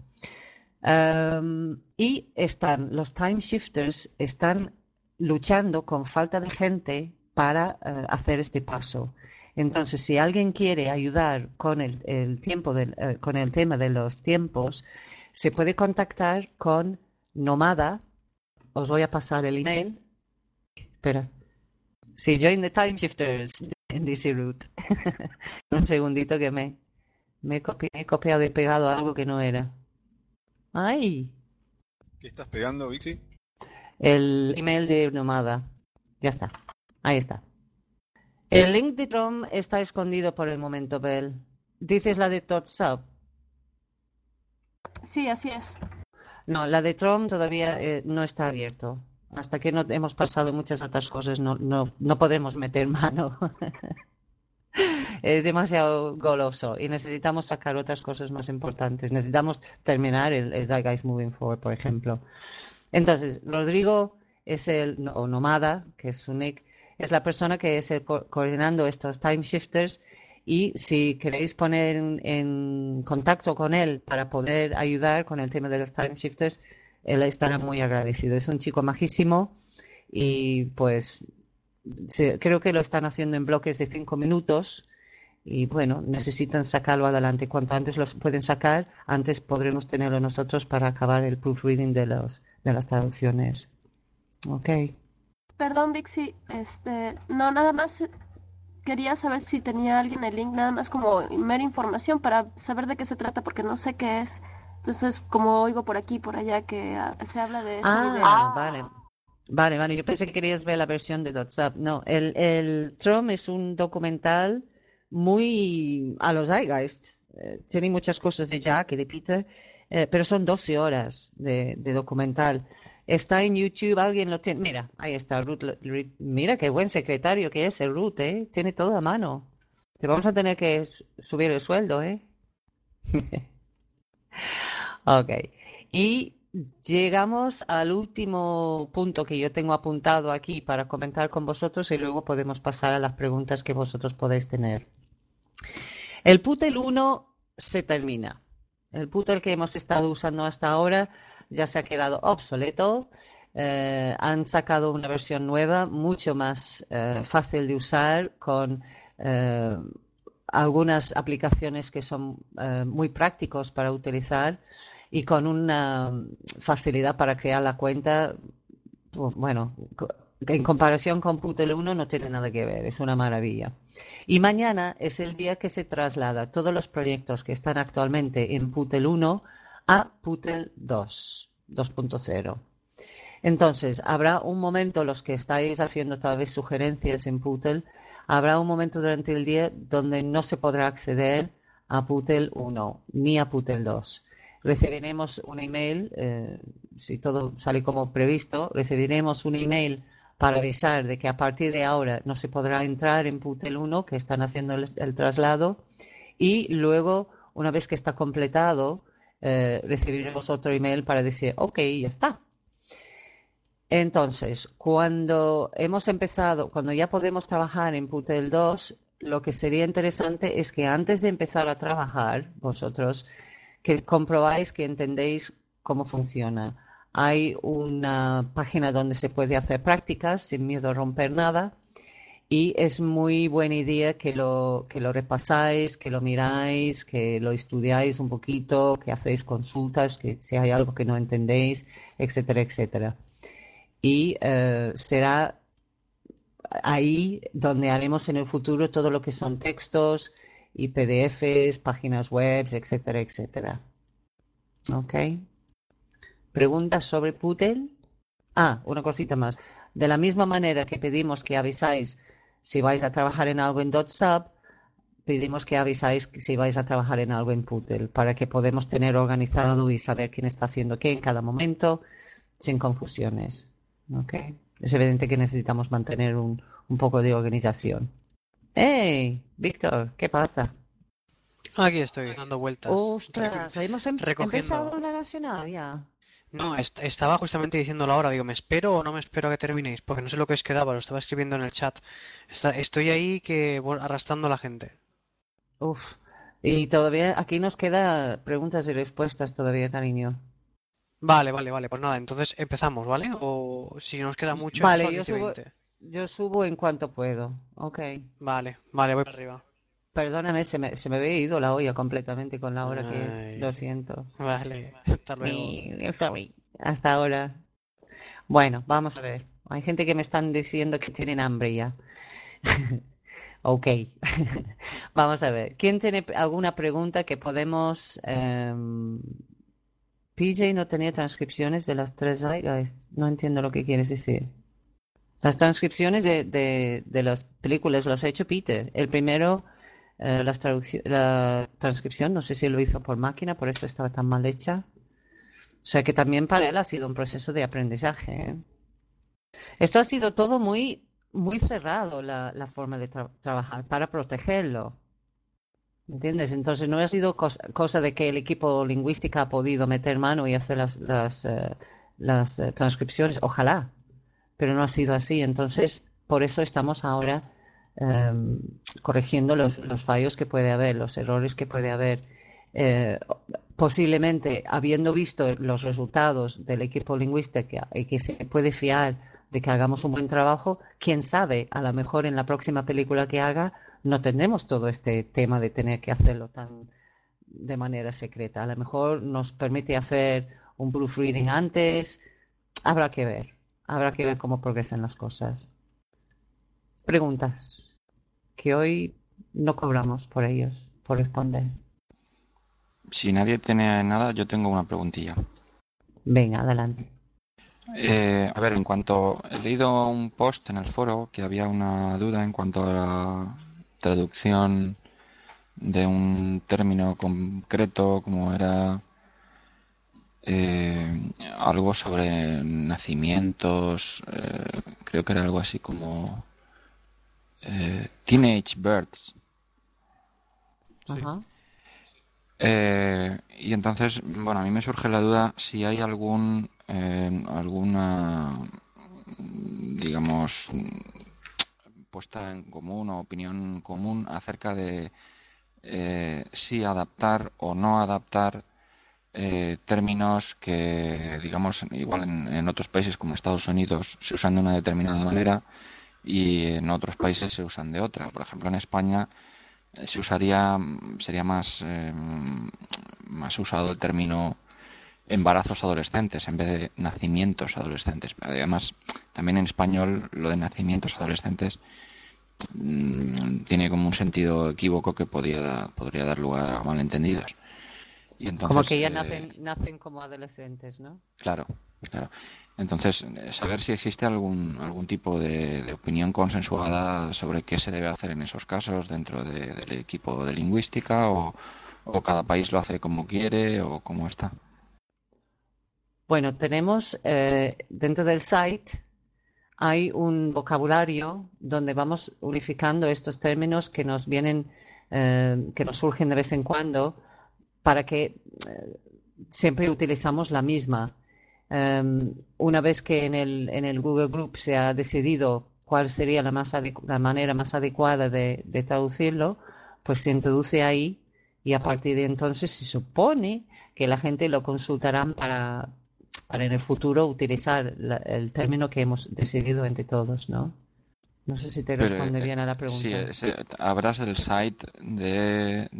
Y los time shifters están luchando con falta de gente para hacer este paso. Entonces, si alguien quiere ayudar con el tema de los tiempos, se puede contactar con Nomada. Os voy a pasar el email. Espera. Sí, join the time shifters en DC Root. Un segundito que me he copiado y pegado algo que no era. ¡Ay! ¿Qué estás pegando, Vixi? El email de Nomada. Ya está. Ahí está. El link de Chrome está escondido por el momento, Bel. ¿Dices la de ThoughtSub? Sí, así es. No, la de Chrome todavía no está abierto. Hasta que no hemos pasado muchas otras cosas, no podemos meter mano. Es demasiado goloso y necesitamos sacar otras cosas más importantes. Necesitamos terminar el Zeitgeist Moving Forward, por ejemplo. Entonces, Rodrigo es o Nomada, que es su nick, es la persona que es coordinando estos time shifters y si queréis poner en contacto con él para poder ayudar con el tema de los time shifters, él estará muy agradecido. Es un chico majísimo y pues creo que lo están haciendo en bloques de 5 minutos y bueno, necesitan sacarlo adelante. Cuanto antes los pueden sacar, antes podremos tenerlo nosotros para acabar el proofreading de las traducciones. Ok. Perdón, Vixi, no, nada más quería saber si tenía alguien el link, nada más como mera información para saber de qué se trata, porque no sé qué es. Entonces, como oigo por aquí y por allá que se habla de ese video. Vale, yo pensé que querías ver la versión de WhatsApp. No, el Trump es un documental muy a los Zeitgeist. Tiene muchas cosas de Jack y de Peter, pero son 12 horas de documental. Está en YouTube, alguien lo tiene. Mira, ahí está, Ruth. Mira qué buen secretario que es el Ruth, ¿eh? Tiene todo a mano. Te vamos a tener que subir el sueldo, ¿eh? Ok. Y llegamos al último punto que yo tengo apuntado aquí para comentar con vosotros y luego podemos pasar a las preguntas que vosotros podéis tener. El Putel 1 se termina. El Putel que hemos estado usando hasta ahora ya se ha quedado obsoleto. Han sacado una versión nueva, mucho más fácil de usar, con algunas aplicaciones que son muy prácticos para utilizar y con una facilidad para crear la cuenta. Bueno, en comparación con Putel 1 no tiene nada que ver, es una maravilla. Y mañana es el día que se traslada todos los proyectos que están actualmente en Putel 1 a Putel 2.0. Entonces, habrá un momento, los que estáis haciendo tal vez sugerencias en Putel, habrá un momento durante el día donde no se podrá acceder a Putel 1 ni a Putel 2. Recibiremos un email, si todo sale como previsto, recibiremos un email para avisar de que a partir de ahora no se podrá entrar en Putel 1, que están haciendo el traslado, y luego, una vez que está completado, recibiremos otro email para decir, ok, ya está. Entonces, cuando ya podemos trabajar en Putel 2, lo que sería interesante es que antes de empezar a trabajar, vosotros, que comprobáis que entendéis cómo funciona. Hay una página donde se puede hacer prácticas sin miedo a romper nada Y es muy buena idea que lo repasáis, que lo miráis, que lo estudiáis un poquito, que hacéis consultas, que si hay algo que no entendéis, etcétera, etcétera. Y será ahí donde haremos en el futuro todo lo que son textos y PDFs, páginas web, etcétera, etcétera. ¿Ok? ¿Preguntas sobre Poodle? Ah, una cosita más. De la misma manera que pedimos que avisáis si vais a trabajar en algo en .sub, pedimos que avisáis si vais a trabajar en algo en Poodle para que podamos tener organizado y saber quién está haciendo qué en cada momento sin confusiones. ¿Ok? Es evidente que necesitamos mantener un poco de organización. ¡Hey! Víctor, ¿qué pasa? Aquí estoy, dando vueltas. ¡Ostras! ¿Hemos recogiendo. empezado la nacional ya? No, estaba justamente diciéndolo ahora. Digo, ¿me espero o no me espero a que terminéis? Porque no sé lo que os quedaba, lo estaba escribiendo en el chat. Estoy ahí arrastrando a la gente. Uf. Y todavía aquí nos queda preguntas y respuestas todavía, cariño. Vale. Pues nada, entonces empezamos, ¿vale? O si nos queda mucho, Vale, son 10 y 20. yo subo en cuanto puedo. Ok. Vale, voy para arriba. Perdóname, se me había ido la olla completamente con la hora que es. Lo siento. Vale, hasta luego. Hasta ahora. Bueno, vamos a ver. Hay gente que me están diciendo que tienen hambre ya. Ok. Vamos a ver. ¿Quién tiene alguna pregunta que podemos... PJ no tenía transcripciones de las 3 Zeitgeist. No entiendo lo que quieres decir. Las transcripciones de las películas las ha hecho Peter. El primero, la transcripción, no sé si lo hizo por máquina, por eso estaba tan mal hecha. O sea que también para él ha sido un proceso de aprendizaje, ¿eh? Esto ha sido todo muy cerrado, la forma de trabajar, para protegerlo. ¿Entiendes? Entonces no ha sido cosa de que el equipo lingüística ha podido meter mano y hacer las transcripciones. Ojalá, pero no ha sido así. Entonces, por eso estamos ahora corrigiendo los fallos que puede haber, los errores que puede haber. Posiblemente, habiendo visto los resultados del equipo lingüístico y que se puede fiar de que hagamos un buen trabajo, quién sabe, a lo mejor en la próxima película que haga no tendremos todo este tema de tener que hacerlo tan de manera secreta. A lo mejor nos permite hacer un proofreading antes. Habrá que ver cómo progresan las cosas. Preguntas que hoy no cobramos por ellos, por responder. Si nadie tiene nada, yo tengo una preguntilla. Venga, adelante. A ver, en cuanto he leído un post en el foro que había una duda en cuanto a la traducción de un término concreto, como era algo sobre nacimientos, creo que era algo así como teenage births. Ajá. Y entonces, bueno, a mí me surge la duda si hay alguna, digamos, puesta en común o opinión común acerca de si adaptar o no adaptar términos que, digamos, igual en otros países como Estados Unidos se usan de una determinada manera y en otros países se usan de otra. Por ejemplo, en España sería más usado el término embarazos adolescentes en vez de nacimientos adolescentes. Además, también en español lo de nacimientos adolescentes tiene como un sentido equívoco que podría dar lugar a malentendidos. Y entonces, como que ya nacen como adolescentes, ¿no? Claro. Entonces, saber si existe algún tipo de opinión consensuada sobre qué se debe hacer en esos casos dentro del equipo de lingüística o cada país lo hace como quiere o cómo está. Bueno, tenemos dentro del site hay un vocabulario donde vamos unificando estos términos que nos vienen, que nos surgen de vez en cuando, para que siempre utilizamos la misma. Una vez que en el Google Group se ha decidido cuál sería la manera más adecuada de traducirlo, pues se introduce ahí y a partir de entonces se supone que la gente lo consultará para en el futuro utilizar el término que hemos decidido entre todos, ¿no? No sé si te Pero responde bien a la sí, pregunta. habrás del site de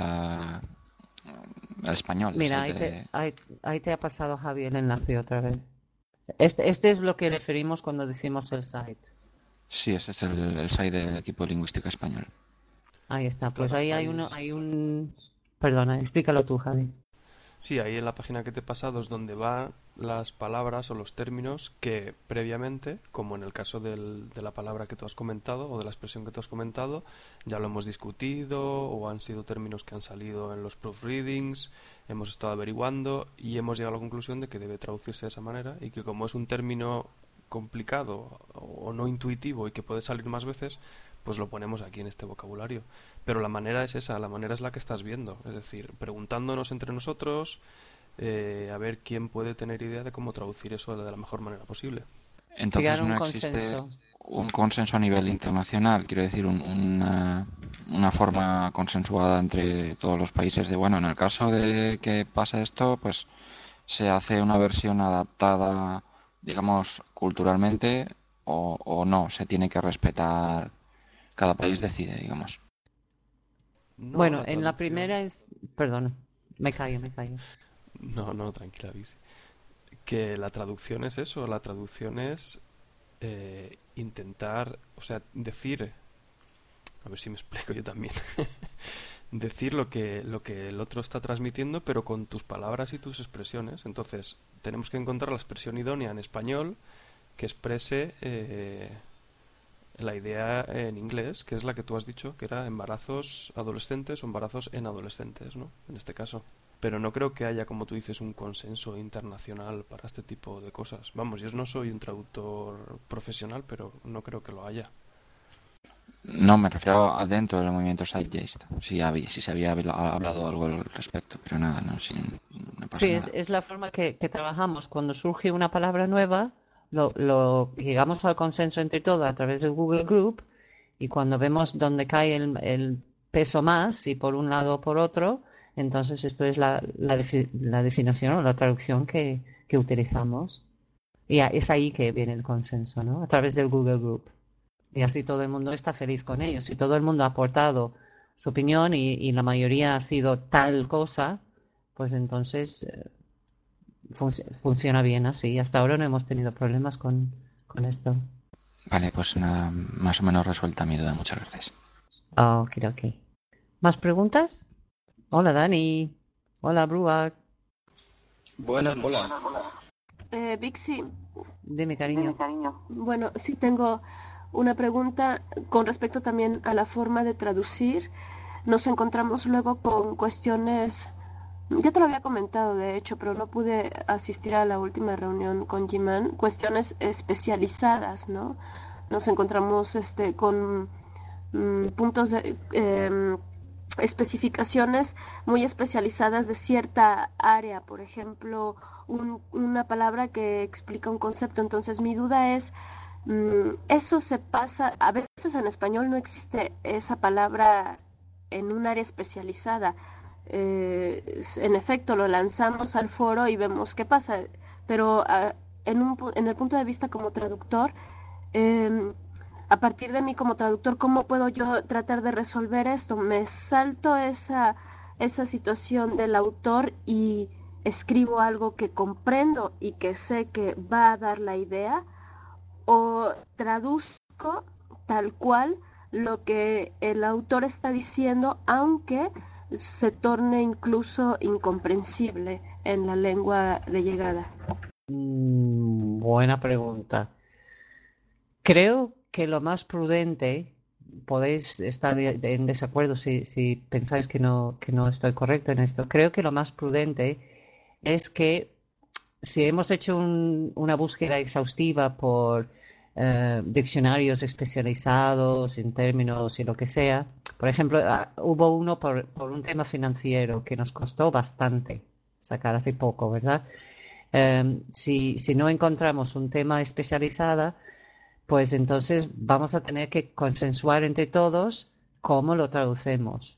el español, el Mira, site de... ahí te ha pasado Javi el enlace otra vez. Este es lo que referimos cuando decimos el site. Sí, ese es el site del equipo de lingüística español. Ahí está, pues Claro, ahí hay un... Perdona, explícalo tú, Javi. sí, ahí en la página que te he pasado es donde van las palabras o los términos que previamente, como en el caso de la palabra que tú has comentado o de la expresión que tú has comentado, ya lo hemos discutido o han sido términos que han salido en los proofreadings, hemos estado averiguando y hemos llegado a la conclusión de que debe traducirse de esa manera y que como es un término complicado o no intuitivo y que puede salir más veces, pues lo ponemos aquí en este vocabulario. Pero la manera es esa, la manera es la que estás viendo, es decir, preguntándonos entre nosotros, a ver quién puede tener idea de cómo traducir eso de la mejor manera posible. Entonces Llegar a un no existe consenso. un consenso a nivel internacional, quiero decir, una forma consensuada entre todos los países de, bueno, en el caso de que pase esto, pues se hace una versión adaptada, digamos, culturalmente o no, se tiene que respetar, cada país decide, digamos. No, Bueno, la en la traducción... primera es... Perdona, me callo. No, tranquila, Bisi. Que la traducción es eso, la traducción es intentar, o sea, decir, a ver si me explico yo también, decir lo que el otro está transmitiendo, pero con tus palabras y tus expresiones. Entonces, tenemos que encontrar la expresión idónea en español que exprese la idea en inglés, que es la que tú has dicho, que era embarazos adolescentes o embarazos en adolescentes, ¿no? En este caso. Pero no creo que haya, como tú dices, un consenso internacional para este tipo de cosas. Vamos, yo no soy un traductor profesional, pero no creo que lo haya. No, me refiero a dentro del movimiento Zeitgeist, si se había hablado algo al respecto, pero nada, no, no pasa Sí, nada. es la forma que trabajamos. Cuando surge una palabra nueva, llegamos al consenso entre todos a través del Google Group y cuando vemos dónde cae el peso más, si por un lado o por otro, entonces esto es la definición o la traducción que utilizamos. Y es ahí que viene el consenso, ¿no? A través del Google Group. Y así todo el mundo está feliz con ellos. Si todo el mundo ha aportado su opinión y la mayoría ha sido tal cosa, pues entonces funciona bien así. Hasta ahora no hemos tenido problemas con esto. Vale, pues nada, más o menos resuelta mi duda, muchas gracias. Ok. ¿Más preguntas? Hola Dani. Hola Bruak. Buenas. Vixi, Dime cariño. bueno, sí tengo una pregunta con respecto también a la forma de traducir. Nos encontramos luego con cuestiones, ya te lo había comentado de hecho, pero no pude asistir a la última reunión con Jiman, cuestiones especializadas, ¿no? Nos encontramos con puntos de especificaciones muy especializadas de cierta área, por ejemplo, una palabra que explica un concepto. Entonces mi duda es, eso se pasa, a veces en español no existe esa palabra en un área especializada. En efecto, lo lanzamos al foro y vemos qué pasa, pero en el punto de vista como traductor, a partir de mí como traductor, ¿cómo puedo yo tratar de resolver esto? ¿Me salto esa situación del autor y escribo algo que comprendo y que sé que va a dar la idea? ¿O traduzco tal cual lo que el autor está diciendo, aunque se torne incluso incomprensible en la lengua de llegada? Buena pregunta. Creo que lo más prudente, podéis estar en desacuerdo si pensáis que no estoy correcto en esto. Creo que lo más prudente es que si hemos hecho una búsqueda exhaustiva por diccionarios especializados en términos y lo que sea, por ejemplo, hubo uno por un tema financiero que nos costó bastante sacar hace poco, ¿verdad? Si no encontramos un tema especializado, pues entonces vamos a tener que consensuar entre todos cómo lo traducemos.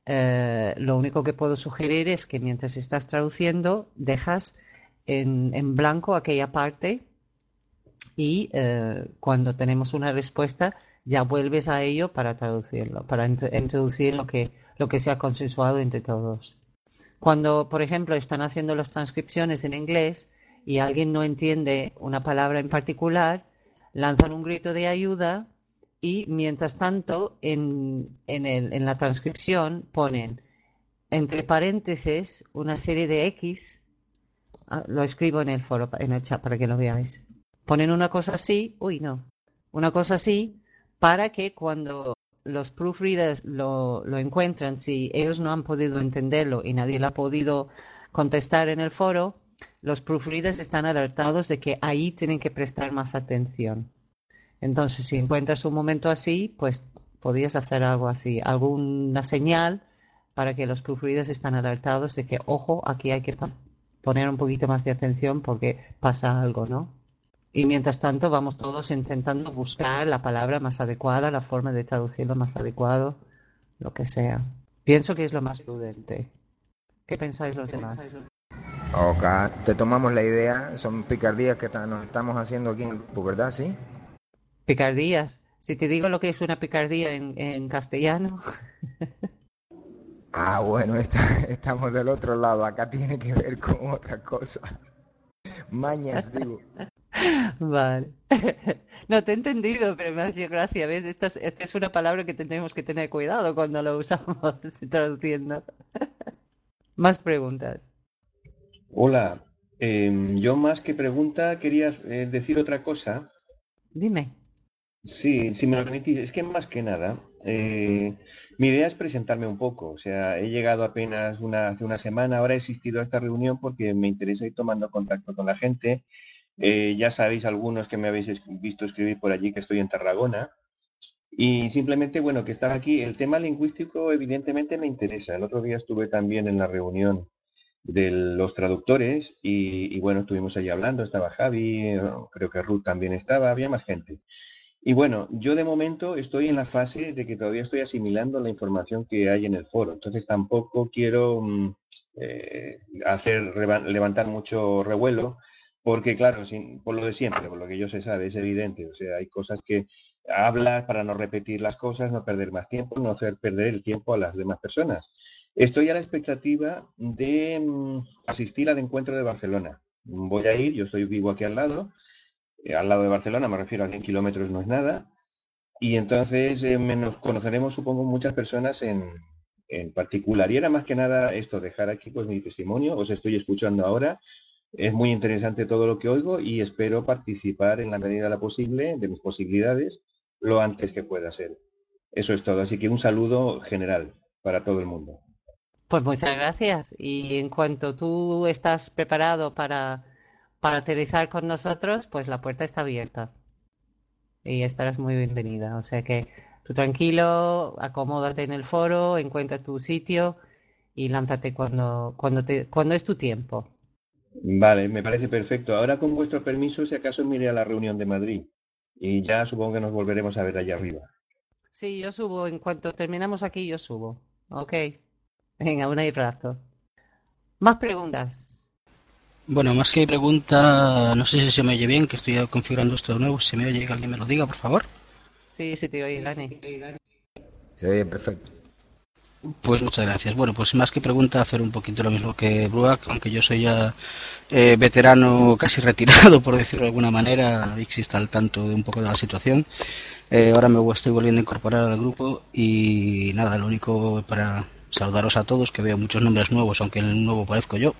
Lo único que puedo sugerir es que mientras estás traduciendo, dejas en blanco aquella parte y cuando tenemos una respuesta ya vuelves a ello para traducirlo, para introducir lo que se ha consensuado entre todos. Cuando, por ejemplo, están haciendo las transcripciones en inglés y alguien no entiende una palabra en particular, lanzan un grito de ayuda y, mientras tanto, en la transcripción ponen entre paréntesis una serie de X. Lo escribo en el foro, en el chat para que lo veáis. Ponen una cosa así, una cosa así, para que cuando los proofreaders lo encuentran, si ellos no han podido entenderlo y nadie lo ha podido contestar en el foro, los proofreaders están alertados de que ahí tienen que prestar más atención. Entonces, si encuentras un momento así, pues podrías hacer algo así, alguna señal para que los proofreaders están alertados de que, ojo, aquí hay que poner un poquito más de atención porque pasa algo, ¿no? Y mientras tanto vamos todos intentando buscar la palabra más adecuada, la forma de traducirlo más adecuado, lo que sea. Pienso que es lo más prudente. ¿Qué pensáis los demás? Ok, te tomamos la idea, son picardías que nos estamos haciendo aquí en el grupo, ¿verdad? ¿Sí? Picardías. Si te digo lo que es una picardía en castellano. Bueno, estamos del otro lado, acá tiene que ver con otra cosa. Mañas, digo. Vale. No te he entendido, pero me ha hecho gracia, ¿ves? Esta es una palabra que tenemos que tener cuidado cuando lo usamos traduciendo. Más preguntas. Hola, yo más que pregunta quería decir otra cosa. Dime. Sí, si me lo permitís, es que más que nada, mi idea es presentarme un poco. O sea, he llegado apenas hace una semana, ahora he asistido a esta reunión porque me interesa ir tomando contacto con la gente. Ya sabéis algunos que me habéis visto escribir por allí que estoy en Tarragona. Y simplemente, bueno, que estaba aquí. El tema lingüístico evidentemente me interesa. El otro día estuve también en la reunión de los traductores y bueno, estuvimos allí hablando. Estaba Javi, creo que Ruth también estaba, había más gente. Y bueno, yo de momento estoy en la fase de que todavía estoy asimilando la información que hay en el foro. Entonces tampoco quiero levantar mucho revuelo, porque claro, por lo de siempre, por lo que yo se sabe, es evidente. O sea, hay cosas que hablas para no repetir las cosas, no perder más tiempo, no hacer perder el tiempo a las demás personas. Estoy a la expectativa de asistir al encuentro de Barcelona. Voy a ir, yo vivo aquí al lado de Barcelona, me refiero a 100 kilómetros, no es nada, y entonces nos conoceremos, supongo, muchas personas en particular. Y era más que nada esto, dejar aquí pues mi testimonio, os estoy escuchando ahora, es muy interesante todo lo que oigo y espero participar en la medida de de mis posibilidades, lo antes que pueda ser. Eso es todo, así que un saludo general para todo el mundo. Pues muchas gracias. Y en cuanto tú estás preparado para aterrizar con nosotros, pues la puerta está abierta. Y estarás muy bienvenida. O sea que tú tranquilo, acomódate en el foro, encuentra tu sitio y lánzate cuando es tu tiempo. Vale, me parece perfecto. Ahora, con vuestro permiso, si acaso me iré a la reunión de Madrid. Y ya supongo que nos volveremos a ver allá arriba. Sí, yo subo. En cuanto terminamos aquí, yo subo. Ok. Venga, un abrazo. ¿Más preguntas? Bueno, más que pregunta, no sé si se me oye bien, que estoy configurando esto de nuevo. Si se me oye, que alguien me lo diga, por favor. Sí, se te oye, Lani. Se oye perfecto. Pues muchas gracias. Bueno, pues más que pregunta, hacer un poquito lo mismo que Bruac, aunque yo soy ya veterano casi retirado, por decirlo de alguna manera. Vix está al tanto de un poco de la situación. Ahora me estoy volviendo a incorporar al grupo y nada, lo único para saludaros a todos, que veo muchos nombres nuevos, aunque el nuevo parezco yo.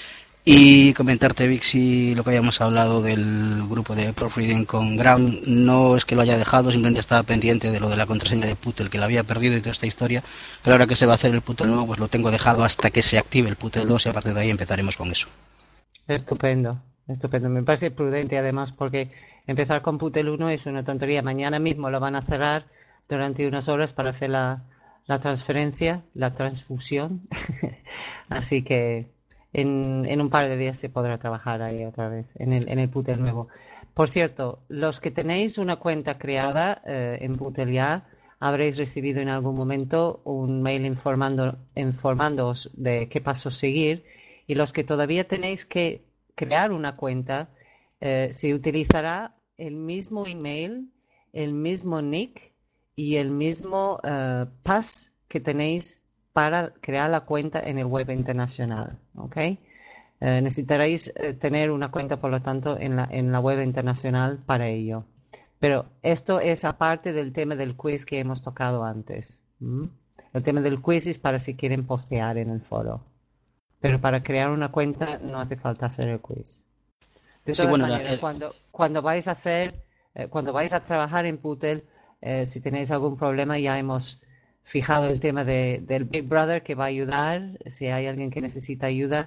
Y comentarte, Vixi, lo que habíamos hablado del grupo de Proofreading con Ground. No es que lo haya dejado, simplemente estaba pendiente de lo de la contraseña de Putel, que la había perdido y toda esta historia. Pero ahora que se va a hacer el Putel nuevo, pues lo tengo dejado hasta que se active el Putel 2 y a partir de ahí empezaremos con eso. Estupendo, estupendo. Me parece prudente además porque empezar con Putel 1 es una tontería. Mañana mismo lo van a cerrar durante unas horas para hacer la transferencia, la transfusión. Así que en un par de días se podrá trabajar ahí otra vez, en el Putel nuevo. Por cierto, los que tenéis una cuenta creada en Putel ya, habréis recibido en algún momento un mail informándoos de qué pasos seguir, y los que todavía tenéis que crear una cuenta, se utilizará el mismo email, el mismo nick y el mismo pass que tenéis para crear la cuenta en el web internacional, ¿ok? Necesitaréis tener una cuenta, por lo tanto, en la web internacional para ello. Pero esto es aparte del tema del quiz que hemos tocado antes. El tema del quiz es para si quieren postear en el foro. Pero para crear una cuenta no hace falta hacer el quiz. De Sí, todas bueno, maneras, cuando vais a cuando vais a trabajar en Putel, si tenéis algún problema, ya hemos fijado el tema del Big Brother que va a ayudar, si hay alguien que necesita ayuda,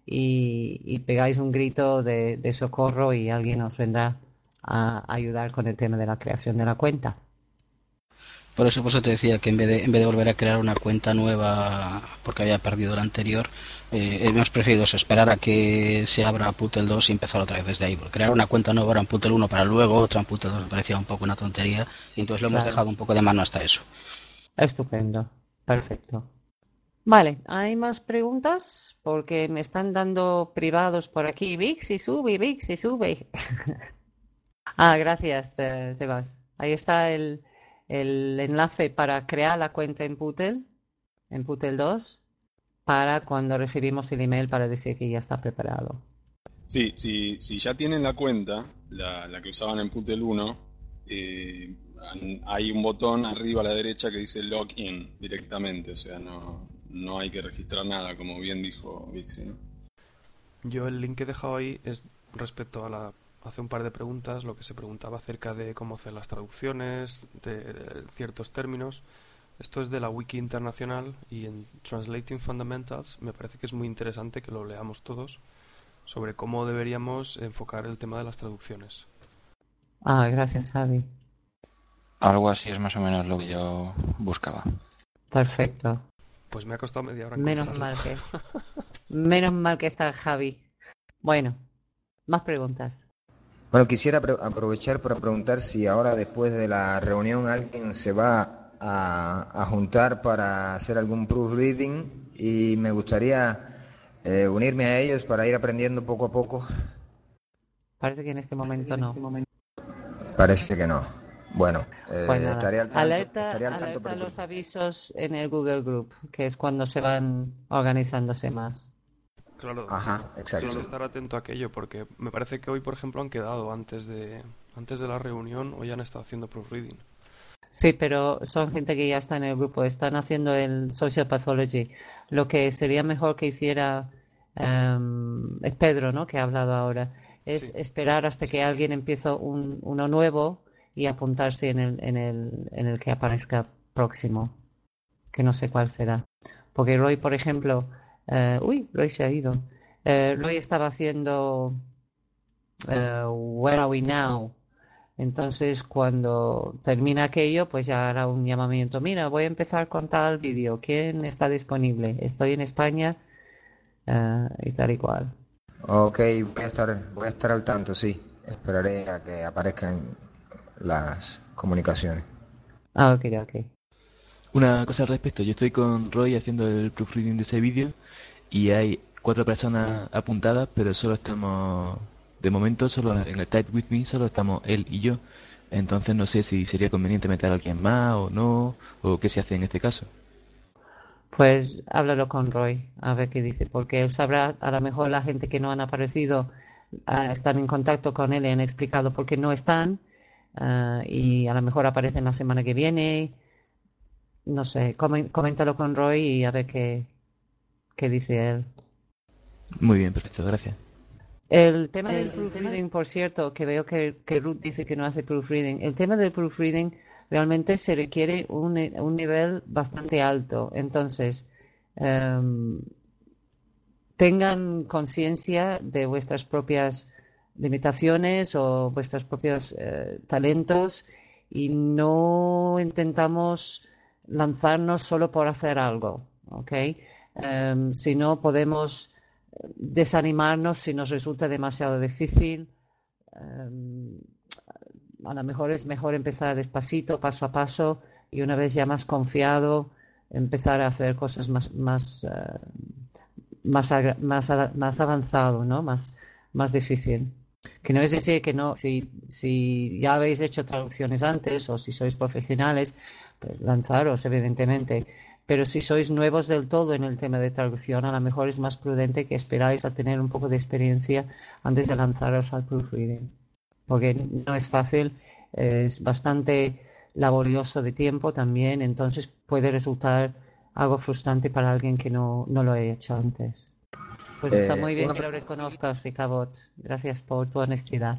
y pegáis un grito de socorro y alguien os vendrá a ayudar con el tema de la creación de la cuenta. Por eso te decía que en vez de volver a crear una cuenta nueva porque había perdido la anterior, hemos preferido esperar a que se abra Putel 2 y empezar otra vez desde ahí. Porque crear una cuenta nueva en Putel 1 para luego otra en Putel 2 me parecía un poco una tontería y entonces lo hemos Claro. dejado un poco de mano hasta eso. Estupendo, perfecto. Vale, ¿hay más preguntas? Porque me están dando privados por aquí. Vixi sube, Vixi sube. Gracias, Sebas. Ahí está el enlace para crear la cuenta en Putel 2, para cuando recibimos el email para decir que ya está preparado. Sí, si ya tienen la cuenta, la que usaban en Putel 1, hay un botón arriba a la derecha que dice Login directamente, o sea, no hay que registrar nada, como bien dijo Vixi, ¿no? Yo el link que he dejado ahí es respecto a hace un par de preguntas, lo que se preguntaba acerca de cómo hacer las traducciones, de ciertos términos. Esto es de la Wiki Internacional y en Translating Fundamentals me parece que es muy interesante que lo leamos todos sobre cómo deberíamos enfocar el tema de las traducciones. Gracias, Javi. Algo así es más o menos lo que yo buscaba. Perfecto. Pues me ha costado media hora Menos encontrarlo. menos mal que está Javi. Bueno, más preguntas. Bueno, quisiera aprovechar para preguntar si ahora después de la reunión alguien se va a juntar para hacer algún proofreading y me gustaría unirme a ellos para ir aprendiendo poco a poco. Parece que en este momento no. Parece que no. Bueno, Pues nada. estaré al tanto. Estaré al tanto Alerta por los avisos en el Google Group, que es cuando se van organizándose más. Claro, Ajá, exacto. tienes que estar atento a aquello porque me parece que hoy, por ejemplo, han quedado antes de la reunión, hoy han estado haciendo proofreading. Sí, pero son gente que ya está en el grupo, están haciendo el Social Pathology. Lo que sería mejor que hiciera es Pedro, ¿no? Que ha hablado ahora. Es esperar hasta que alguien empiece uno nuevo y apuntarse en el que aparezca próximo, que no sé cuál será. Porque Roy, por ejemplo, Roy se ha ido. Roy estaba haciendo Where Are We Now? Entonces, cuando termina aquello, pues ya hará un llamamiento. Mira, voy a empezar con tal vídeo. ¿Quién está disponible? Estoy en España y tal y cual. Ok, voy a estar al tanto, sí. Esperaré a que aparezcan las comunicaciones. Ok. Una cosa al respecto, yo estoy con Roy haciendo el proofreading de ese vídeo y hay 4 personas apuntadas, pero solo estamos, de momento, solo en el Type With Me, solo estamos él y yo. Entonces no sé si sería conveniente meter a alguien más o no, o qué se hace en este caso. Pues háblalo con Roy, a ver qué dice, porque él sabrá, a lo mejor la gente que no han aparecido están en contacto con él y han explicado por qué no están, y a lo mejor aparecen la semana que viene. No sé, coméntalo con Roy y a ver qué dice él. Muy bien, perfecto, gracias. El tema del proofreading, por cierto, que veo que Ruth dice que no hace proofreading. El tema del proofreading realmente se requiere un nivel bastante alto. Entonces, tengan conciencia de vuestras propias limitaciones o vuestros propios talentos y no intentamos lanzarnos solo por hacer algo, ¿ok? Si no podemos desanimarnos si nos resulta demasiado difícil. A lo mejor es mejor empezar despacito, paso a paso, y una vez ya más confiado, empezar a hacer cosas más avanzado, ¿no? Más difícil. Que no es decir que no, si ya habéis hecho traducciones antes o si sois profesionales, pues lanzaros, evidentemente. Pero si sois nuevos del todo en el tema de traducción, a lo mejor es más prudente que esperáis a tener un poco de experiencia antes de lanzaros al proofreading. Porque no es fácil, es bastante laborioso de tiempo también, entonces puede resultar algo frustrante para alguien que no lo haya hecho antes. Pues está muy bien que lo reconozcas, Cabot. Gracias por tu honestidad.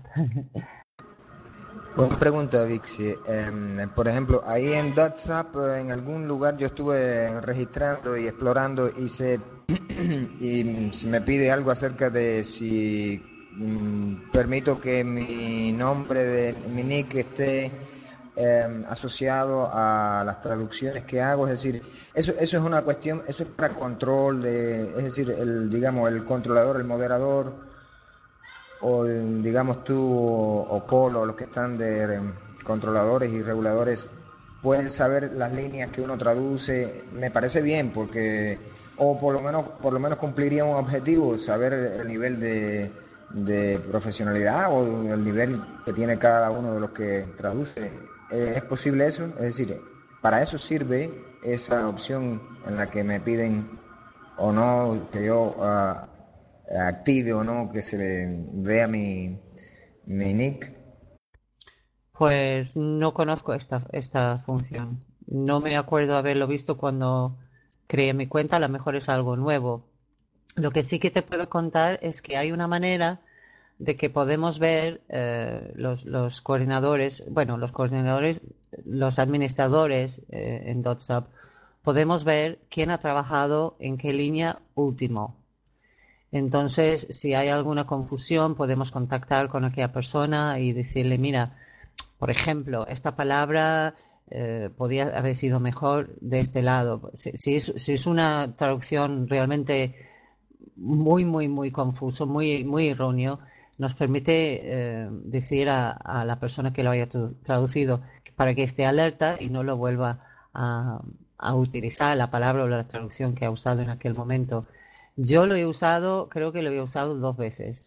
Una pregunta, Vixi. Por ejemplo, ahí en WhatsApp, en algún lugar yo estuve registrando y explorando y se me pide algo acerca de si permito que mi nombre de mi nick esté asociado a las traducciones que hago. Es decir, eso es una cuestión, eso es para control es decir, digamos, el controlador, el moderador, o digamos tú o Colo, o los que están de controladores y reguladores, pueden saber las líneas que uno traduce. Me parece bien, porque o por lo menos cumpliría un objetivo, saber el nivel de profesionalidad o el nivel que tiene cada uno de los que traduce. ¿Es posible eso? Es decir, para eso sirve esa opción en la que me piden o no que yo active o no que se vea mi nick. Pues no conozco esta función. No me acuerdo haberlo visto cuando creé mi cuenta, a lo mejor es algo nuevo. Lo que sí que te puedo contar es que hay una manera de que podemos ver los coordinadores, los administradores en WhatsApp, podemos ver quién ha trabajado en qué línea último. Entonces, si hay alguna confusión, podemos contactar con aquella persona y decirle, mira, por ejemplo, esta palabra podía haber sido mejor de este lado. Si es una traducción realmente muy, muy, muy confuso, muy, muy erróneo, nos permite decir a la persona que lo haya traducido para que esté alerta y no lo vuelva a utilizar la palabra o la traducción que ha usado en aquel momento. Yo lo he usado, creo que lo he usado 2 veces.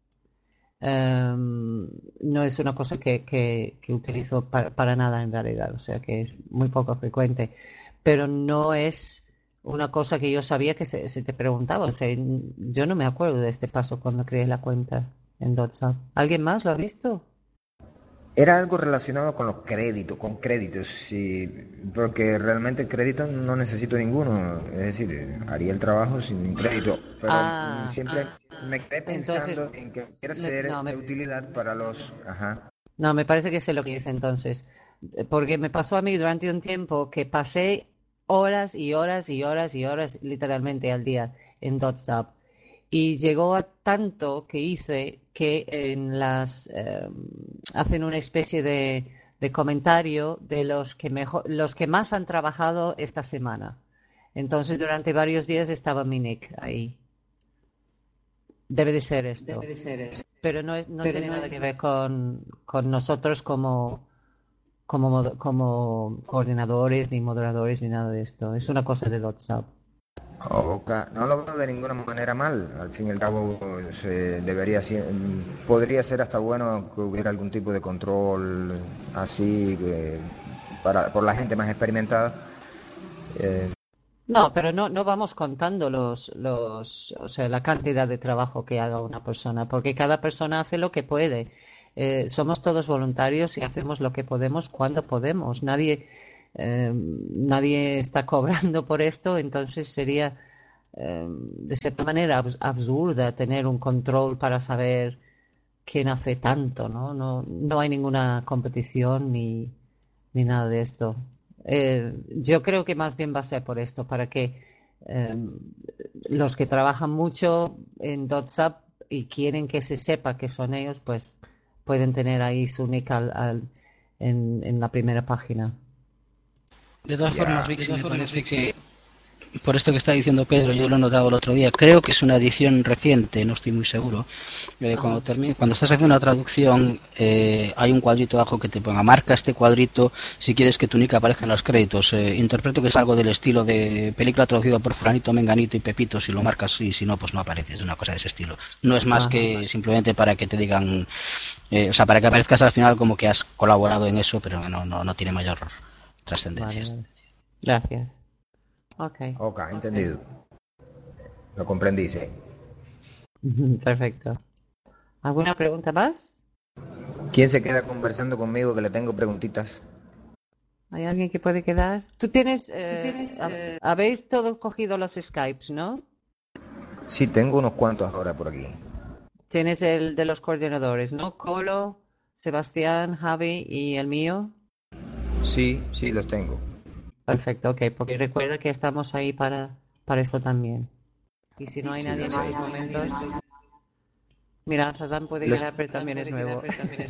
No es una cosa que utilizo para nada en realidad, o sea que es muy poco frecuente, pero no es una cosa que yo sabía que se te preguntaba. O sea, yo no me acuerdo de este paso cuando creé la cuenta en WhatsApp. ¿Alguien más lo ha visto? Era algo relacionado con los créditos, con créditos, sí, porque realmente créditos no necesito ninguno, es decir, haría el trabajo sin crédito, pero siempre me quedé pensando entonces, en que quiera ser de utilidad para los... Ajá. No, me parece que sé lo que dice entonces, porque me pasó a mí durante un tiempo que pasé horas y horas y horas y horas literalmente al día en WhatsApp. Y llegó a tanto que hice que hacen una especie de comentario de los que más han trabajado esta semana. Entonces durante varios días estaba mi nick ahí. Debe de ser esto. Pero no tiene nada que ver con nosotros como coordinadores ni moderadores ni nada de esto. Es una cosa de WhatsApp. No lo veo de ninguna manera mal. Al fin y al cabo podría ser hasta bueno que hubiera algún tipo de control así por la gente más experimentada. No, pero no vamos contando o sea, la cantidad de trabajo que haga una persona, porque cada persona hace lo que puede. Somos todos voluntarios y hacemos lo que podemos cuando podemos. Nadie está cobrando por esto, entonces sería de cierta manera absurda tener un control para saber quién hace tanto, ¿no? No hay ninguna competición ni nada de esto. Yo creo que más bien va a ser por esto, para que los que trabajan mucho en WhatsApp y quieren que se sepa que son ellos, pues pueden tener ahí su nick en la primera página. De todas formas, Vixi, me parece por esto que está diciendo Pedro, yo lo he notado el otro día, creo que es una edición reciente, no estoy muy seguro. Cuando estás haciendo una traducción, hay un cuadrito abajo que te ponga, marca este cuadrito si quieres que tu nick aparezca en los créditos. Interpreto que es algo del estilo de película traducida por fulanito, menganito y pepito, si lo marcas y si no, pues no apareces, una cosa de ese estilo. No es más que simplemente para que te digan, o sea, para que aparezcas al final como que has colaborado en eso, pero no tiene mayor trascendencia. Vale. Gracias. Ok, entendido. Lo comprendí, sí. Perfecto. ¿Alguna pregunta más? ¿Quién se queda conversando conmigo que le tengo preguntitas? ¿Hay alguien que puede quedar? Tú tienes, habéis todos cogido los Skypes, ¿no? Sí, tengo unos cuantos ahora por aquí. Tienes el de los coordinadores, ¿no? Colo, Sebastián, Javi y el mío. Sí, los tengo. Perfecto, ok, porque recuerda que estamos ahí para esto también. Y si no hay nadie en estos momentos... Mira, Sadam puede quedar, pero también es nuevo.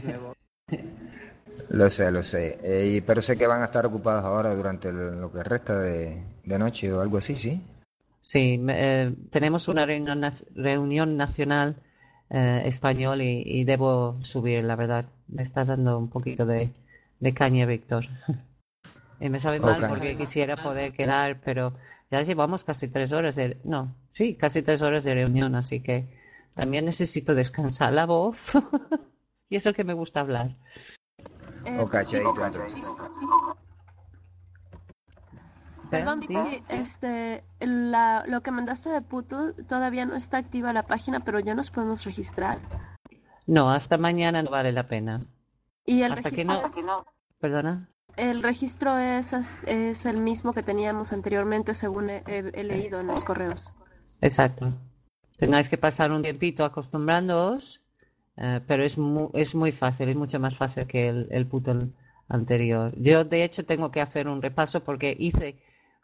Lo sé. Pero sé que van a estar ocupados ahora durante lo que resta de noche o algo así, ¿sí? Sí, tenemos una reunión nacional español y debo subir, la verdad. Me está dando un poquito de caña, Víctor. Y me sabe mal porque quisiera poder quedar, pero ya llevamos casi 3 horas casi 3 horas de reunión, así que también necesito descansar la voz. Y eso que me gusta hablar. Chaito, entonces. Perdón, Dixie, lo que mandaste de Puto, todavía no está activa la página, pero ya nos podemos registrar. No, hasta mañana no vale la pena. ¿Y el hasta registro? Que no... ¿Perdona? El registro es el mismo que teníamos anteriormente, según he leído en los correos. Exacto. Tengáis que pasar un tiempito acostumbrándoos, pero es muy fácil, es mucho más fácil que el Puto anterior. Yo, de hecho, tengo que hacer un repaso porque hice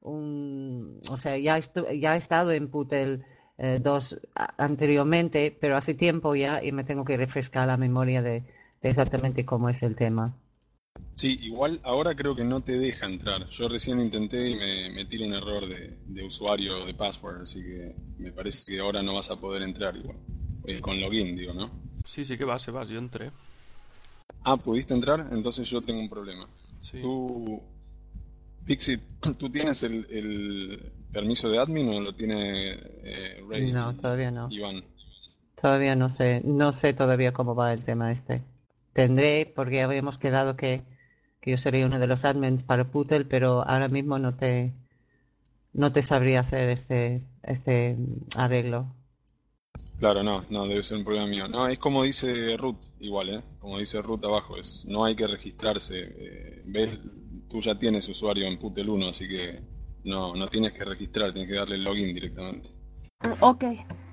ya he estado en Putel 2 anteriormente, pero hace tiempo ya, y me tengo que refrescar la memoria de exactamente cómo es el tema. Sí, igual ahora creo que no te deja entrar. Yo recién intenté y me tira un error de usuario de password, así que me parece que ahora no vas a poder entrar igual. Con login, digo, ¿no? Sí, que vas, yo entré. Ah, ¿pudiste entrar? Entonces yo tengo un problema. Sí. Tú, Pixie, ¿tú tienes el permiso de admin o lo tiene Ray? No, todavía no. Iván. Todavía no sé todavía cómo va el tema este. Tendré, porque habíamos quedado que yo sería uno de los admins para Putel, pero ahora mismo no te sabría hacer este arreglo. Claro, no, debe ser un problema mío. No, es como dice Ruth, igual, como dice Ruth abajo, no hay que registrarse. ¿Ves? Tú ya tienes usuario en Putel 1, así que no tienes que registrar, tienes que darle login directamente. Ok.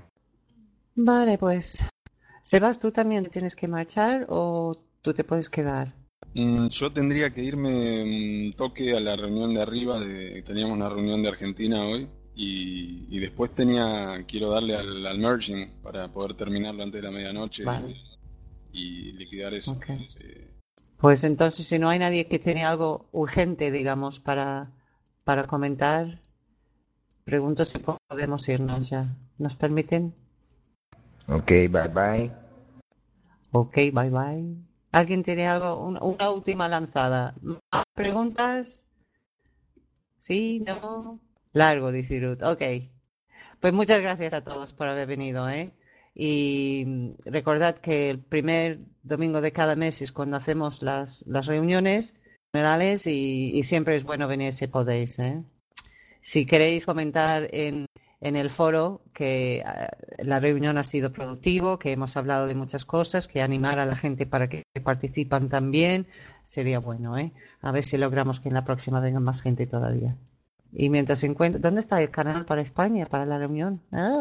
Vale, pues. Sebas, ¿tú también tienes que marchar o tú te puedes quedar? Yo tendría que irme un toque a la reunión de arriba, teníamos una reunión de Argentina hoy. Y después quiero darle al merging para poder terminarlo antes de la medianoche. Vale. Y liquidar eso. Okay. Pues entonces, si no hay nadie que tiene algo urgente, digamos, para comentar, pregunto si podemos irnos ya. ¿Nos permiten? Ok, bye bye. Ok, bye bye. ¿Alguien tiene algo? Una última lanzada. ¿Más preguntas? ¿Sí? ¿No? Largo, dice Ruth. Ok. Pues muchas gracias a todos por haber venido, ¿eh? Y recordad que el primer domingo de cada mes es cuando hacemos las reuniones generales y siempre es bueno venir si podéis, ¿eh? Si queréis comentar en el foro que la reunión ha sido productivo, que hemos hablado de muchas cosas, que animar a la gente para que participan también, sería bueno, ¿eh? A ver si logramos que en la próxima venga más gente todavía. Y mientras se encuentra, ¿dónde está el canal para España, para la reunión?